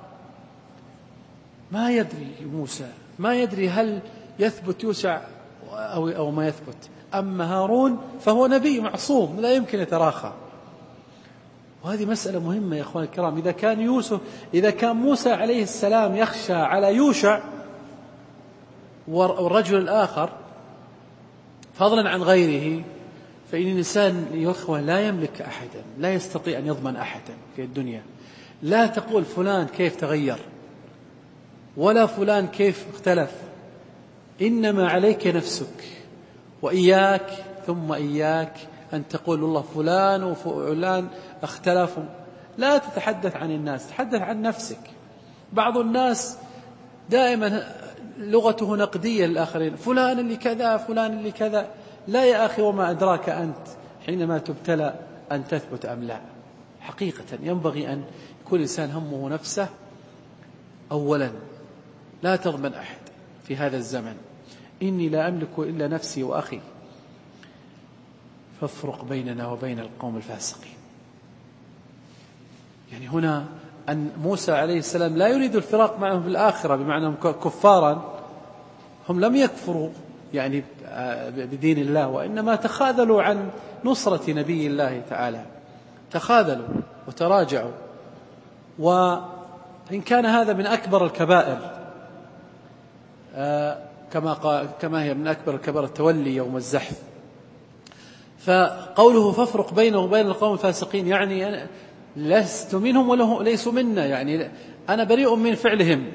ما يدري موسى، ما يدري هل يثبت يوشع أو ما يثبت. أما هارون فهو نبي معصوم لا يمكن يتراخى. وهذه مسألة مهمة يا أخوان الكرام. إذا كان موسى عليه السلام يخشى على يوشع والرجل الآخر فضلا عن غيره، فإن الإنسان يا أخوة لا يملك أحدا، لا يستطيع أن يضمن أحدا في الدنيا. لا تقول فلان كيف تغير ولا فلان كيف اختلف، إنما عليك نفسك، وإياك ثم إياك أن تقول والله فلان وفلان اختلفوا. لا تتحدث عن الناس، تحدث عن نفسك. بعض الناس دائما لغته نقدية للآخرين، فلان اللي كذا فلان اللي كذا. لا يا أخي، وما أدراك أنت حينما تبتلى أن تثبت أم لا. حقيقة ينبغي أن كل إنسان همه نفسه أولا، لا تضمن أحد في هذا الزمن. إني لا أملك إلا نفسي وأخي فافرق بيننا وبين القوم الفاسقين. يعني هنا أن موسى عليه السلام لا يريد الفراق معهم في الآخرة، بمعنى هم كفارا، هم لم يكفروا يعني بدين الله، وإنما تخاذلوا عن نصرة نبي الله تعالى، تخاذلوا وتراجعوا. وإن كان هذا من أكبر الكبائر، كما هي من أكبر الكبائر التولي يوم الزحف. فقوله فافرق بينه وبين القوم الفاسقين يعني أنا لست منهم وليسوا منا، يعني أنا بريء من فعلهم.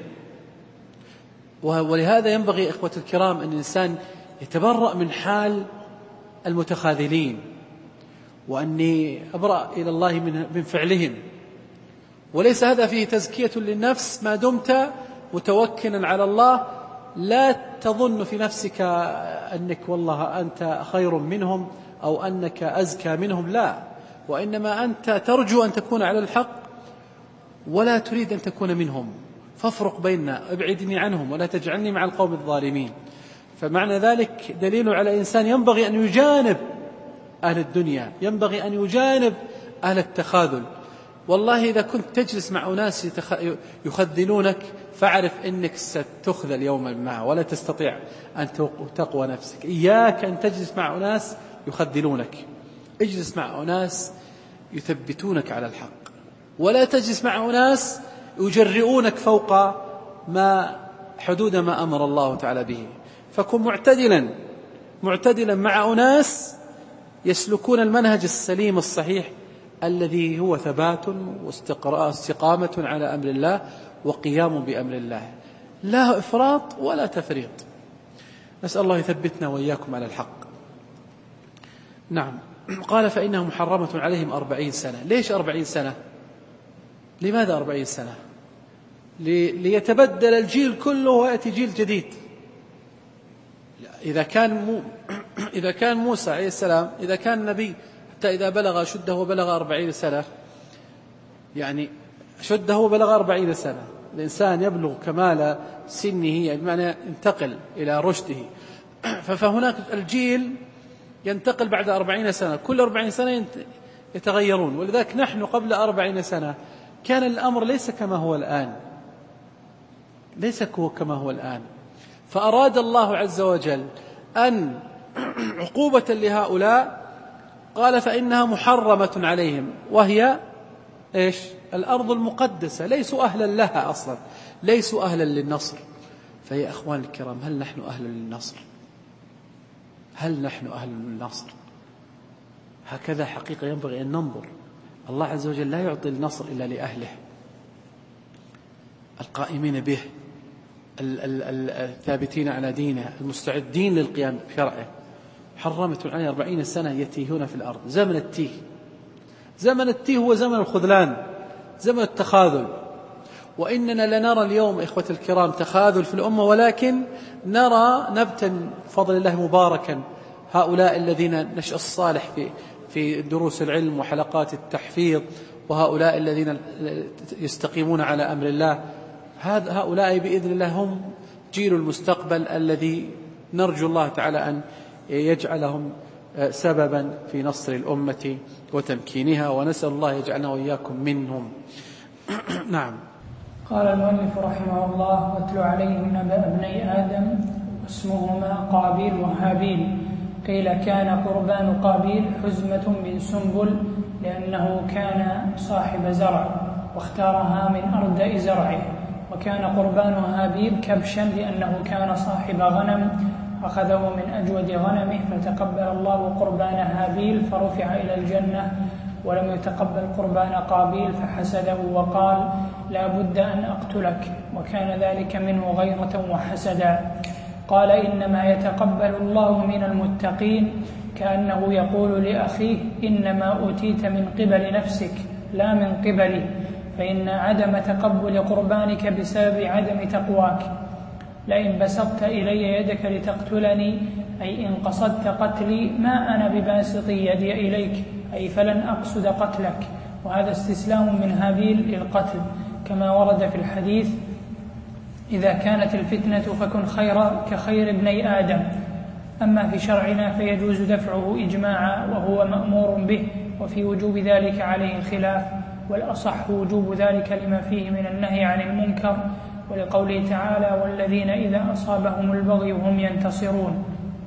ولهذا ينبغي إخوة الكرام أن الإنسان يتبرأ من حال المتخاذلين، وأني أبرأ إلى الله من فعلهم. وليس هذا فيه تزكية للنفس ما دمت متوكلا على الله. لا تظن في نفسك أنك والله أنت خير منهم أو أنك أزكى منهم، لا، وإنما أنت ترجو أن تكون على الحق ولا تريد أن تكون منهم، فافرق بيننا، ابعدني عنهم ولا تجعلني مع القوم الظالمين. فمعنى ذلك دليل على إنسان ينبغي أن يجانب أهل الدنيا، ينبغي أن يجانب أهل التخاذل. والله إذا كنت تجلس مع أناس يخذلونك فاعرف أنك ستخذل يوما ما ولا تستطيع أن تقوى نفسك. إياك أن تجلس مع أناس يخذلونك، اجلس مع أناس يثبتونك على الحق، ولا تجلس مع أناس يجرؤونك فوق ما حدود ما أمر الله تعالى به. فكن معتدلا مع أناس يسلكون المنهج السليم الصحيح الذي هو ثبات واستقامة على أمر الله وقيام بأمر الله، لا إفراط ولا تفريط. نسأل الله يثبتنا وإياكم على الحق. نعم. قال فإنها محرمة عليهم 40 سنة. ليش 40 سنة؟ لماذا 40 سنة؟ ليتبدل الجيل كله ويأتي جيل جديد. إذا كان موسى عليه السلام، إذا كان نبي حتى إذا بلغ شده وبلغ 40 سنة، يعني شده وبلغ 40 سنة، الإنسان يبلغ كمال سنه بمعنى ينتقل إلى رشده، فهناك الجيل ينتقل بعد 40 سنة، كل 40 سنة يتغيرون. ولذلك نحن قبل 40 سنة كان الأمر ليس كما هو الآن، فأراد الله عز وجل أن عقوبة لهؤلاء قال فإنها محرمة عليهم، وهي إيش؟ الأرض المقدسة، ليسوا أهلا لها أصلا، ليسوا أهلا للنصر. فيا أخوان الكرام، هل نحن أهل للنصر؟ هل نحن أهل للنصر؟ هكذا حقيقة ينبغي أن ننظر. الله عز وجل لا يعطي النصر إلا لأهله القائمين به، الثابتين على دينه، المستعدين للقيام بشرعه. حرمت عليه 40 سنة يتيهون في الأرض. زمن التيه هو زمن الخذلان، زمن التخاذل. وإننا لنرى اليوم إخوة الكرام تخاذل في الأمة، ولكن نرى نبتا بفضل الله مباركا هؤلاء الذين نشأ الصالح في دروس العلم وحلقات التحفيظ، وهؤلاء الذين يستقيمون على أمر الله، هؤلاء بإذن الله هم جيل المستقبل الذي نرجو الله تعالى أن يجعلهم سببا في نصر الأمة وتمكينها، ونسأل الله يجعلنا وإياكم منهم. نعم. قال المؤلف رحمه الله: واتل عليهم نبأ ابني آدم واسمهما قابيل وهابيل. قيل كان قربان قابيل حزمة من سنبل لأنه كان صاحب زرع واختارها من أردأ زرعه، وكان قربان هابيل كبشا لأنه كان صاحب غنم أخذه من أجود غنمه، فتقبل الله قربان هابيل فرفع إلى الجنة، ولم يتقبل قربان قابيل فحسده وقال لا بد أن أقتلك، وكان ذلك منه غيرة وحسدا. قال إنما يتقبل الله من المتقين، كأنه يقول لأخيه إنما أوتيت من قبل نفسك لا من قبلي، فإن عدم تقبل قربانك بسبب عدم تقواك. لئن بسطت إلي يدك لتقتلني، أي إن قصدت قتلي ما أنا بباسط يدي إليك، أي فلن أقصد قتلك. وهذا استسلام من هابيل للقتل، كما ورد في الحديث: إذا كانت الفتنة فكن كخير ابني آدم. أما في شرعنا فيجوز دفعه إجماعا، وهو مأمور به، وفي وجوب ذلك عليه خلاف، والأصح وجوب ذلك لما فيه من النهي عن المنكر، ولقوله تعالى: والذين إذا أصابهم البغي هم ينتصرون.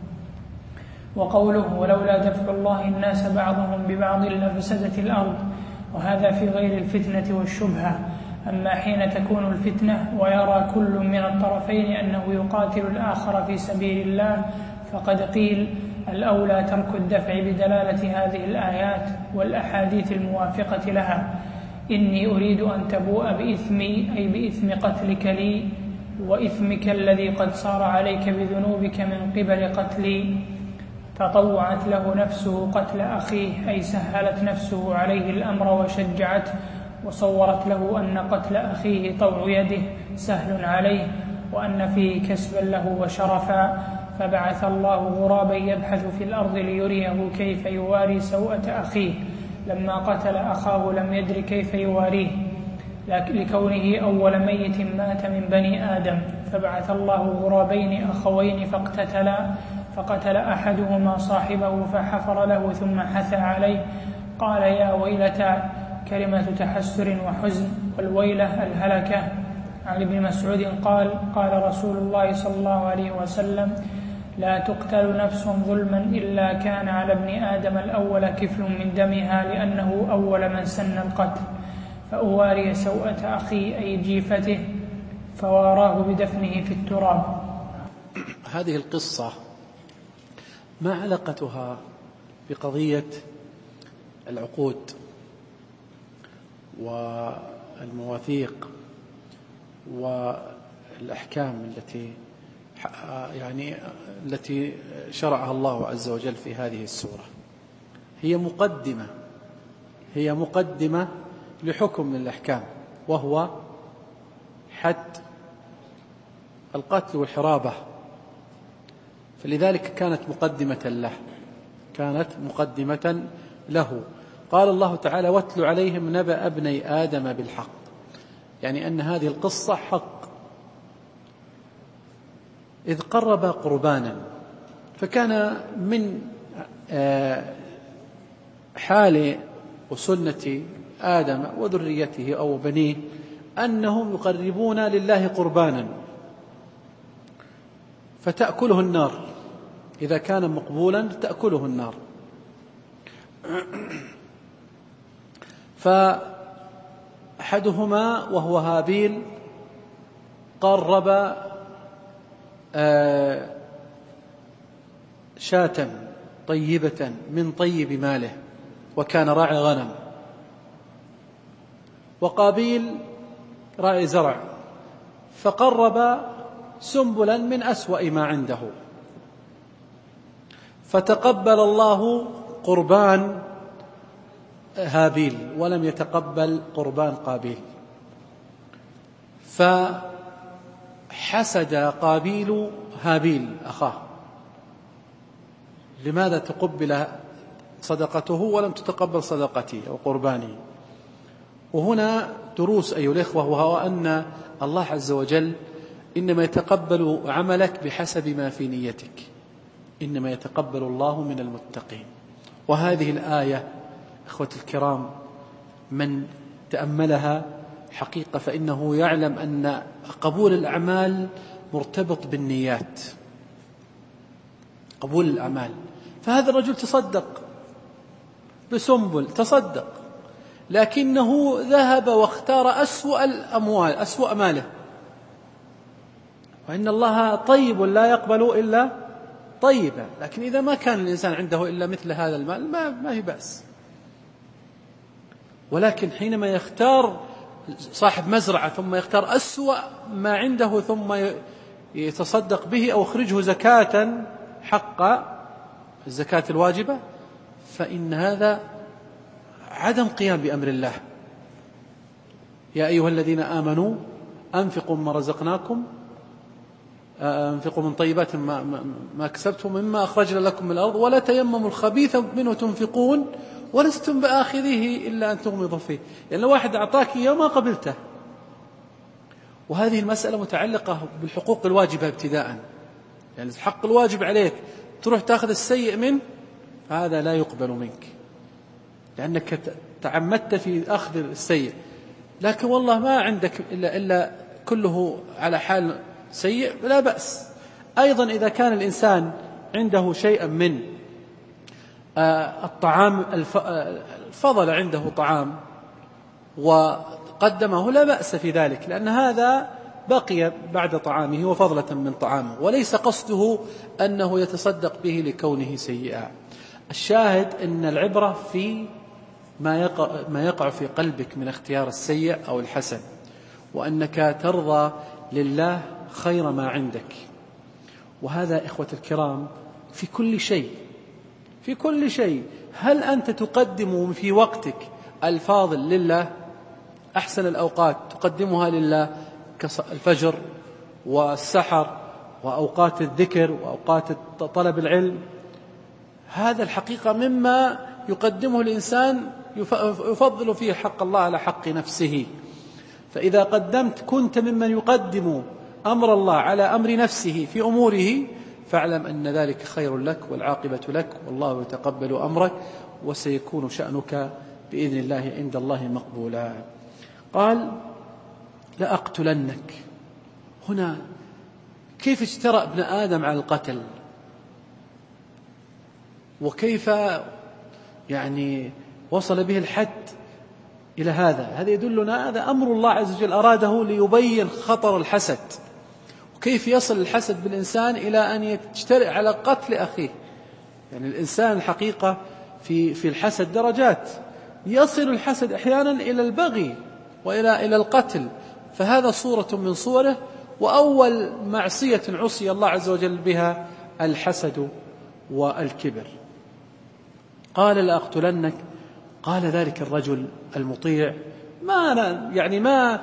وقوله: ولولا دفع الله الناس بعضهم ببعض لفسدت الأرض، وهذا في غير الفتنة والشبهة. أما حين تكون الفتنة ويرى كل من الطرفين أنه يقاتل الآخر في سبيل الله، فقد قيل الأولى ترك الدفع بدلالة هذه الآيات والأحاديث الموافقة لها: إني أريد أن تبوء بإثمي، أي بإثم قتلك لي، وإثمك الذي قد صار عليك بذنوبك من قبل قتلي. فطوعت له نفسه قتل أخيه، أي سهلت نفسه عليه الأمر وشجعته، وصورت له أن قتل أخيه طوع يده سهل عليه، وأن فيه كسبا له وشرفا. فبعث الله غرابا يبحث في الأرض ليريه كيف يواري سوءة أخيه، لما قتل أخاه لم يدر كيف يواريه لكونه أول ميت مات من بني آدم، فبعث الله غرابين أخوين فقتل أحدهما صاحبه فحفر له ثم حثى عليه. قال: يا ويلتى، كلمة تحسر وحزن، والويلة الهلكة. عن ابن مسعود قال: قال رسول الله صلى الله عليه وسلم: لا تقتل نفس ظلما إلا كان على ابن آدم الأول كفل من دمها، لأنه أول من سن القتل، فأواري سوءة أخي أي جيفته، فواراه بدفنه في التراب. هذه القصة ما علاقتها بقضية العقود والمواثيق والأحكام التي شرعها الله عز وجل في هذه السورة؟ هي مقدمة لحكم من الأحكام، وهو حد القتل والحرابة، فلذلك كانت مقدمة له. قال الله تعالى: واتل عليهم نبأ ابني آدم بالحق، يعني أن هذه القصة حق. إذ قرب قربانا، فكان من حال وسنة آدم وذريته أو بنيه أنهم يقربون لله قربانا فتأكله النار، إذا كان مقبولا تأكله النار. فأحدهما وهو هابيل قرب شاة طيبة من طيب ماله، وكان راعي غنم، وقابيل راعي زرع، فقرب سنبلا من أسوأ ما عنده، فتقبل الله قربان هابيل ولم يتقبل قربان قابيل، فحسد قابيل هابيل أخاه: لماذا تقبل صدقته ولم تتقبل صدقتي أو قرباني؟ وهنا دروس أيها الإخوة، وهو أن الله عز وجل إنما يتقبل عملك بحسب ما في نيتك، إنما يتقبل الله من المتقين. وهذه الآية إخوة الكرام من تأملها حقيقة فإنه يعلم أن قبول الأعمال مرتبط بالنيات، قبول الأعمال. فهذا الرجل تصدق بسنبل، تصدق، لكنه ذهب واختار أسوأ الأموال، أسوأ ماله، وإن الله طيب لا يقبل إلا طيبا. لكن إذا ما كان الإنسان عنده إلا مثل هذا المال ما هي بأس. ولكن حينما يختار صاحب مزرعة ثم يختار أسوأ ما عنده ثم يتصدق به أو يخرجه زكاة حق الزكاة الواجبة، فإن هذا عدم قيام بأمر الله. يا أيها الذين آمنوا أنفقوا مما رزقناكم، أنفقوا من طيبات ما كسبتم مما أخرجنا لكم من الأرض، ولا تيمموا الخبيث منه تنفقون ولستم بآخذه إلا أن تغمضوا فيه. يعني لو واحد أعطاك إياه ما قبلته. وهذه المسألة متعلقة بالحقوق الواجبة ابتداء، يعني الحق الواجب عليك تروح تأخذ السيء منه، هذا لا يقبل منك لأنك تعمدت في أخذ السيء. لكن والله ما عندك إلا كله على حال سيء، لا بأس. أيضا إذا كان الإنسان عنده شيئا من الطعام، الفضل عنده طعام وقدمه، لا بأس في ذلك، لأن هذا بقي بعد طعامه وفضلة من طعامه، وليس قصده أنه يتصدق به لكونه سيئا. الشاهد أن العبرة في ما يقع في قلبك من اختيار السيء أو الحسن، وأنك ترضى لله خير ما عندك. وهذا إخوة الكرام في كل شيء، في كل شيء. هل أنت تقدم في وقتك الفاضل لله؟ أحسن الأوقات تقدمها لله كالفجر والسحر وأوقات الذكر وأوقات طلب العلم. هذا الحقيقة مما يقدمه الإنسان يفضل فيه حق الله على حق نفسه. فإذا كنت ممن يقدم أمر الله على أمر نفسه في أموره، فاعلم أن ذلك خير لك والعاقبة لك، والله يتقبل أمرك وسيكون شأنك بإذن الله عند الله مقبولا. قال لأقتلنك. هنا كيف اجترأ ابن آدم على القتل، وكيف وصل به الحد إلى هذا يدلنا هذا أمر الله عز وجل أراده ليبين خطر الحسد، وكيف يصل الحسد بالإنسان إلى أن يجترئ على قتل أخيه. الإنسان الحقيقة في الحسد درجات، يصل الحسد أحيانا إلى البغي وإلى القتل، فهذا صورة من صوره، وأول معصية عصي الله عز وجل بها الحسد والكبر. قال لأقتلنك. قال ذلك الرجل المطيع ما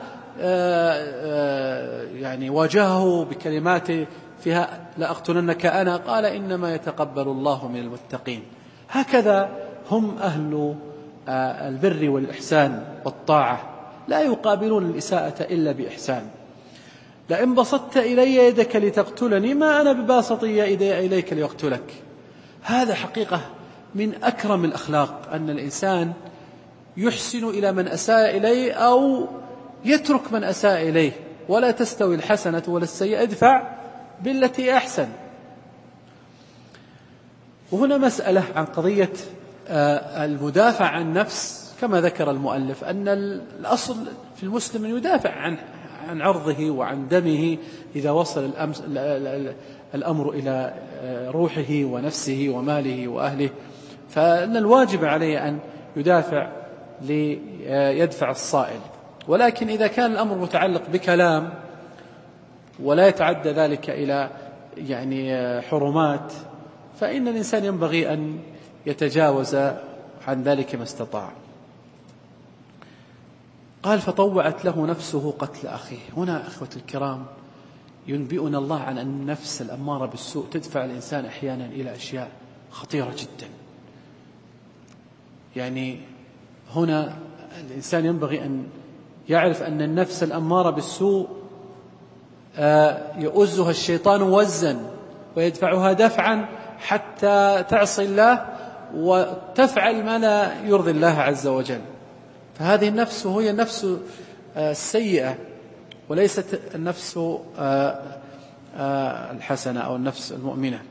واجهه بكلمات فيها لأقتلنك أنا، قال إنما يتقبل الله من المتقين. هكذا هم أهل البر والإحسان والطاعة، لا يقابلون الإساءة إلا بإحسان. لئن بسطت إلي يدك لتقتلني ما أنا بباسط يدي إليك ليقتلك. هذا حقيقة من أكرم الأخلاق، أن الإنسان يحسن إلى من أساء إليه أو يترك من أساء إليه، ولا تستوي الحسنة ولا السيئة، ادفع بالتي أحسن. وهنا مسألة عن قضية المدافع عن النفس، كما ذكر المؤلف أن الأصل في المسلم أن يدافع عن عرضه وعن دمه إذا وصل الأمر إلى روحه ونفسه وماله وأهله، فإن الواجب عليه أن يدافع ليدفع الصائل. ولكن إذا كان الأمر متعلق بكلام ولا يتعدى ذلك إلى حرمات، فإن الإنسان ينبغي أن يتجاوز عن ذلك ما استطاع. قال فطوعت له نفسه قتل أخيه. هنا أخوة الكرام ينبئنا الله عن أن النفس الأمارة بالسوء تدفع الإنسان أحيانا إلى أشياء خطيرة جدا. هنا الإنسان ينبغي أن يعرف أن النفس الأمارة بالسوء يؤزها الشيطان وزا ويدفعها دفعا حتى تعصي الله وتفعل ما لا يرضي الله عز وجل. فهذه النفس هي النفس السيئة وليست النفس الحسنة أو النفس المؤمنة.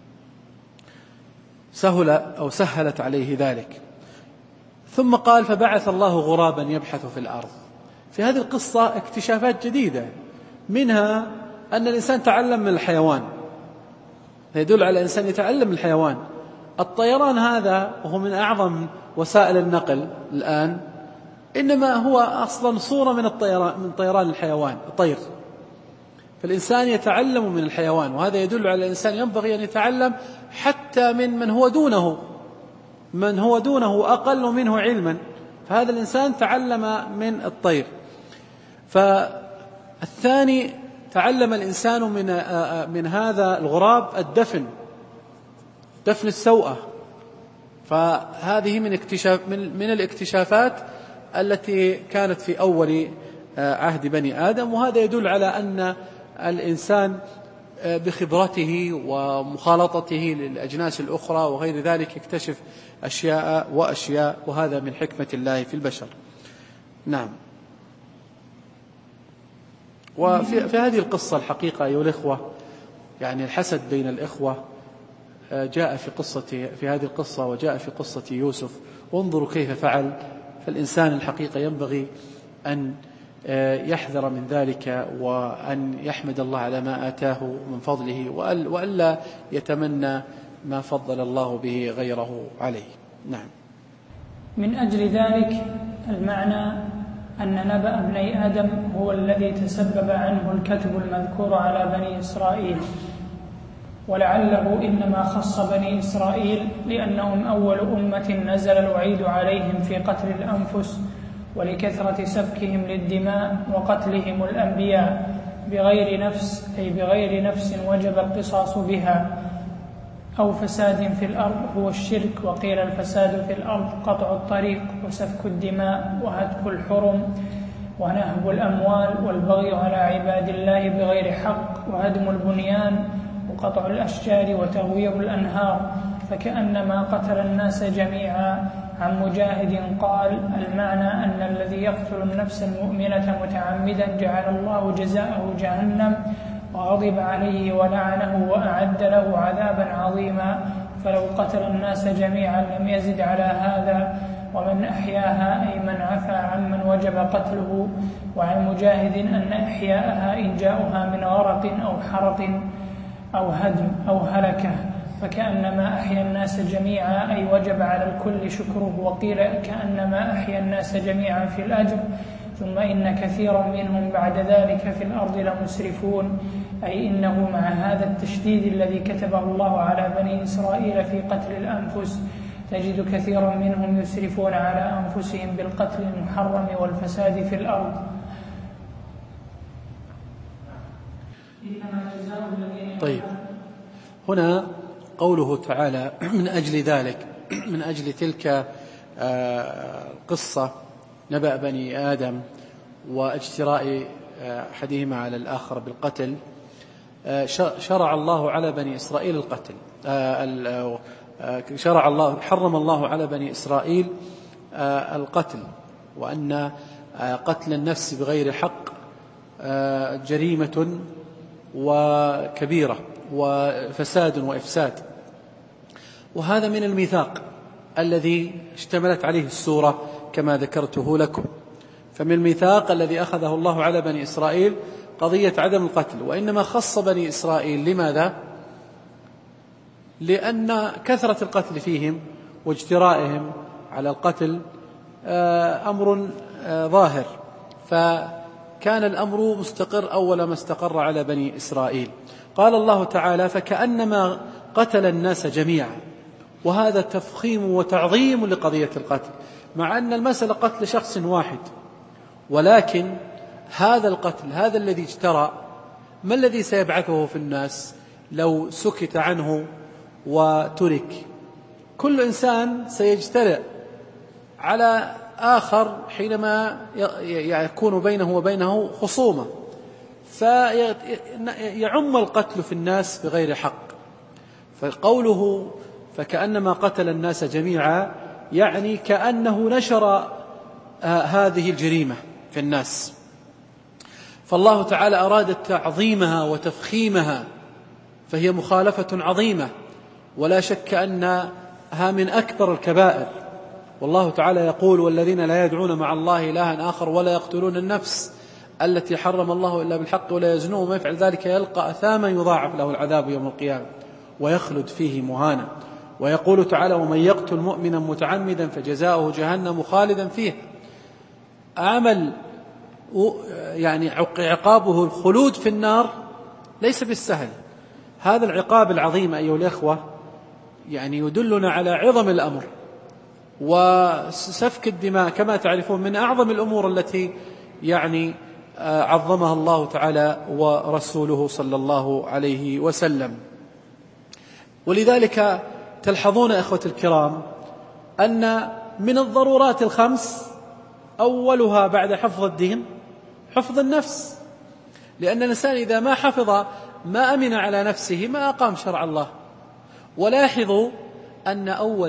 سهلت عليه ذلك. ثم قال فبعث الله غرابا يبحث في الأرض. في هذه القصة اكتشافات جديدة، منها أن الإنسان تعلم من الحيوان، يدل على الإنسان يتعلم من الحيوان. الطيران هذا وهو من أعظم وسائل النقل الآن، إنما هو أصلا صورة من طيران الحيوان، الطير. فالإنسان يتعلم من الحيوان، وهذا يدل على الإنسان ينبغي أن يتعلم حتى من هو دونه أقل منه علما. فهذا الإنسان تعلم من الطير. فالثاني تعلم الإنسان من هذا الغراب دفن السوءة. فهذه من الاكتشافات التي كانت في أول عهد بني آدم. وهذا يدل على أن الإنسان بخبرته ومخالطته للأجناس الأخرى وغير ذلك يكتشف أشياء وأشياء، وهذا من حكمة الله في البشر. نعم. وفي هذه القصة الحقيقة أيها الإخوة، الحسد بين الإخوة جاء في هذه القصة وجاء في قصة يوسف، وانظروا كيف فعل. فالإنسان الحقيقة ينبغي أن يحذر من ذلك، وأن يحمد الله على ما آتاه من فضله، وألا يتمنى ما فضل الله به غيره عليه. نعم. من أجل ذلك المعنى أن نبأ ابني آدم هو الذي تسبب عنه الكتب المذكور على بني إسرائيل، ولعله إنما خص بني إسرائيل لأنهم أول أمة نزل الوعيد عليهم في قتل الأنفس، ولكثرة سفكهم للدماء وقتلهم الأنبياء بغير نفس، أي بغير نفس وجب القصاص بها. أو فساد في الأرض هو الشرك. وقيل الفساد في الأرض قطع الطريق وسفك الدماء وهتك الحرم ونهب الأموال والبغي على عباد الله بغير حق وهدم البنيان وقطع الأشجار وتغوير الأنهار. فكأنما قتل الناس جميعا. عن مجاهد قال: المعنى أن الذي يقتل النفس المؤمنة متعمدا جعل الله جزاءه جهنم وغضب عليه ولعنه وأعد له عذابا عظيما. فلو قتل الناس جميعا لم يزد على هذا. ومن أحياها أي من عفى عمن وجب قتله. وعن مجاهد أن إحياءها إنجاؤها من غرق أو حرق أو هدم أو هلكة. فكأنما أحيا الناس جميعا أي وجب على الكل شكره. وقيل كأنما أحيا الناس جميعا في الأجر. ثم إن كثيرا منهم بعد ذلك في الأرض لمسرفون، أي إنه مع هذا التشديد الذي كتبه الله على بني إسرائيل في قتل الأنفس تجد كثيرا منهم يسرفون على أنفسهم بالقتل المحرم والفساد في الأرض. طيب، هنا قوله تعالى من أجل ذلك، من أجل تلك قصة نبأ بني آدم واجتراء أحدهما على الآخر بالقتل، شرع الله على بني إسرائيل القتل. حرم الله على بني إسرائيل القتل، وأن قتل النفس بغير حق جريمة وكبيرة وفساد وإفساد. وهذا من الميثاق الذي اشتملت عليه السورة كما ذكرته لكم. فمن الميثاق الذي أخذه الله على بني إسرائيل قضية عدم القتل، وإنما خص بني إسرائيل. لماذا؟ لأن كثرة القتل فيهم واجترائهم على القتل أمر ظاهر، فكان الأمر مستقر أول ما استقر على بني إسرائيل. قال الله تعالى: فكأنما قتل الناس جميعا. وهذا تفخيم وتعظيم لقضية القتل، مع أن المسألة قتل شخص واحد، ولكن هذا القتل، هذا الذي اجترى، ما الذي سيبعثه في الناس لو سكت عنه وترك؟ كل إنسان سيجترئ على آخر حينما يكون بينه وبينه خصومة، فيعم القتل في الناس بغير حق. فقوله فكأنما قتل الناس جميعا يعني كأنه نشر هذه الجريمة في الناس. فالله تعالى أراد تعظيمها وتفخيمها، فهي مخالفة عظيمة، ولا شك أنها من أكبر الكبائر. والله تعالى يقول: والذين لا يدعون مع الله إلها آخر ولا يقتلون النفس التي حرم الله إلا بالحق ولا يزنون وما يفعل ذلك يلقى أثاما يضاعف له العذاب يوم القيامة ويخلد فيه مهانا. ويقول تعالى: ومن يقتل مؤمنا متعمدا فجزاؤه جهنم خالدا فيه. عمل يعني عقابه الخلود في النار ليس بالسهل. هذا العقاب العظيم أيها الأخوة يعني يدلنا على عظم الأمر. وسفك الدماء كما تعرفون من أعظم الأمور التي يعني عظمها الله تعالى ورسوله صلى الله عليه وسلم. ولذلك تلحظون إخوة الكرام أن من الضرورات الخمس أولها بعد حفظ الدين حفظ النفس، لأن الإنسان إذا ما حفظ ما أمن على نفسه ما أقام شرع الله. ولاحظوا أن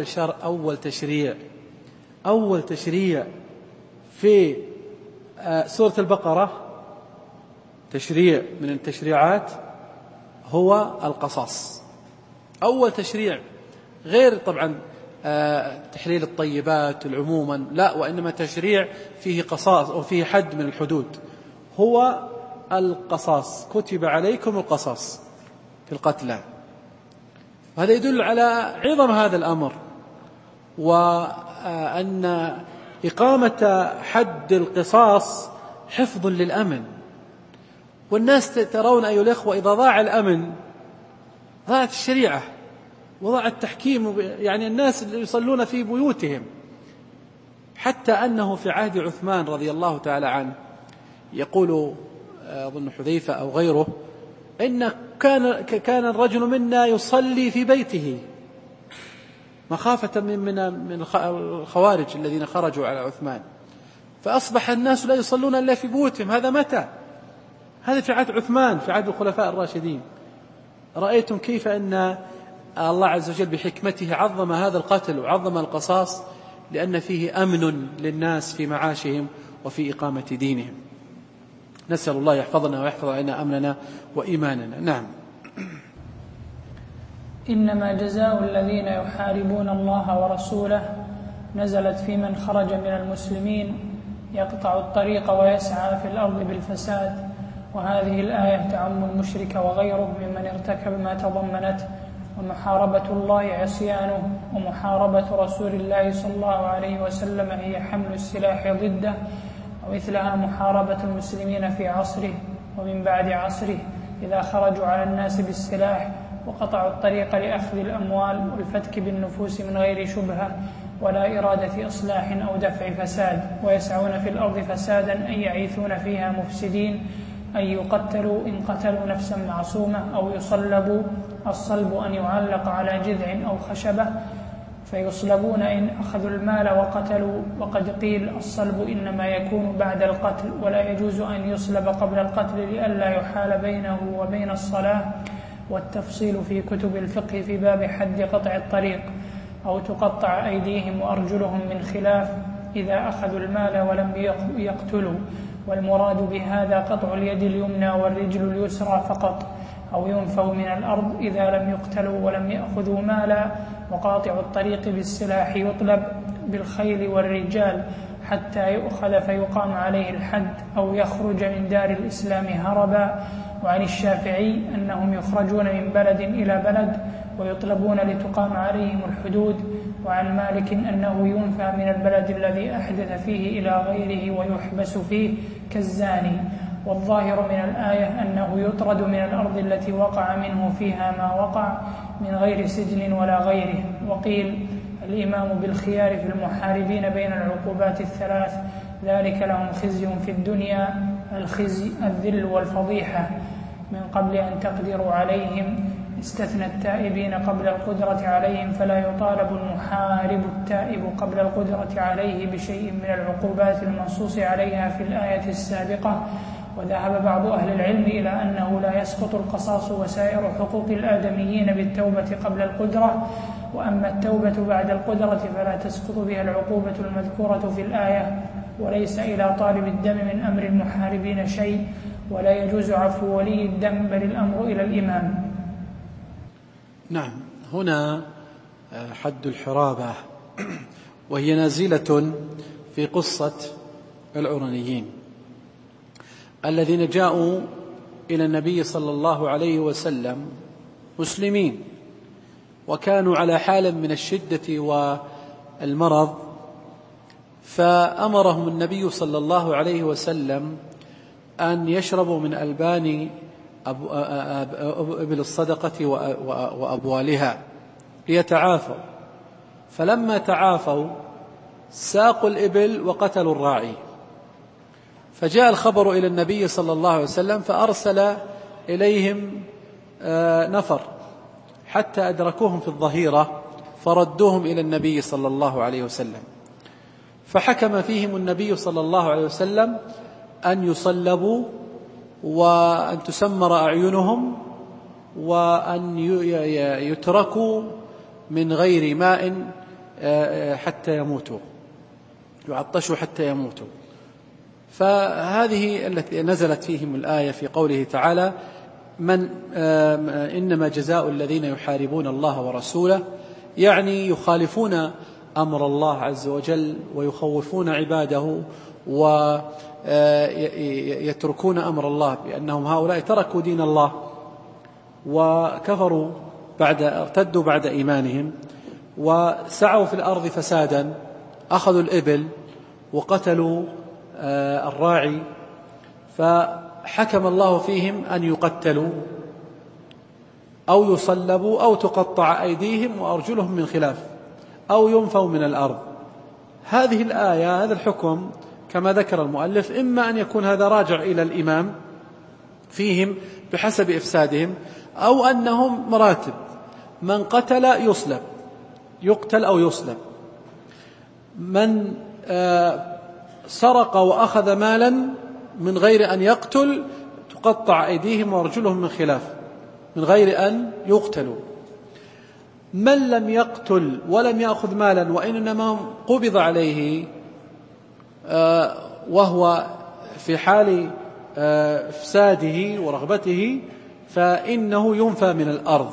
أول تشريع في سورة البقرة، تشريع من التشريعات هو القصاص. أول تشريع، غير طبعا تحليل الطيبات عموما، لا، وإنما تشريع فيه قصاص أو فيه حد من الحدود هو القصاص. كتب عليكم القصاص في القتلى. هذا يدل على عظم هذا الأمر، وأن إقامة حد القصاص حفظ للأمن. والناس ترون أيها الأخوة إذا ضاع الأمن ضاعت الشريعة وضاع التحكيم. يعني الناس اللي يصلون في بيوتهم، حتى أنه في عهد عثمان رضي الله تعالى عنه يقول أظن حذيفة أو غيره إن كان الرجل منا يصلي في بيته مخافة من الخوارج الذين خرجوا على عثمان، فأصبح الناس لا يصلون إلا في بيوتهم. هذا متى؟ هذا في عهد عثمان، في عهد الخلفاء الراشدين. رأيتم كيف أن الله عز وجل بحكمته عظم هذا القتل وعظم القصاص، لأن فيه أمن للناس في معاشهم وفي إقامة دينهم. نسأل الله يحفظنا ويحفظ علينا أمننا وإيماننا. نعم. إنما جزاء الذين يحاربون الله ورسوله نزلت في من خرج من المسلمين يقطع الطريق ويسعى في الأرض بالفساد، وهذه الآية تعم المشرك وغيره ممن ارتكب ما تضمنته، ومحاربة الله عصيانه، ومحاربة رسول الله صلى الله عليه وسلم هي حمل السلاح ضده، ومثلها محاربة المسلمين في عصره ومن بعد عصره إذا خرجوا على الناس بالسلاح وقطعوا الطريق لأخذ الأموال والفتك بالنفوس من غير شبهة ولا إرادة إصلاح أو دفع فساد، ويسعون في الأرض فسادا أي يعيثون فيها مفسدين، أن يقتلوا إن قتلوا نفسا معصومة، أو يصلبوا، الصلب أن يعلق على جذع أو خشبة فيصلبون إن أخذوا المال وقتلوا. وقد قيل الصلب إنما يكون بعد القتل، ولا يجوز أن يصلب قبل القتل لئلا يحال بينه وبين الصلاة، والتفصيل في كتب الفقه في باب حد قطع الطريق. أو تقطع أيديهم وأرجلهم من خلاف إذا أخذوا المال ولم يقتلوا، والمراد بهذا قطع اليد اليمنى والرجل اليسرى فقط، أو ينفوا من الأرض إذا لم يقتلوا ولم يأخذوا مالا. وقاطع الطريق بالسلاح يطلب بالخيل والرجال حتى يؤخذ فيقام عليه الحد، أو يخرج من دار الإسلام هربا. وعن الشافعي أنهم يخرجون من بلد إلى بلد ويطلبون لتقام عليهم الحدود. وعن مالك أنه ينفى من البلد الذي أحدث فيه إلى غيره ويحبس فيه كالزاني. والظاهر من الآية أنه يطرد من الأرض التي وقع منه فيها ما وقع من غير سجن ولا غيره. وقيل الإمام بالخيار في المحاربين بين العقوبات الثلاث، ذلك لهم خزي في الدنيا، الخزي الذل والفضيحة من قبل أن تقدروا عليهم، استثنى التائبين قبل القدرة عليهم، فلا يطالب المحارب التائب قبل القدرة عليه بشيء من العقوبات المنصوص عليها في الآية السابقة. وذهب بعض أهل العلم إلى أنه لا يسقط القصاص وسائر حقوق الآدميين بالتوبة قبل القدرة، وأما التوبة بعد القدرة فلا تسقط بها العقوبة المذكورة في الآية. وليس إلى طالب الدم من أمر المحاربين شيء، ولا يجوز عفو ولي الدم، بل الأمر إلى الإمام. نعم. هنا حد الحرابة، وهي نازلة في قصة العرنيين الذين جاءوا إلى النبي صلى الله عليه وسلم مسلمين، وكانوا على حال من الشدة والمرض، فأمرهم النبي صلى الله عليه وسلم أن يشربوا من ألبان إبل الصدقة وأبوالها ليتعافوا. فلما تعافوا ساقوا الإبل وقتلوا الراعي، فجاء الخبر إلى النبي صلى الله عليه وسلم فأرسل إليهم نفر حتى أدركوهم في الظهيرة فردوهم إلى النبي صلى الله عليه وسلم، فحكم فيهم النبي صلى الله عليه وسلم أن يصلبوا وأن تسمر أعينهم وأن يتركوا من غير ماء حتى يموتوا، يعطشوا حتى يموتوا. فهذه التي نزلت فيهم الآية في قوله تعالى: إنما جزاء الذين يحاربون الله ورسوله، يعني يخالفون أمر الله عز وجل ويخوفون عباده ويتركون أمر الله، بأنهم هؤلاء تركوا دين الله وكفروا ارتدوا بعد إيمانهم وسعوا في الأرض فسادا، أخذوا الإبل وقتلوا الراعي، فحكم الله فيهم أن يقتلوا أو يصلبوا أو تقطع أيديهم وأرجلهم من خلاف أو ينفوا من الأرض. هذه الآية، هذا الحكم كما ذكر المؤلف، إما أن يكون هذا راجع إلى الإمام فيهم بحسب إفسادهم، أو أنهم مراتب: من قتل يصلب، يقتل أو يصلب، من سرق وأخذ مالا من غير أن يقتل تقطع أيديهم وأرجلهم من خلاف من غير أن يقتلوا، من لم يقتل ولم يأخذ مالا وإنما قبض عليه وهو في حال إفساده ورغبته فإنه ينفى من الأرض.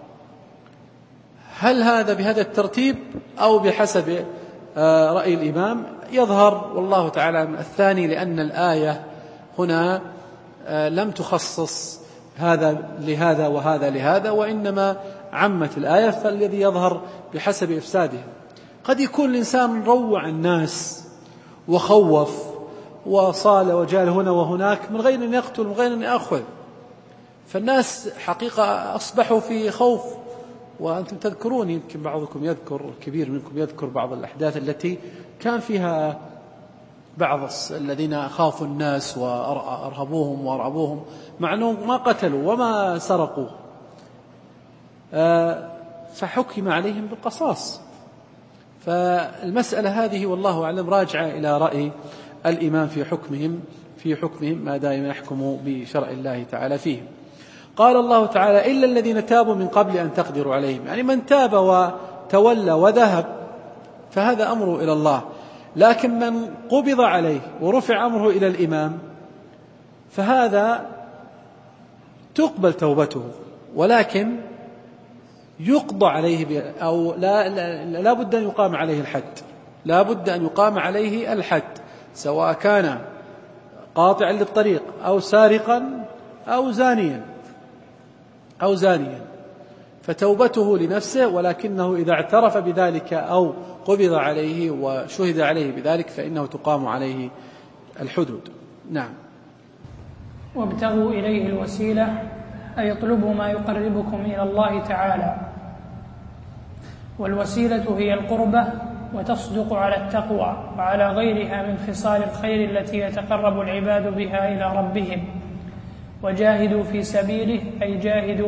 هل هذا بهذا الترتيب أو بحسب رأي الإمام؟ يظهر والله تعالى من الثاني، لأن الآية هنا لم تخصص هذا لهذا وهذا لهذا، وإنما عمت الآية، فالذي يظهر بحسب إفساده. قد يكون الإنسان روع الناس وخوف وصال وجال هنا وهناك من غير أن يقتل من غير أن يأخذ، فالناس حقيقة أصبحوا في خوف. وأنتم تذكرون، يمكن بعضكم يذكر، الكبير منكم يذكر بعض الأحداث التي كان فيها بعض الذين خافوا الناس وأرهبوهم وأرعبوهم مع أنهم ما قتلوا وما سرقوا، فحكم عليهم بالقصاص. فالمسألة هذه والله أعلم راجعة إلى رأي الإمام في حكمهم ما دائما يحكم بشرع الله تعالى فيهم. قال الله تعالى: إلا الذين تابوا من قبل أن تقدروا عليهم، يعني من تاب وتولى وذهب فهذا أمره إلى الله، لكن من قبض عليه ورفع أمره إلى الإمام فهذا تقبل توبته، ولكن يقضى عليه أو لا بد أن يقام عليه الحد، لا بد أن يقام عليه الحد، سواء كان قاطعا للطريق أو سارقا أو زانيا، فتوبته لنفسه، ولكنه إذا اعترف بذلك أو قبض عليه وشهد عليه بذلك فإنه تقام عليه الحدود. نعم. وابتغوا إليه الوسيلة، أي اطلبوا ما يقربكم إلى الله تعالى، والوسيلة هي القربة، وتصدق على التقوى وعلى غيرها من خصال الخير التي يتقرب العباد بها إلى ربهم. وجاهدوا في سبيله، أي جاهدوا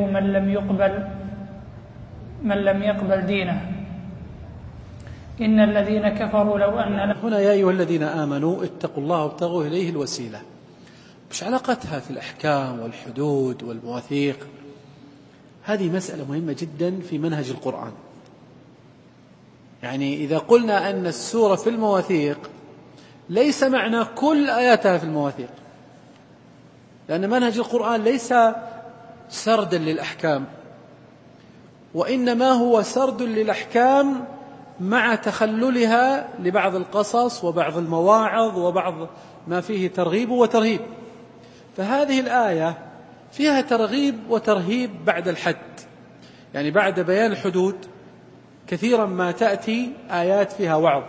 من لم يقبل دينه. إن الذين كفروا لو أن هنا يا أيها الذين آمنوا اتقوا الله وابتغوا إليه الوسيلة، مش علاقتها في الأحكام والحدود والمواثيق. هذه مسألة مهمة جدا في منهج القرآن. يعني إذا قلنا أن السورة في المواثيق ليس معنى كل آياتها في المواثيق، لأن منهج القرآن ليس سردا للأحكام، وإنما هو سرد للأحكام مع تخللها لبعض القصص وبعض المواعظ وبعض ما فيه ترغيب وترهيب. فهذه الآية فيها ترغيب وترهيب بعد الحد، يعني بعد بيان الحدود كثيرا ما تأتي آيات فيها وعظ.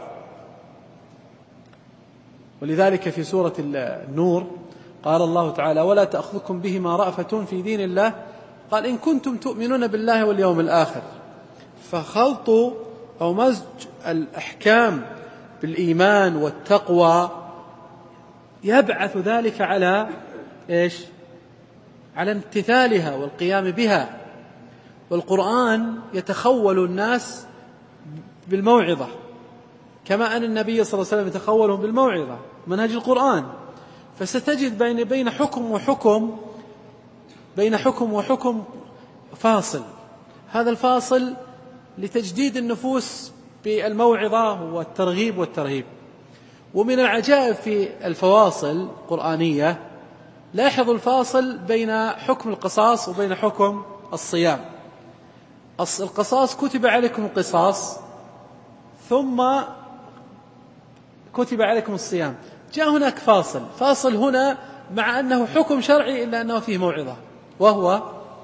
ولذلك في سورة النور قال الله تعالى: ولا تأخذكم بهما رأفة في دين الله، قال: إن كنتم تؤمنون بالله واليوم الآخر. فخلط أو مزج الأحكام بالإيمان والتقوى يبعث ذلك على إيش؟ على امتثالها والقيام بها. والقرآن يتخول الناس بالموعظة، كما أن النبي صلى الله عليه وسلم يتخولهم بالموعظة، منهج القرآن. فستجد بين حكم وحكم فاصل، هذا الفاصل لتجديد النفوس بالموعظة والترغيب والترهيب. ومن العجائب في الفواصل القرآنية لاحظوا الفاصل بين حكم القصاص وبين حكم الصيام. القصاص كتب عليكم القصاص ثم كتب عليكم الصيام، جاء هناك فاصل هنا مع أنه حكم شرعي إلا أنه فيه موعظة، وهو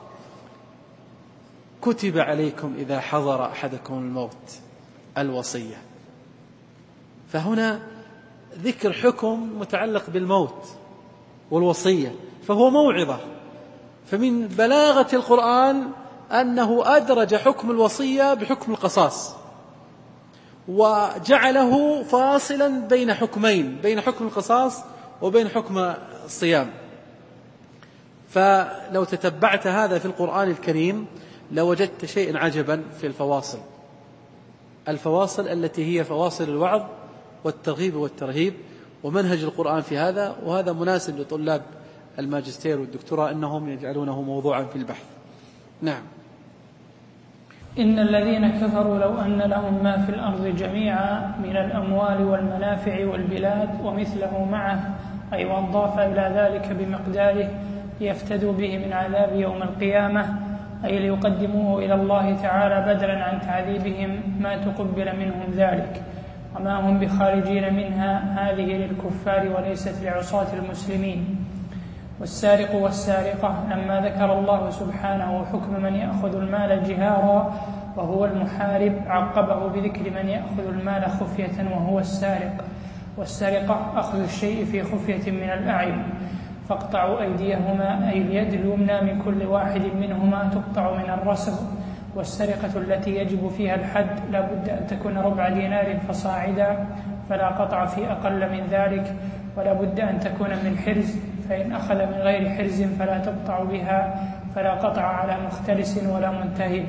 كتب عليكم إذا حضر أحدكم الموت الوصية. فهنا ذكر حكم متعلق بالموت والوصية، فهو موعظة. فمن بلاغة القرآن أنه أدرج حكم الوصية بحكم القصاص، وجعله فاصلا بين حكمين، بين حكم القصاص وبين حكم الصيام. فلو تتبعت هذا في القرآن الكريم لوجدت شيئا عجبا في الفواصل التي هي فواصل الوعظ والترغيب والترهيب، ومنهج القرآن في هذا، وهذا مناسب لطلاب الماجستير والدكتوراه أنهم يجعلونه موضوعا في البحث. نعم. إن الذين كفروا لو أن لهم ما في الأرض جميعا من الأموال والمنافع والبلاد ومثله معه، أي وأضاف إلى ذلك بمقداره ليفتدوا به من عذاب يوم القيامة، أي ليقدموه إلى الله تعالى بدلا عن تعذيبهم ما تقبل منهم ذلك، وما هم بخارجين منها، هذه للكفار وليست لعصاة المسلمين. والسارق والسارقة لما ذكر الله سبحانه حكم من يأخذ المال جهارا وهو المحارب، عقبه بذكر من يأخذ المال خفية وهو السارق. والسرقة أخذ الشيء في خفية من الأعين، فاقطعوا أيديهما، أي اليد اليمنى من كل واحد منهما تقطع من الرسغ. والسرقة التي يجب فيها الحد لا بد أن تكون ربع دينار فصاعدا، فلا قطع في أقل من ذلك، ولا بد أن تكون من حرز، فإن أخذ من غير حرز فلا تقطع بها، فلا قطع على مختلس ولا منتهب.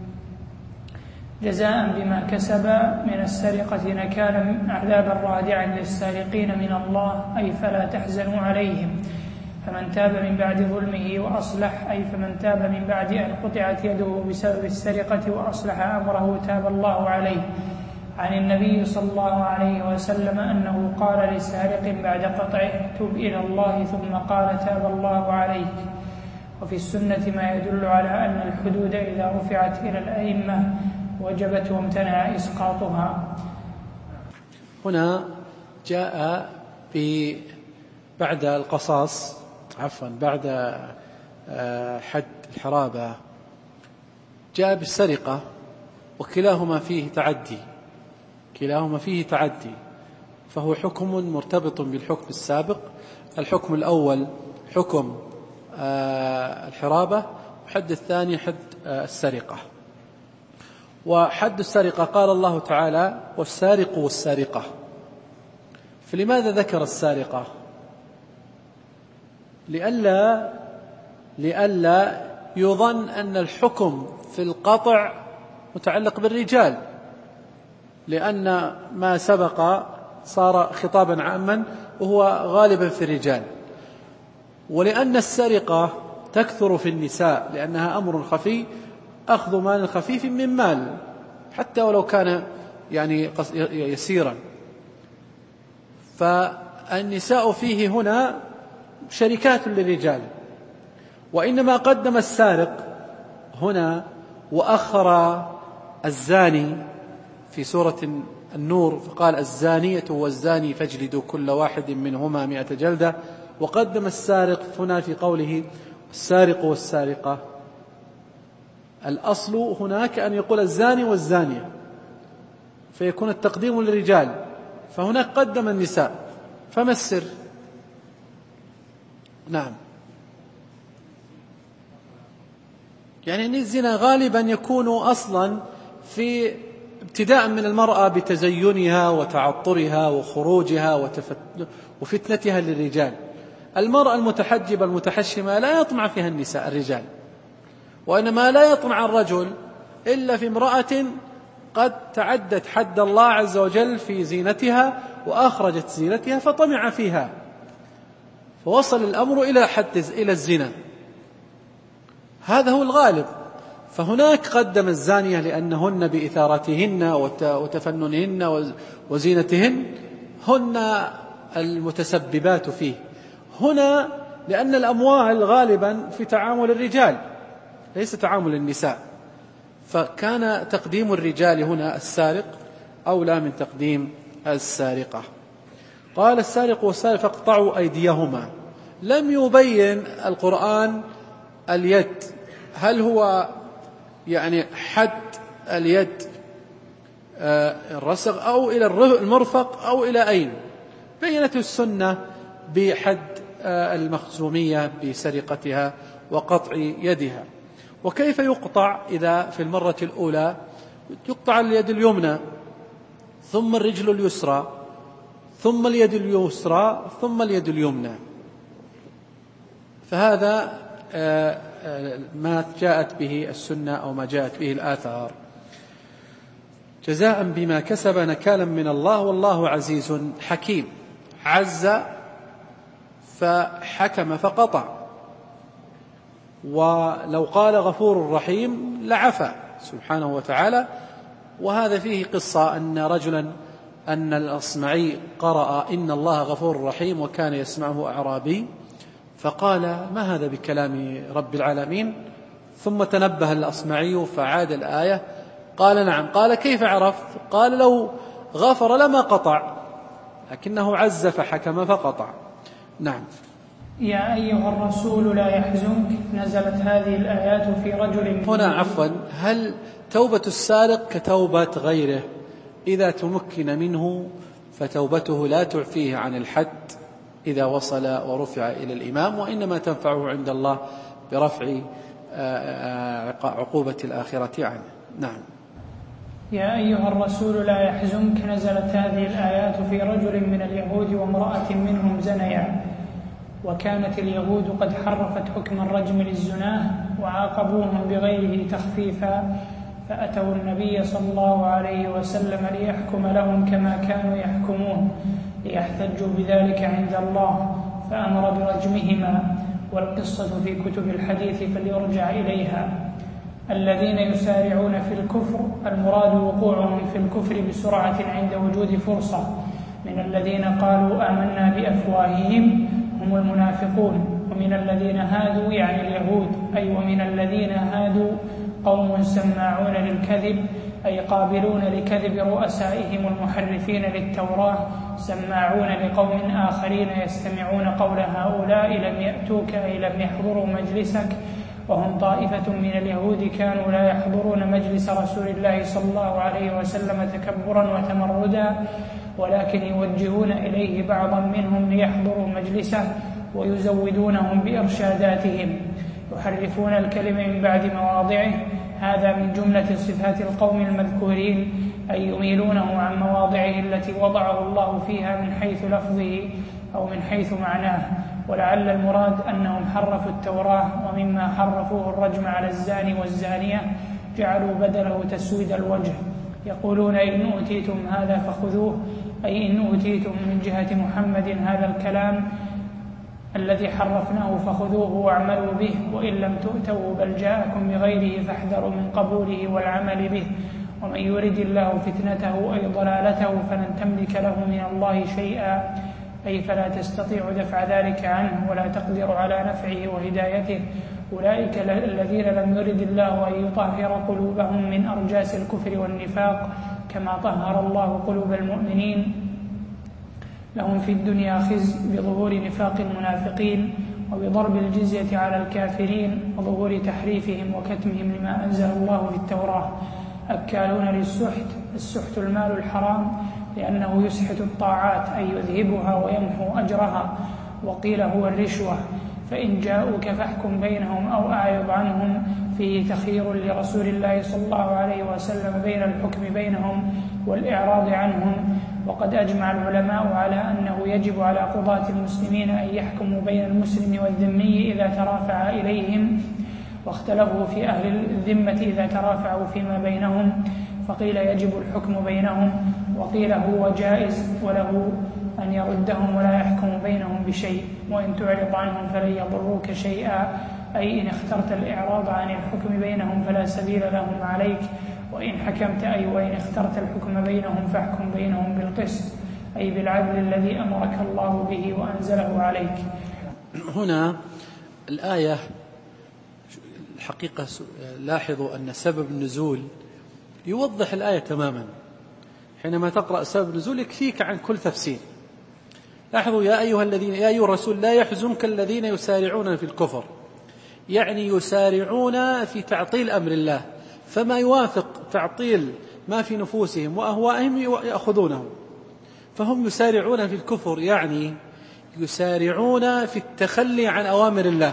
جزاء بما كسب من السرقة نكالا عذابا رادعا للسارقين من الله، أي فلا تحزنوا عليهم. فمن تاب من بعد ظلمه وأصلح، أي فمن تاب من بعد أن قطعت يده بسبب السرقة وأصلح أمره تاب الله عليه. عن النبي صلى الله عليه وسلم أنه قال لسارق بعد قطعه: تب إلى الله، ثم قال: تاب الله عليك. وفي السنة ما يدل على أن الحدود إذا رفعت إلى الأئمة وجبت وامتنع إسقاطها. هنا جاء بعد القصاص، بعد حد الحرابة، جاء بالسرقة، وكلاهما فيه تعدي، فهو حكم مرتبط بالحكم السابق. الحكم الأول حكم الحرابة، وحد الثاني حد السرقة. وحد السرقة قال الله تعالى: والسارق والسارقة. فلماذا ذكر السارقة؟ لئلا يظن أن الحكم في القطع متعلق بالرجال، لأن ما سبق صار خطابا عاما وهو غالبا في الرجال، ولأن السرقة تكثر في النساء لأنها أمر خفي، أخذ مال خفيف من مال حتى ولو كان يسيرا. فالنساء فيه هنا شركات للرجال، وإنما قدم السارق هنا وأخر الزاني في سورة النور، فقال: الزانية والزاني فاجلدوا كل واحد منهما 100 جلدة. وقدم السارق هنا في قوله: السارق والسارقة. الأصل هناك أن يقول الزاني والزانية، فيكون التقديم للرجال، فهناك قدم النساء. فما السر؟ نعم، أن الزنا غالبا يكون أصلا في ابتداء من المرأة بتزينها وتعطرها وخروجها وفتنتها للرجال. المرأة المتحجبة المتحشمة لا يطمع فيها الرجال، وإنما لا يطمع الرجل إلا في امرأة قد تعدت حد الله عز وجل في زينتها وأخرجت زينتها فطمع فيها، فوصل الأمر إلى الزنا. هذا هو الغالب. فهناك قدم الزانية لأنهن بإثارتهن وتفننهن وزينتهن هن المتسببات فيه. هنا لأن الأموال غالبا في تعامل الرجال ليس تعامل النساء، فكان تقديم الرجال هنا السارق أولى من تقديم السارقة. قال: السارق والسارق فاقطعوا أيديهما. لم يبين القرآن اليد، هل هو حد اليد الرسغ أو إلى المرفق أو إلى أين. بينت السنة بحد المخزومية بسرقتها وقطع يدها. وكيف يقطع؟ إذا في المرة الأولى يقطع اليد اليمنى، ثم الرجل اليسرى، ثم اليد اليسرى، ثم اليد اليمنى. فهذا ما جاءت به السنة أو ما جاءت به الآثار. جزاء بما كسب نكالا من الله والله عزيز حكيم. عز فحكم فقطع، ولو قال غفور رحيم لعفى سبحانه وتعالى. وهذا فيه قصة أن الأصمعي قرأ إن الله غفور رحيم وكان يسمعه أعرابي، فقال ما هذا بكلام رب العالمين؟ ثم تنبه الأصمعي فعاد الآية، قال نعم. قال كيف عرفت؟ قال لو غفر لما قطع، لكنه عز فحكم فقطع. نعم. يا أيها الرسول لا يحزنك، نزلت هذه الآيات في رجل. هنا عفوا، هل توبة السارق كتوبة غيره؟ إذا تمكن منه فتوبته لا تعفيه عن الحد إذا وصل ورفع إلى الإمام، وإنما تنفعه عند الله برفع عقوبة الآخرة عنه. نعم. يا أيها الرسول لا يحزنك، نزلت هذه الآيات في رجل من اليهود وامرأة منهم زنيا، وكانت اليهود قد حرفت حكم الرجم للزناه وعاقبوهم بغيره تخفيفا، فأتوا النبي صلى الله عليه وسلم ليحكم لهم كما كانوا يحكمون، ليحتجوا بذلك عند الله، فأمر برجمهما. والقصة في كتب الحديث فليرجع إليها. الذين يسارعون في الكفر المراد وقوعهم في الكفر بسرعة عند وجود فرصة، من الذين قالوا آمنا بأفواههم هم المنافقون، ومن الذين هادوا يعني اليهود، أي ومن الذين هادوا قوم سماعون للكذب، أي قابلون لكذب رؤسائهم المحرفين للتوراة، سماعون لقوم آخرين يستمعون قول هؤلاء لم يأتوك أي لم يحضروا مجلسك. وهم طائفة من اليهود كانوا لا يحضرون مجلس رسول الله صلى الله عليه وسلم تكبرا وتمردا، ولكن يوجهون إليه بعضا منهم ليحضروا مجلسه ويزودونهم بإرشاداتهم، يحرفون الكلمة من بعد مواضعه. هذا من جملة صفات القوم المذكورين، أي يميلونه عن مواضعه التي وضعه الله فيها من حيث لفظه أو من حيث معناه. ولعل المراد أنهم حرفوا التوراة، ومما حرفوه الرجم على الزاني والزانية جعلوا بدله تسويد الوجه، يقولون إن أوتيتم هذا فخذوه، أي إن أوتيتم من جهة محمد هذا الكلام الذي حرفناه فخذوه واعملوا به، وإن لم تؤتوا بل جاءكم بغيره فاحذروا من قبوله والعمل به. ومن يرد الله فتنته أي ضلالته فلن تملك له من الله شيئا، أي فلا تستطيع دفع ذلك عنه ولا تقدر على نفعه وهدايته. أولئك الذين لم يرد الله أن يطهر قلوبهم من أرجاس الكفر والنفاق كما طهر الله قلوب المؤمنين. لهم في الدنيا خزي بظهور نفاق المنافقين وبضرب الجزية على الكافرين وظهور تحريفهم وكتمهم لما أنزل الله في التوراة. أكالون للسحت، السحت المال الحرام لأنه يسحت الطاعات أي يذهبها ويمحو أجرها. وقيل هو الرشوة. فإن جاءوك فاحكم بينهم أو أعرض عنهم، فيه تخيير لرسول الله صلى الله عليه وسلم بين الحكم بينهم والإعراض عنهم. وقد أجمع العلماء على أنه يجب على قضاة المسلمين أن يحكموا بين المسلم والذمي إذا ترافع إليهم، واختلفوا في أهل الذمة إذا ترافعوا فيما بينهم، فقيل يجب الحكم بينهم، وقيل هو جائز وله أن يردهم ولا يحكم بينهم بشيء، وإن تعرض عنهم فلن يضروك شيئا، أي إن اخترت الإعراض عن الحكم بينهم فلا سبيل لهم عليك، وإن حكمت أي وإن اخترت الحكم بينهم فاحكم بينهم بالقسط، أي بالعدل الذي أمرك الله به وأنزله عليك. هنا الآية الحقيقة لاحظوا أن سبب النزول يوضح الآية تماما. حينما تقرأ سبب النزول يكفيك عن كل تفسير. لاحظوا يا أيها الرسول لا يحزنك الذين يسارعون في الكفر، يعني يسارعون في تعطيل أمر الله، فما يوافق تعطيل ما في نفوسهم وأهوائهم يأخذونه، فهم يسارعون في الكفر، يعني يسارعون في التخلي عن أوامر الله.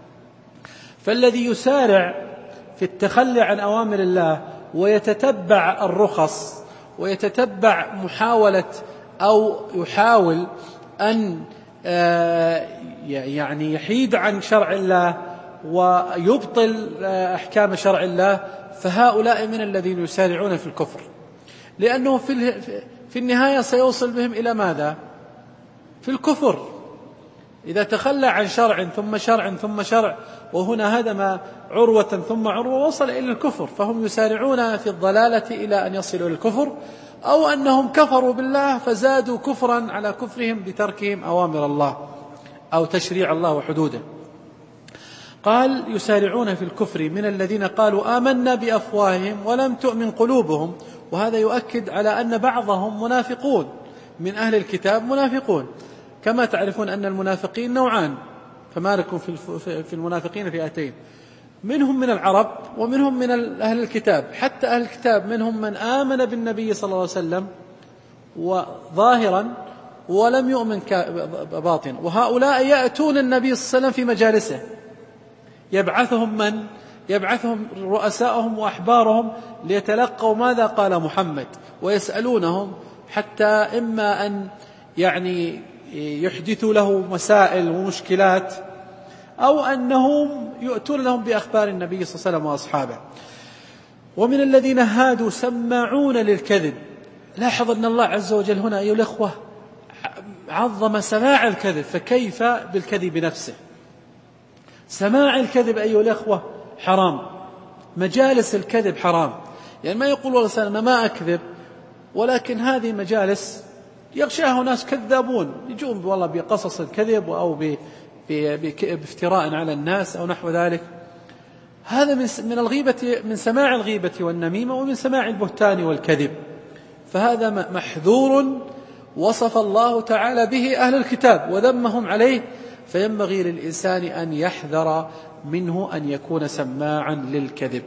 فالذي يسارع في التخلي عن أوامر الله ويتتبع الرخص ويتتبع محاولة أو يحاول أن يعني يحيد عن شرع الله ويبطل أحكام شرع الله، فهؤلاء من الذين يسارعون في الكفر، لأنه في النهاية سيوصل بهم إلى ماذا؟ في الكفر. إذا تخلى عن شرع ثم شرع ثم شرع، وهنا هدم عروة ثم عروة، وصل إلى الكفر. فهم يسارعون في الضلالة إلى أن يصلوا إلى الكفر، أو أنهم كفروا بالله فزادوا كفرا على كفرهم بتركهم أوامر الله أو تشريع الله وحدوده. قال يسارعون في الكفر من الذين قالوا آمنا بأفواههم ولم تؤمن قلوبهم. وهذا يؤكد على أن بعضهم منافقون، من أهل الكتاب منافقون، كما تعرفون أن المنافقين نوعان، فما لكم في المنافقين فئتين، منهم من العرب ومنهم من أهل الكتاب. حتى أهل الكتاب منهم من آمن بالنبي صلى الله عليه وسلم وظاهرا ولم يؤمن باطنا، وهؤلاء يأتون النبي صلى الله عليه وسلم في مجالسه، يبعثهم من؟ يبعثهم رؤساءهم وأحبارهم ليتلقوا ماذا قال محمد، ويسألونهم حتى إما أن يحدثوا له مسائل ومشكلات، أو أنهم يؤتون لهم بأخبار النبي صلى الله عليه وسلم وأصحابه. ومن الذين هادوا سماعون للكذب. لاحظ أن الله عز وجل هنا أيها الأخوة عظم سماع الكذب، فكيف بالكذب نفسه؟ سماع الكذب أيها الأخوة حرام، مجالس الكذب حرام. يعني ما يقول والله أنا ما أكذب، ولكن هذه مجالس يغشاها ناس كذابون يجون والله بقصص الكذب أو بافتراء على الناس أو نحو ذلك. هذا من الغيبة، من سماع الغيبة والنميمة، ومن سماع البهتان والكذب، فهذا محذور وصف الله تعالى به أهل الكتاب وذمهم عليه، فينبغي للإنسان أن يحذر منه أن يكون سماعا للكذب.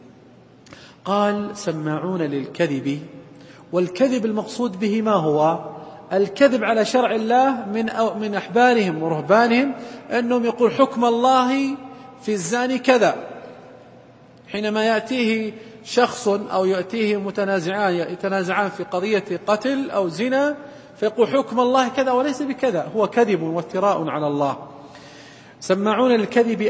قال سماعون للكذب، والكذب المقصود به ما هو؟ الكذب على شرع الله من أحبارهم ورهبانهم، أنهم يقول حكم الله في الزاني كذا، حينما يأتيه شخص أو يأتيه يتنازعان في قضية قتل أو زنا، فيقول حكم الله كذا وليس بكذا، هو كذب وافتراء على الله. سماعون الكذب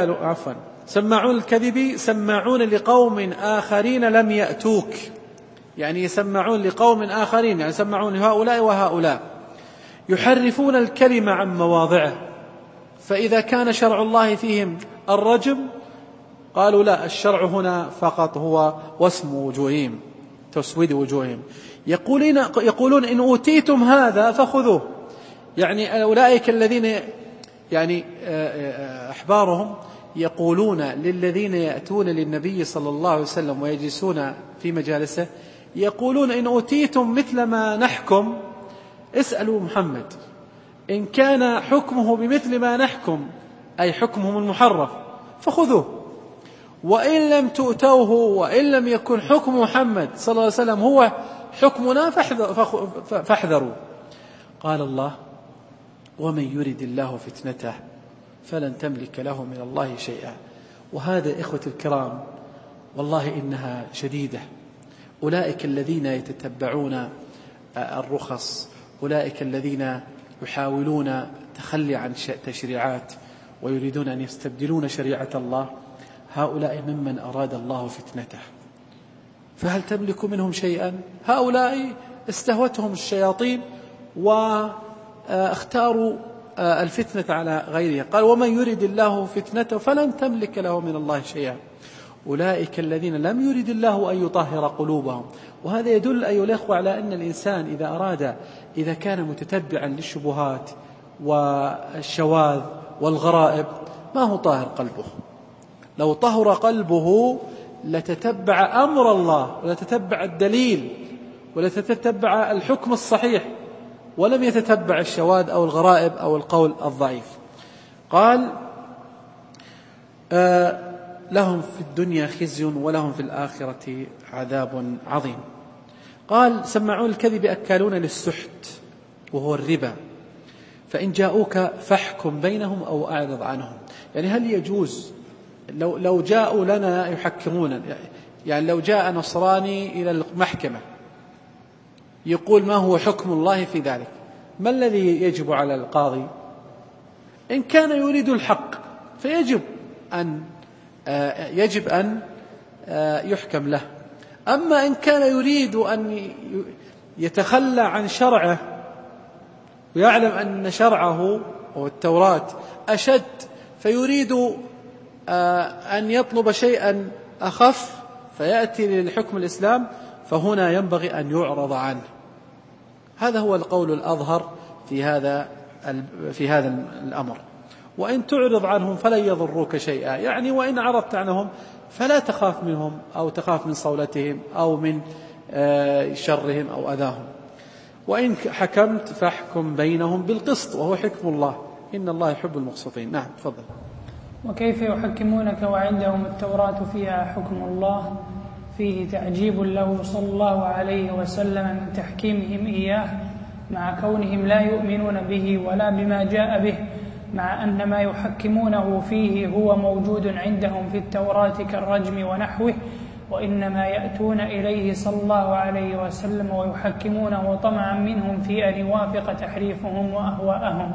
سماعون الكذب سماعون لقوم آخرين لم يأتوك، يعني يسمعون لقوم آخرين، يعني يسمعون لهؤلاء وهؤلاء، يحرفون الكلمة عن مواضعه. فإذا كان شرع الله فيهم الرجم، قالوا لا، الشرع هنا فقط هو وسم وجوههم، تسويد وجوههم. يقولون إن أوتيتم هذا فخذوه، يعني أولئك الذين أحبارهم يقولون للذين يأتون للنبي صلى الله عليه وسلم ويجلسون في مجالسه، يقولون إن أوتيتم مثل ما نحكم اسألوا محمد، إن كان حكمه بمثل ما نحكم أي حكمهم المحرف فخذوه، وإن لم تؤتوه وإن لم يكن حكم محمد صلى الله عليه وسلم هو حكمنا فاحذروا. قال الله ومن يرد الله فتنته فلن تملك له من الله شيئا. وهذا إخوة الكرام والله إنها شديدة. أولئك الذين يتتبعون الرخص، أولئك الذين يحاولون التخلي عن تشريعات ويريدون أن يستبدلون شريعة الله، هؤلاء ممن أراد الله فتنته، فهل تملك منهم شيئا؟ هؤلاء استهوتهم الشياطين واختاروا الفتنة على غيرها. قال ومن يرد الله فتنته فلن تملك له من الله شيئا. أولئك الذين لم يرد الله أن يطهر قلوبهم. وهذا يدل أيها الأخوة على أن الإنسان إذا كان متتبعا للشبهات والشواذ والغرائب ما هو طاهر قلبه. لو طهر قلبه لتتبع أمر الله ولتتبع الدليل ولتتبع الحكم الصحيح، ولم يتتبع الشواذ أو الغرائب أو القول الضعيف. قال لهم في الدنيا خزي ولهم في الآخرة عذاب عظيم. قال سمعون الكذب أكالون للسحت وهو الربا، فإن جاءوك فاحكم بينهم أو أعرض عنهم. يعني هل يجوز لو جاءوا لنا يحكمون، يعني لو جاء نصراني إلى المحكمة يقول ما هو حكم الله في ذلك، ما الذي يجب على القاضي؟ إن كان يريد الحق فيجب يجب أن يحكم له. أما إن كان يريد أن يتخلى عن شرعه ويعلم أن شرعه والتوراة أشد، فيريد أن يطلب شيئا أخف فيأتي للحكم الإسلام، فهنا ينبغي أن يعرض عنه. هذا هو القول الأظهر في هذا الأمر. وإن تعرض عنهم فلن يضروك شيئا، يعني وإن عرضت عنهم فلا تخاف منهم أو تخاف من صولتهم أو من شرهم أو أذاهم. وإن حكمت فاحكم بينهم بالقسط وهو حكم الله، إن الله يحب المقسطين. نعم تفضل. وكيف يحكمونك وعندهم التوراة فيها حكم الله؟ فيه تعجيب له صلى الله عليه وسلم من تحكيمهم إياه مع كونهم لا يؤمنون به ولا بما جاء به، مع أن ما يحكمونه فيه هو موجود عندهم في التوراة كالرجم ونحوه، وإنما يأتون إليه صلى الله عليه وسلم ويحكمونه طمعا منهم في أن يوافق تحريفهم وأهواءهم.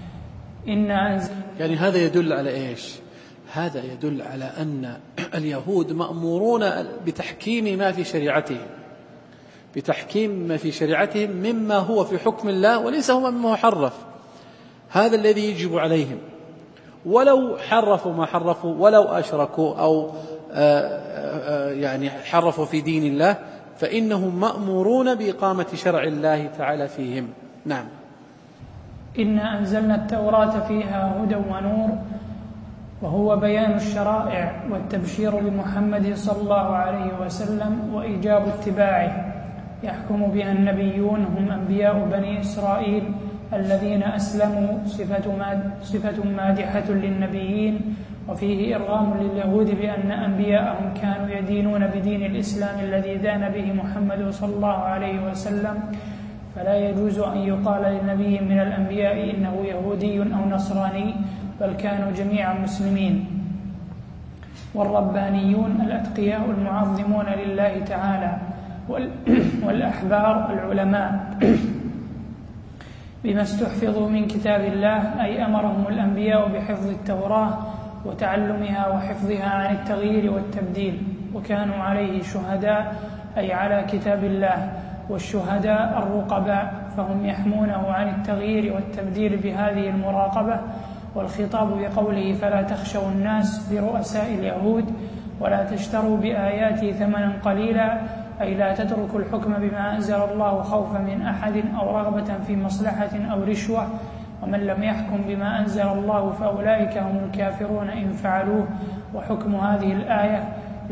يعني هذا يدل على إيش؟ هذا يدل على أن اليهود مأمورون بتحكيم ما في شريعتهم، بتحكيم ما في شريعتهم مما هو في حكم الله وليس هو مما هو حرف. هذا الذي يجب عليهم، ولو حرفوا ما حرفوا، ولو أشركوا أو يعني حرفوا في دين الله، فإنهم مأمورون بإقامة شرع الله تعالى فيهم. نعم. إنا أنزلنا التوراة فيها هدى ونور، وهو بيان الشرائع والتبشير بمحمد صلى الله عليه وسلم وإيجاب اتباعه، يحكم بها النبيون هم أنبياء بني إسرائيل الذين أسلموا، صفة مادحة للنبيين. وفيه إرغام لليهود بأن أنبياءهم كانوا يدينون بدين الإسلام الذي دان به محمد صلى الله عليه وسلم، فلا يجوز أن يقال لنبي من الأنبياء إنه يهودي أو نصراني، بل كانوا جميعا مسلمين. والربانيون الأتقياء المعظمون لله تعالى، والأحبار العلماء بما استحفظوا من كتاب الله، أي أمرهم الأنبياء بحفظ التوراة وتعلمها وحفظها عن التغيير والتبديل، وكانوا عليه شهداء أي على كتاب الله. والشهداء الرقباء، فهم يحمونه عن التغيير والتبديل بهذه المراقبة. والخطاب بقوله فلا تخشوا الناس برؤساء اليهود ولا تشتروا بآياتي ثمنا قليلا، أي لا تتركوا الحكم بما أنزل الله خوفا من أحد أو رغبة في مصلحة أو رشوة، ومن لم يحكم بما أنزل الله فأولئك هم الكافرون إن فعلوه. وحكم هذه الآية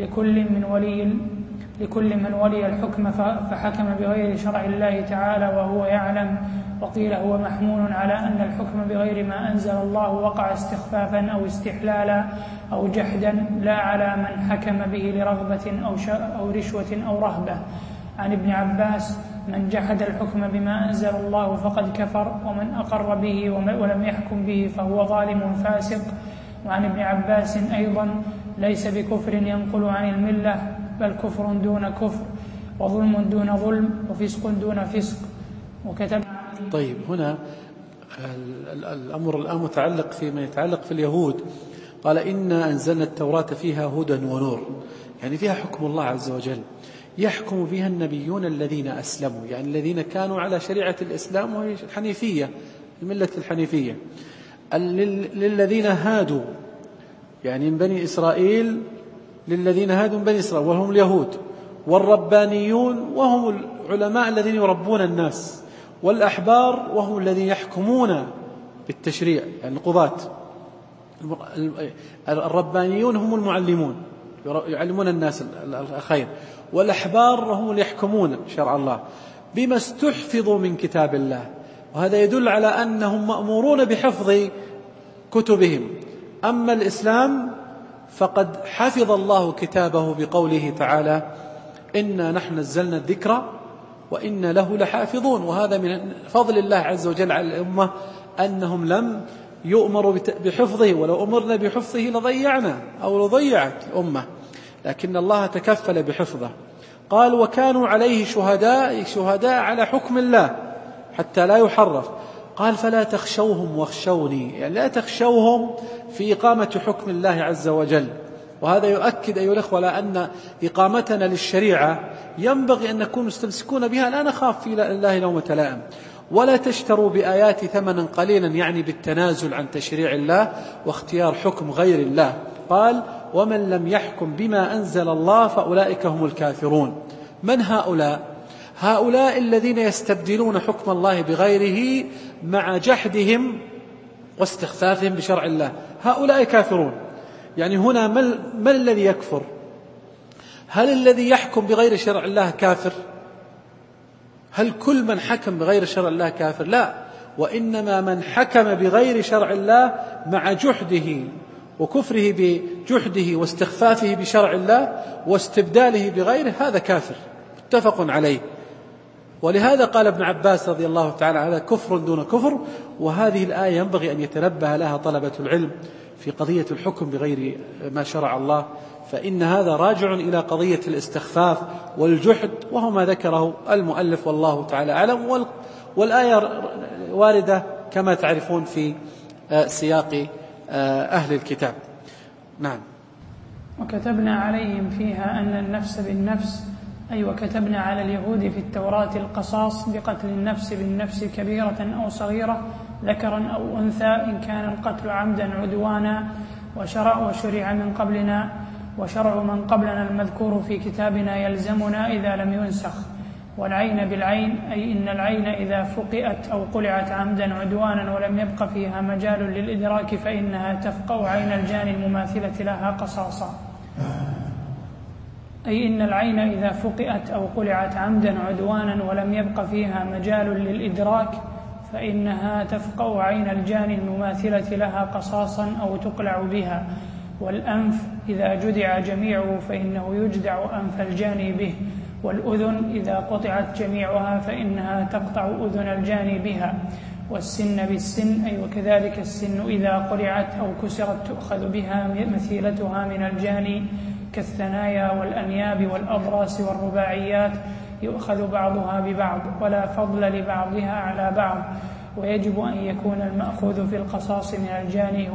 لكل من ولي الحكم فحكم بغير شرع الله تعالى وهو يعلم. وقيل هو محمول على أن الحكم بغير ما أنزل الله وقع استخفافا أو استحلالا أو جحدا، لا على من حكم به لرغبة أو رشوة أو رهبة. عن ابن عباس من جحد الحكم بما أنزل الله فقد كفر، ومن أقر به ولم يحكم به فهو ظالم فاسق. وعن ابن عباس أيضا ليس بكفر ينقل عن الملة، بل كفر دون كفر، وظلم دون ظلم، وفسق دون فسق. وكتب. طيب، هنا الأمر الآن متعلق فيما يتعلق في اليهود. قال إنا أنزلنا التوراة فيها هدى ونور، يعني فيها حكم الله عز وجل، يحكم فيها النبيون الذين أسلموا، يعني الذين كانوا على شريعة الإسلام وهي الحنيفية، الملة الحنيفية. للذين هادوا، يعني من بني إسرائيل، للذين هادوا من بني إسرائيل وهم اليهود. والربانيون وهم العلماء الذين يربون الناس. والأحبار وهم الذين يحكمون بالتشريع، يعني القضاة. الربانيون هم المعلمون، يعلمون الناس الخير. والأحبار هم اللي يحكمون شرع الله بما استحفظوا من كتاب الله، وهذا يدل على أنهم مأمورون بحفظ كتبهم. أما الإسلام فقد حفظ الله كتابه بقوله تعالى إنا نحن نزلنا الذكر وإنا له لحافظون. وهذا من فضل الله عز وجل على الأمة أنهم لم يؤمروا بحفظه، ولو أمرنا بحفظه لضيعنا أو لضيعت الأمة، لكن الله تكفل بحفظه. قال وكانوا عليه شهداء على حكم الله حتى لا يحرف. قال فلا تخشوهم واخشوني، يعني لا تخشوهم في إقامة حكم الله عز وجل. وهذا يؤكد أيها الأخوة على أن إقامتنا للشريعة ينبغي أن نكون مستمسكون بها، لا نخاف في الله لومة لائم. ولا تشتروا بآيات ثمنا قليلا، يعني بالتنازل عن تشريع الله واختيار حكم غير الله. قال ومن لم يحكم بما أنزل الله فأولئك هم الكافرون. من هؤلاء؟ هؤلاء الذين يستبدلون حكم الله بغيره مع جحدهم واستخفافهم بشرع الله، هؤلاء كافرون. يعني هنا من الذي يكفر؟ هل الذي يحكم بغير شرع الله كافر؟ هل كل من حكم بغير شرع الله كافر؟ لا، وإنما من حكم بغير شرع الله مع جحده وكفره بجحده واستخفافه بشرع الله واستبداله بغيره، هذا كافر متفق عليه. ولهذا قال ابن عباس رضي الله تعالى هذا كفر دون كفر. وهذه الآية ينبغي أن يتنبه لها طلبة العلم في قضية الحكم بغير ما شرع الله، فإن هذا راجع إلى قضية الاستخفاف والجحد، وهو ما ذكره المؤلف والله تعالى أعلم. والآية واردة كما تعرفون في سياق أهل الكتاب. نعم. وكتبنا عليهم فيها أن النفس بالنفس، أي وكتبنا على اليهود في التوراة القصاص بقتل النفس بالنفس كبيرة أو صغيرة ذكرا أو أنثى إن كان القتل عمدا عدوانا، وشرع من قبلنا المذكور في كتابنا يلزمنا إذا لم ينسخ. والعين بالعين، أي إن العين إذا فقئت أو قلعت عمدا عدوانا ولم يبق فيها مجال للإدراك فإنها تفقأ عين الجاني المماثلة لها قصاصا. أي إن العين إذا فقئت أو قلعت عمدا عدوانا ولم يبق فيها مجال للإدراك فإنها تفقأ عين الجاني المماثلة لها قصاصا أو تقلع بها. والأنف إذا جدع جميعه فإنه يجدع أنف الجاني به. والأذن إذا قطعت جميعها فإنها تقطع أذن الجاني بها. والسن بالسن، أي وكذلك السن إذا قلعت أو كسرت تؤخذ بها مثيلتها من الجاني كالثنايا والأنياب والأضراس والرباعيات، يؤخذ بعضها ببعض ولا فضل لبعضها على بعض. ويجب أن يكون المأخوذ في القصاص من الجاني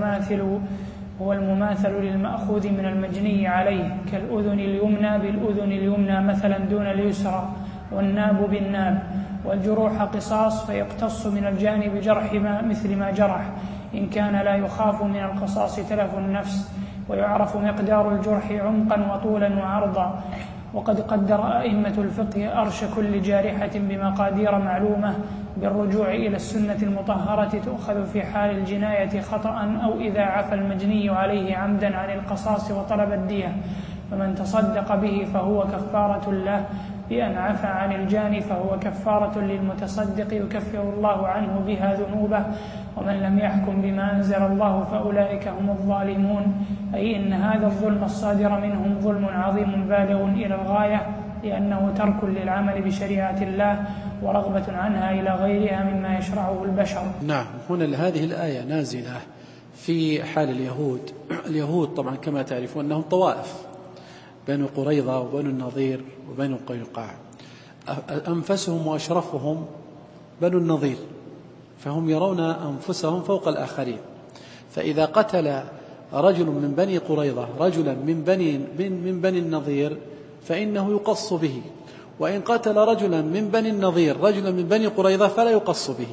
هو المماثل للمأخوذ من المجني عليه، كالأذن اليمنى بالأذن اليمنى مثلا دون اليسرى، والناب بالناب. والجروح قصاص، فيقتص من الجاني بجرح مثل ما جرح إن كان لا يخاف من القصاص تلف النفس. ويعرف مقدار الجرح عمقا وطولا وعرضا. وقد قدر أئمة الفقه أرش كل جارحة بمقادير معلومة بالرجوع إلى السنة المطهرة تؤخذ في حال الجناية خطأ أو إذا عفى المجني عليه عمدا عن القصاص وطلب الدية، فمن تصدق به فهو كفارة له، بأن عفى عن الجاني فهو كفارة للمتصدق يكفر الله عنه بها ذنوبه. ومن لم يحكم بما أنزل الله فأولئك هم الظالمون، أي إن هذا الظلم الصادر منهم ظلم عظيم بالغ إلى الغاية، لأنه ترك للعمل بشريعة الله ورغبة عنها إلى غيرها مما يشرعه البشر. نعم. هنا هذه الآية نازلة في حال اليهود. اليهود طبعا كما تعرفون أنهم طوائف، بنو قريظة وبنو النضير وبنو قينقاع. أنفسهم وأشرفهم بنو النضير، فهم يرون أنفسهم فوق الآخرين. فإذا قتل رجل من بني قريظة رجلا من بني النضير فإنه يقص به، وإن قتل رجلا من بني النضير رجلا من بني قريظة فلا يقص به،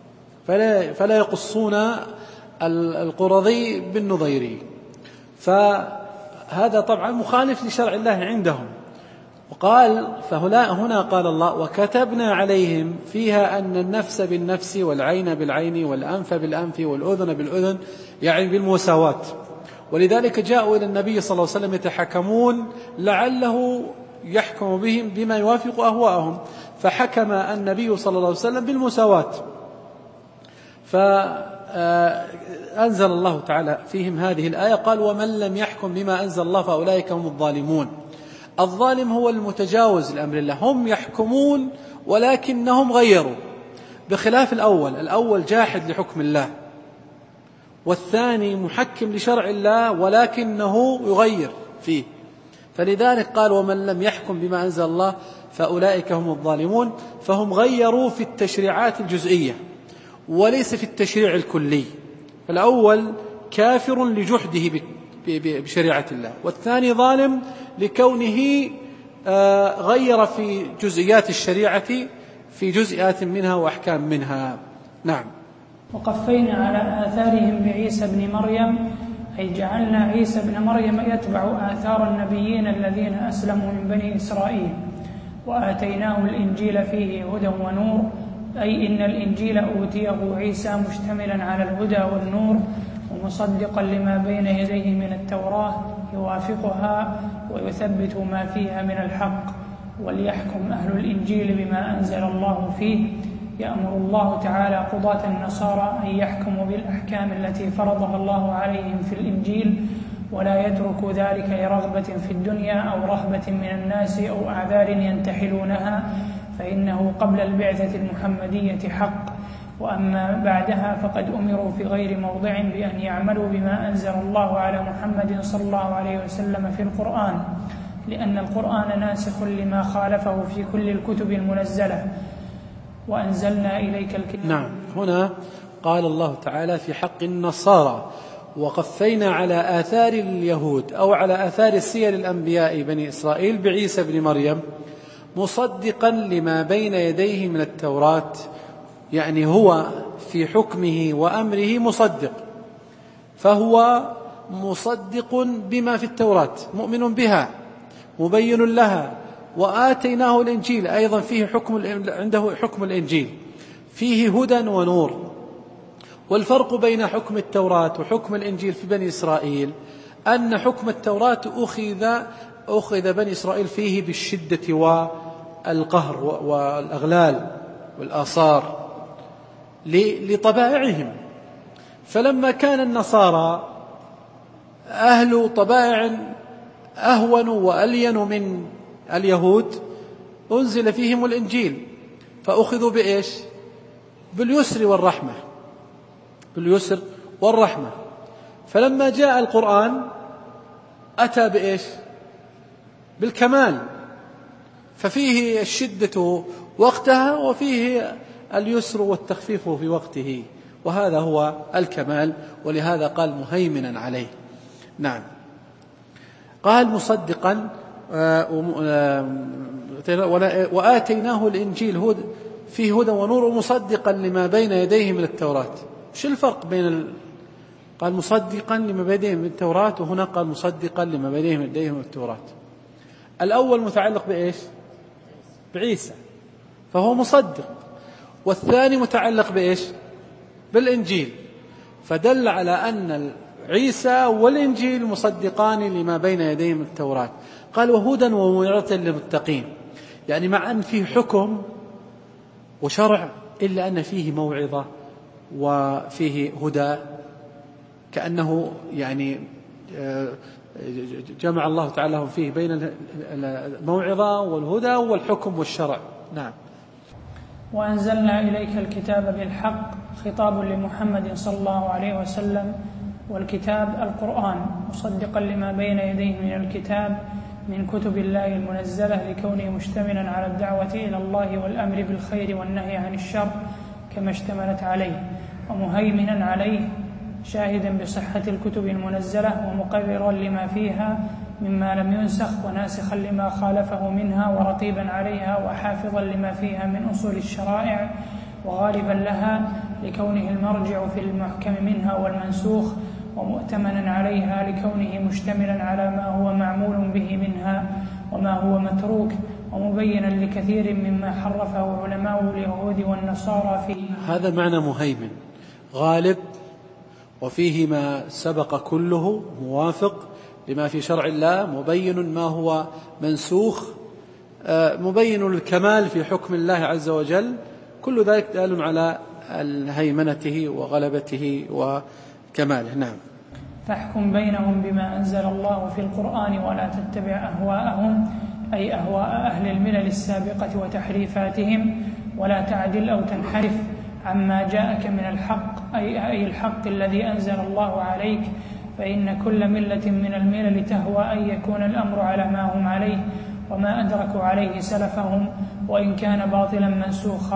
فلا يقصون القرظي بالنضيري. فهذا طبعا مخالف لشرع الله عندهم. وقال هنا قال الله وكتبنا عليهم فيها أن النفس بالنفس والعين بالعين والأنف بالأنف والأذن بالأذن، يعني بالمساواة. ولذلك جاءوا إلى النبي صلى الله عليه وسلم يتحكمون لعله يحكم بهم بما يوافق أهواءهم، فحكم النبي صلى الله عليه وسلم بالمساواة، فأنزل الله تعالى فيهم هذه الآية قال ومن لم يحكم بما أنزل الله فأولئك هم الظالمون. الظالم هو المتجاوز لأمر الله، هم يحكمون ولكنهم غيروا، بخلاف الأول جاحد لحكم الله، والثاني محكم لشرع الله ولكنه يغير فيه. فلذلك قال ومن لم يحكم بما أنزل الله فأولئك هم الظالمون، فهم غيروا في التشريعات الجزئية وليس في التشريع الكلي. فالأول كافر لجحده بشريعة الله، والثاني ظالم لكونه غير في جزئيات الشريعة في جزئيات منها وأحكام منها. نعم. وقفينا على آثارهم بعيسى بن مريم، أي جعلنا عيسى بن مريم يتبع آثار النبيين الذين أسلموا من بني إسرائيل، وآتيناه الإنجيل فيه هدى ونور، أي إن الإنجيل أوتيه عيسى مشتملا على الهدى والنور ومصدقا لما بين يديه من التوراة يوافقها ويثبت ما فيها من الحق، وليحكم أهل الإنجيل بما أنزل الله فيه. يأمر الله تعالى قضاة النصارى أن يحكموا بالأحكام التي فرضها الله عليهم في الإنجيل، ولا يترك ذلك لرغبة في الدنيا أو رهبة من الناس أو أعذار ينتحلونها، فإنه قبل البعثة المحمدية حق، وأما بعدها فقد أمروا في غير موضع بأن يعملوا بما أنزل الله على محمد صلى الله عليه وسلم في القرآن، لأن القرآن ناسخ لما خالفه في كل الكتب المنزلة. وأنزلنا إليك الكتاب. نعم. هنا قال الله تعالى في حق النصارى: وقفينا على آثار اليهود أو على آثار سير الأنبياء بني إسرائيل بعيسى بن مريم مصدقا لما بين يديه من التوراة، يعني هو في حكمه وأمره مصدق، فهو مصدق بما في التوراة، مؤمن بها، مبين لها. وآتيناه الإنجيل أيضا فيه عنده حكم الإنجيل، فيه هدى ونور. والفرق بين حكم التوراة وحكم الإنجيل في بني إسرائيل أن حكم التوراة أخذ بني إسرائيل فيه بالشدة والقهر والأغلال والآثار لطبائعهم، فلما كان النصارى أهل طبائع أهون وألين من اليهود أنزل فيهم الإنجيل، فأخذوا بإيش؟ باليسر والرحمة، باليسر والرحمة. فلما جاء القرآن أتى بإيش؟ بالكمال، ففيه الشدة وقتها وفيه اليسر والتخفيف في وقته، وهذا هو الكمال، ولهذا قال مهيمنا عليه. نعم. قال مصدقا وآتيناه الإنجيل فيه هدى ونور مصدقا لما بين يديه من التوراة. شو الفرق بين قال مصدقا لما بين يديه من التوراة، وهنا قال مصدقا لما بين يديه من التوراة؟ الأول متعلق بإيش؟ بعيسى، فهو مصدق، والثاني متعلق بإيش؟ بالإنجيل، فدل على أن عيسى والإنجيل مصدقان لما بين يديه من التوراة. قال وهدى وموعظة للمتقين، يعني مع أن فيه حكم وشرع إلا أن فيه موعظة وفيه هدى، كأنه يعني جمع الله تعالى فيه بين الموعظة والهدى والحكم والشرع. نعم. وأنزلنا إليك الكتاب بالحق، خطاب لمحمد صلى الله عليه وسلم، والكتاب القرآن مصدقا لما بين يديه من الكتاب من كتب الله المنزلة، لكونه مشتملا على الدعوة إلى الله والأمر بالخير والنهي عن الشر كما اشتملت عليه، ومهيمنا عليه، شاهدا بصحة الكتب المنزلة ومقررا لما فيها مما لم ينسخ وناسخا لما خالفه منها ورقيبا عليها وحافظا لما فيها من أصول الشرائع وغالبا لها لكونه المرجع في المحكم منها والمنسوخ، ومؤتمنا عليها لكونه مشتملا على ما هو معمول به منها وما هو متروك، ومبينا لكثير مما حرفه علماء اليهود والنصارى فيه. هذا معنى مهيمن، غالب، وفيه ما سبق كله موافق لما في شرع الله، مبين ما هو منسوخ، مبين الكمال في حكم الله عز وجل، كل ذلك دال على هيمنته وغلبته وكماله. نعم. فاحكم بينهم بما أنزل الله في القرآن ولا تتبع أهواءهم، أي أهواء أهل الملل السابقة وتحريفاتهم، ولا تعدل أو تنحرف عما جاءك من الحق، أي الحق الذي أنزل الله عليك، فإن كل ملة من الملل تهوى أن يكون الأمر على ما هم عليه وما أدركوا عليه سلفهم، وإن كان باطلا منسوخا،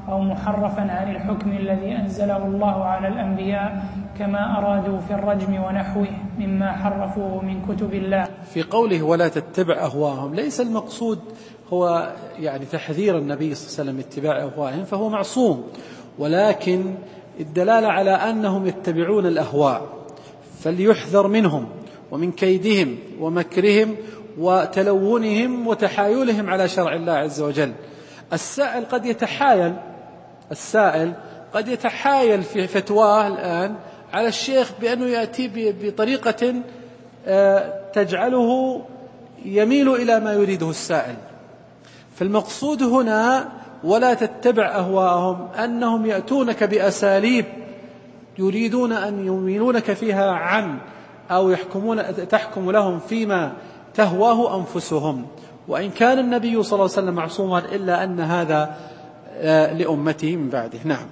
أو محرفا عن الحكم الذي أنزله الله على الأنبياء كما أرادوا في الرجم ونحوه مما حرفوه من كتب الله. في قوله ولا تتبع أهواهم ليس المقصود هو يعني تحذير النبي صلى الله عليه وسلم اتباع أهوائهم، فهو معصوم، ولكن الدلالة على أنهم يتبعون الأهواء، فليحذر منهم ومن كيدهم ومكرهم وتلونهم وتحايلهم على شرع الله عز وجل. السائل قد يتحايل في فتواه الآن على الشيخ بأنه يأتي بطريقة تجعله يميل إلى ما يريده السائل. فالمقصود هنا ولا تتبع أهواءهم أنهم يأتونك بأساليب يريدون أن يميلونك فيها عن أو تحكم لهم فيما تهواه أنفسهم، وإن كان النبي صلى الله عليه وسلم معصوما إلا أن هذا لأمته من بعده. نعم.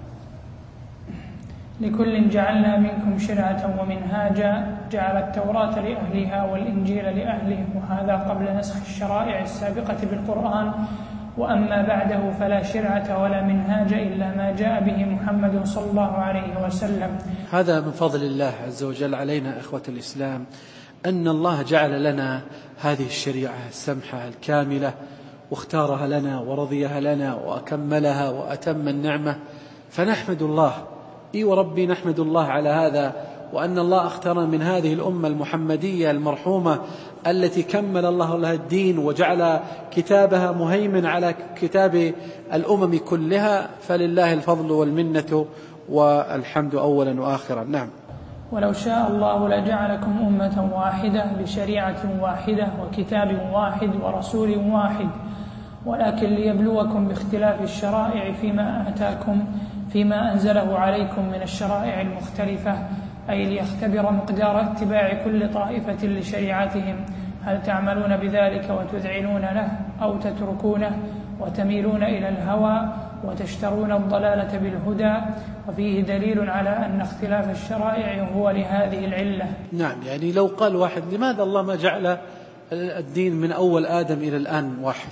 لكل جعلنا منكم شرعة ومنهاجا، جعل التوراة لأهلها والإنجيل لأهله، وهذا قبل نسخ الشرائع السابقة بالقرآن. وأما بعده فلا شرعة ولا منهاج إلا ما جاء به محمد صلى الله عليه وسلم. هذا من فضل الله عز وجل علينا إخوة الإسلام، أن الله جعل لنا هذه الشريعة السمحة الكاملة، واختارها لنا ورضيها لنا وأكملها وأتم النعمة، فنحمد الله. وربي نحمد الله على هذا، وأن الله اختار من هذه الأمة المحمدية المرحومة التي كمل الله لها الدين وجعل كتابها مهيمن على كتاب الأمم كلها، فلله الفضل والمنة والحمد أولا وآخرا. نعم. ولو شاء الله لجعلكم أمة واحدة بشريعة واحدة وكتاب واحد ورسول واحد، ولكن ليبلوكم باختلاف الشرائع فيما آتاكم فيما أنزله عليكم من الشرائع المختلفة، أي ليختبر مقدار اتباع كل طائفة لشريعتهم، هل تعملون بذلك وتذعنون له أو تتركونه وتميلون إلى الهوى وتشترون الضلالة بالهدى. وفيه دليل على أن اختلاف الشرائع هو لهذه العلة. نعم، يعني لو قال واحد لماذا الله ما جعل الدين من أول آدم إلى الآن واحد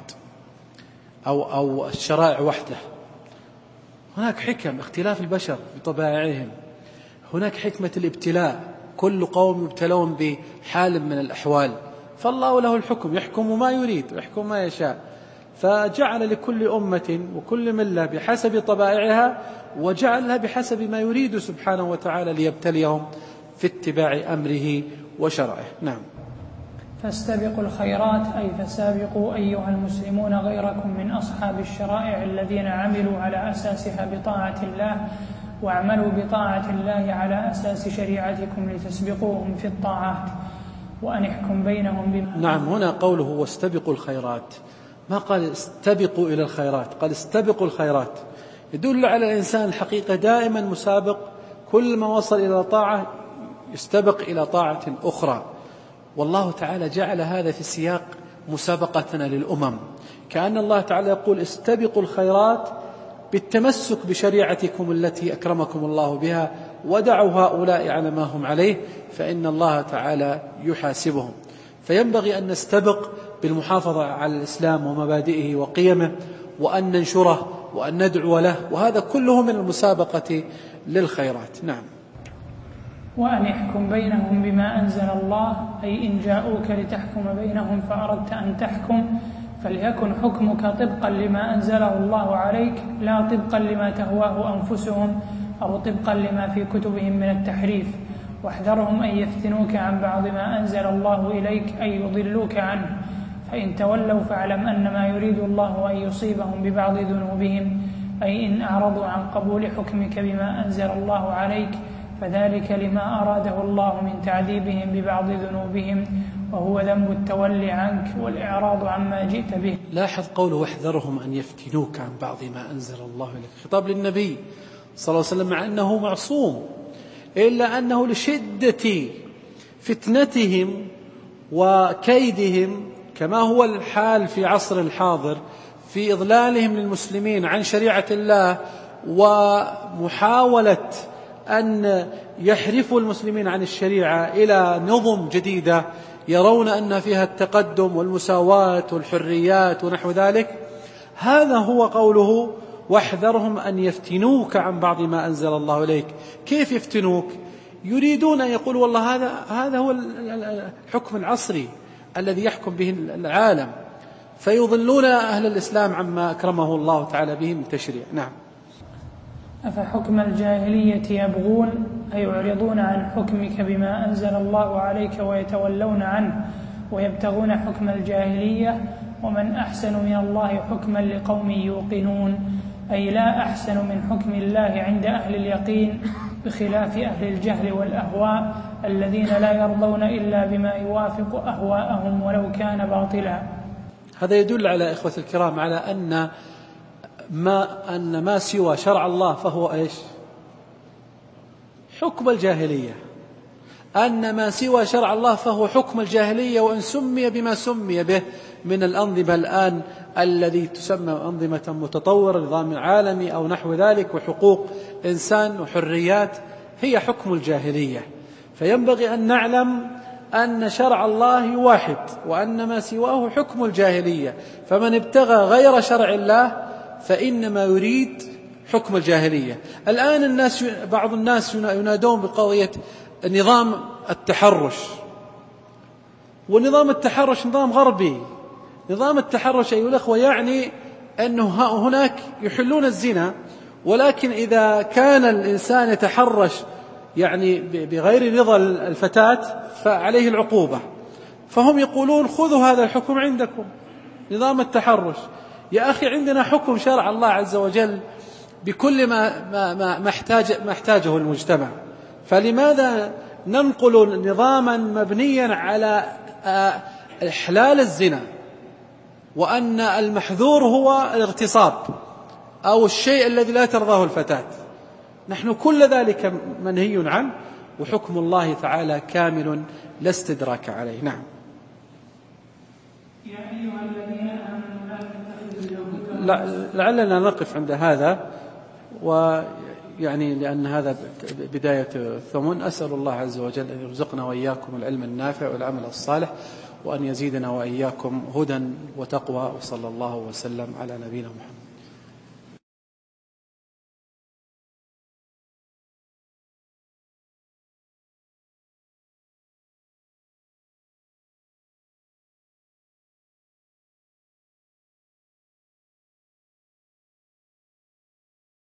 أو الشرائع واحدة؟ هناك حكم اختلاف البشر بطبائعهم، هناك حكمة الابتلاء، كل قوم يبتلون بحال من الأحوال، فالله له الحكم، يحكم ما يريد ويحكم ما يشاء، فجعل لكل أمة وكل ملة بحسب طبائعها، وجعلها بحسب ما يريد سبحانه وتعالى ليبتليهم في اتباع أمره وشرعه. نعم. فاستبقوا الخيرات، أي فسابقوا أيها المسلمون غيركم من أصحاب الشرائع الذين عملوا على أساسها بطاعة الله، واعملوا بطاعة الله على أساس شريعتكم لتسبقوهم في الطاعات، وأن يحكم بينهم بما. نعم، هنا قوله واستبقوا الخيرات، ما قال استبقوا إلى الخيرات، قال استبقوا الخيرات، يدل على الإنسان الحقيقة دائما مسابق، كل ما وصل إلى طاعة يستبق إلى طاعة أخرى. والله تعالى جعل هذا في سياق مسابقتنا للأمم، كأن الله تعالى يقول استبقوا الخيرات بالتمسك بشريعتكم التي أكرمكم الله بها، ودعوا هؤلاء على ما هم عليه، فإن الله تعالى يحاسبهم. فينبغي أن نستبق بالمحافظة على الإسلام ومبادئه وقيمه، وأن ننشره وأن ندعو له، وهذا كله من المسابقة للخيرات. نعم. وأن يحكم بينهم بما أنزل الله، أي إن جاءوك لتحكم بينهم فأردت أن تحكم فليكن حكمك طبقا لما أنزله الله عليك، لا طبقا لما تهواه أنفسهم أو طبقا لما في كتبهم من التحريف. واحذرهم أن يفتنوك عن بعض ما أنزل الله إليك، أي يضلوك عنه، فإن تولوا فاعلم أن ما يريد الله أن يصيبهم ببعض ذنوبهم، أي إن أعرضوا عن قبول حكمك بما أنزل الله عليك، فذلك لما أراده الله من تعذيبهم ببعض ذنوبهم، وهو ذنب التولي عنك والإعراض عما جئت به. لاحظ قوله واحذرهم أن يفتنوك عن بعض ما أنزل الله إليك، خطاب للنبي صلى الله عليه وسلم، مع أنه معصوم، إلا أنه لشدة فتنتهم وكيدهم كما هو الحال في عصر الحاضر في إضلالهم للمسلمين عن شريعة الله، ومحاولة أن يحرفوا المسلمين عن الشريعة إلى نظم جديدة يرون أن فيها التقدم والمساواة والحريات ونحو ذلك. هذا هو قوله واحذرهم أن يفتنوك عن بعض ما أنزل الله إليك. كيف يفتنوك؟ يريدون أن يقولوا والله هذا هو الحكم العصري الذي يحكم به العالم، فيضلون أهل الإسلام عما أكرمه الله تعالى به من تشريع. نعم. أفحكم الجاهلية يبغون أيعرضون عن حكمك بما أنزل الله عليك ويتولون عنه ويبتغون حكم الجاهلية ومن أحسن من الله حكما لقوم يوقنون، أي لا أحسن من حكم الله عند أهل اليقين بخلاف أهل الجهل والأهواء الذين لا يرضون إلا بما يوافق أهواءهم ولو كان باطلا. هذا يدل على إخوة الكرام على أن ما سوى شرع الله فهو إيش؟ حكم الجاهلية. أن ما سوى شرع الله فهو حكم الجاهلية، وإن سمي بما سمي به من الأنظمة الآن الذي تسمى أنظمة متطورة، نظام عالمي أو نحو ذلك، وحقوق إنسان وحريات، هي حكم الجاهلية. فينبغي أن نعلم أن شرع الله واحد، وأن ما سواه حكم الجاهلية. فمن ابتغى غير شرع الله فإنما يريد حكم الجاهلية. الآن بعض الناس ينادون بقضية نظام التحرش، ونظام التحرش نظام غربي. نظام التحرش أيها الأخوة يعني أنه هناك يحلون الزنا، ولكن إذا كان الإنسان يتحرش يعني بغير رضا الفتاة فعليه العقوبة. فهم يقولون خذوا هذا الحكم عندكم، نظام التحرش. يا أخي عندنا حكم شرع الله عز وجل بكل ما احتاجه المجتمع، فلماذا ننقل نظاما مبنيا على إحلال الزنا، وأن المحذور هو الاغتصاب أو الشيء الذي لا ترضاه الفتاة؟ نحن كل ذلك منهي عنه، وحكم الله تعالى كامل لا استدراك عليه. نعم. يا أيها الذين آمنوا لعلنا نقف عند هذا، ويعني لأن هذا بداية الثمن. أسأل الله عز وجل أن يرزقنا وإياكم العلم النافع والعمل الصالح، وأن يزيدنا وإياكم هدى وتقوى، وصلى الله وسلم على نبينا محمد.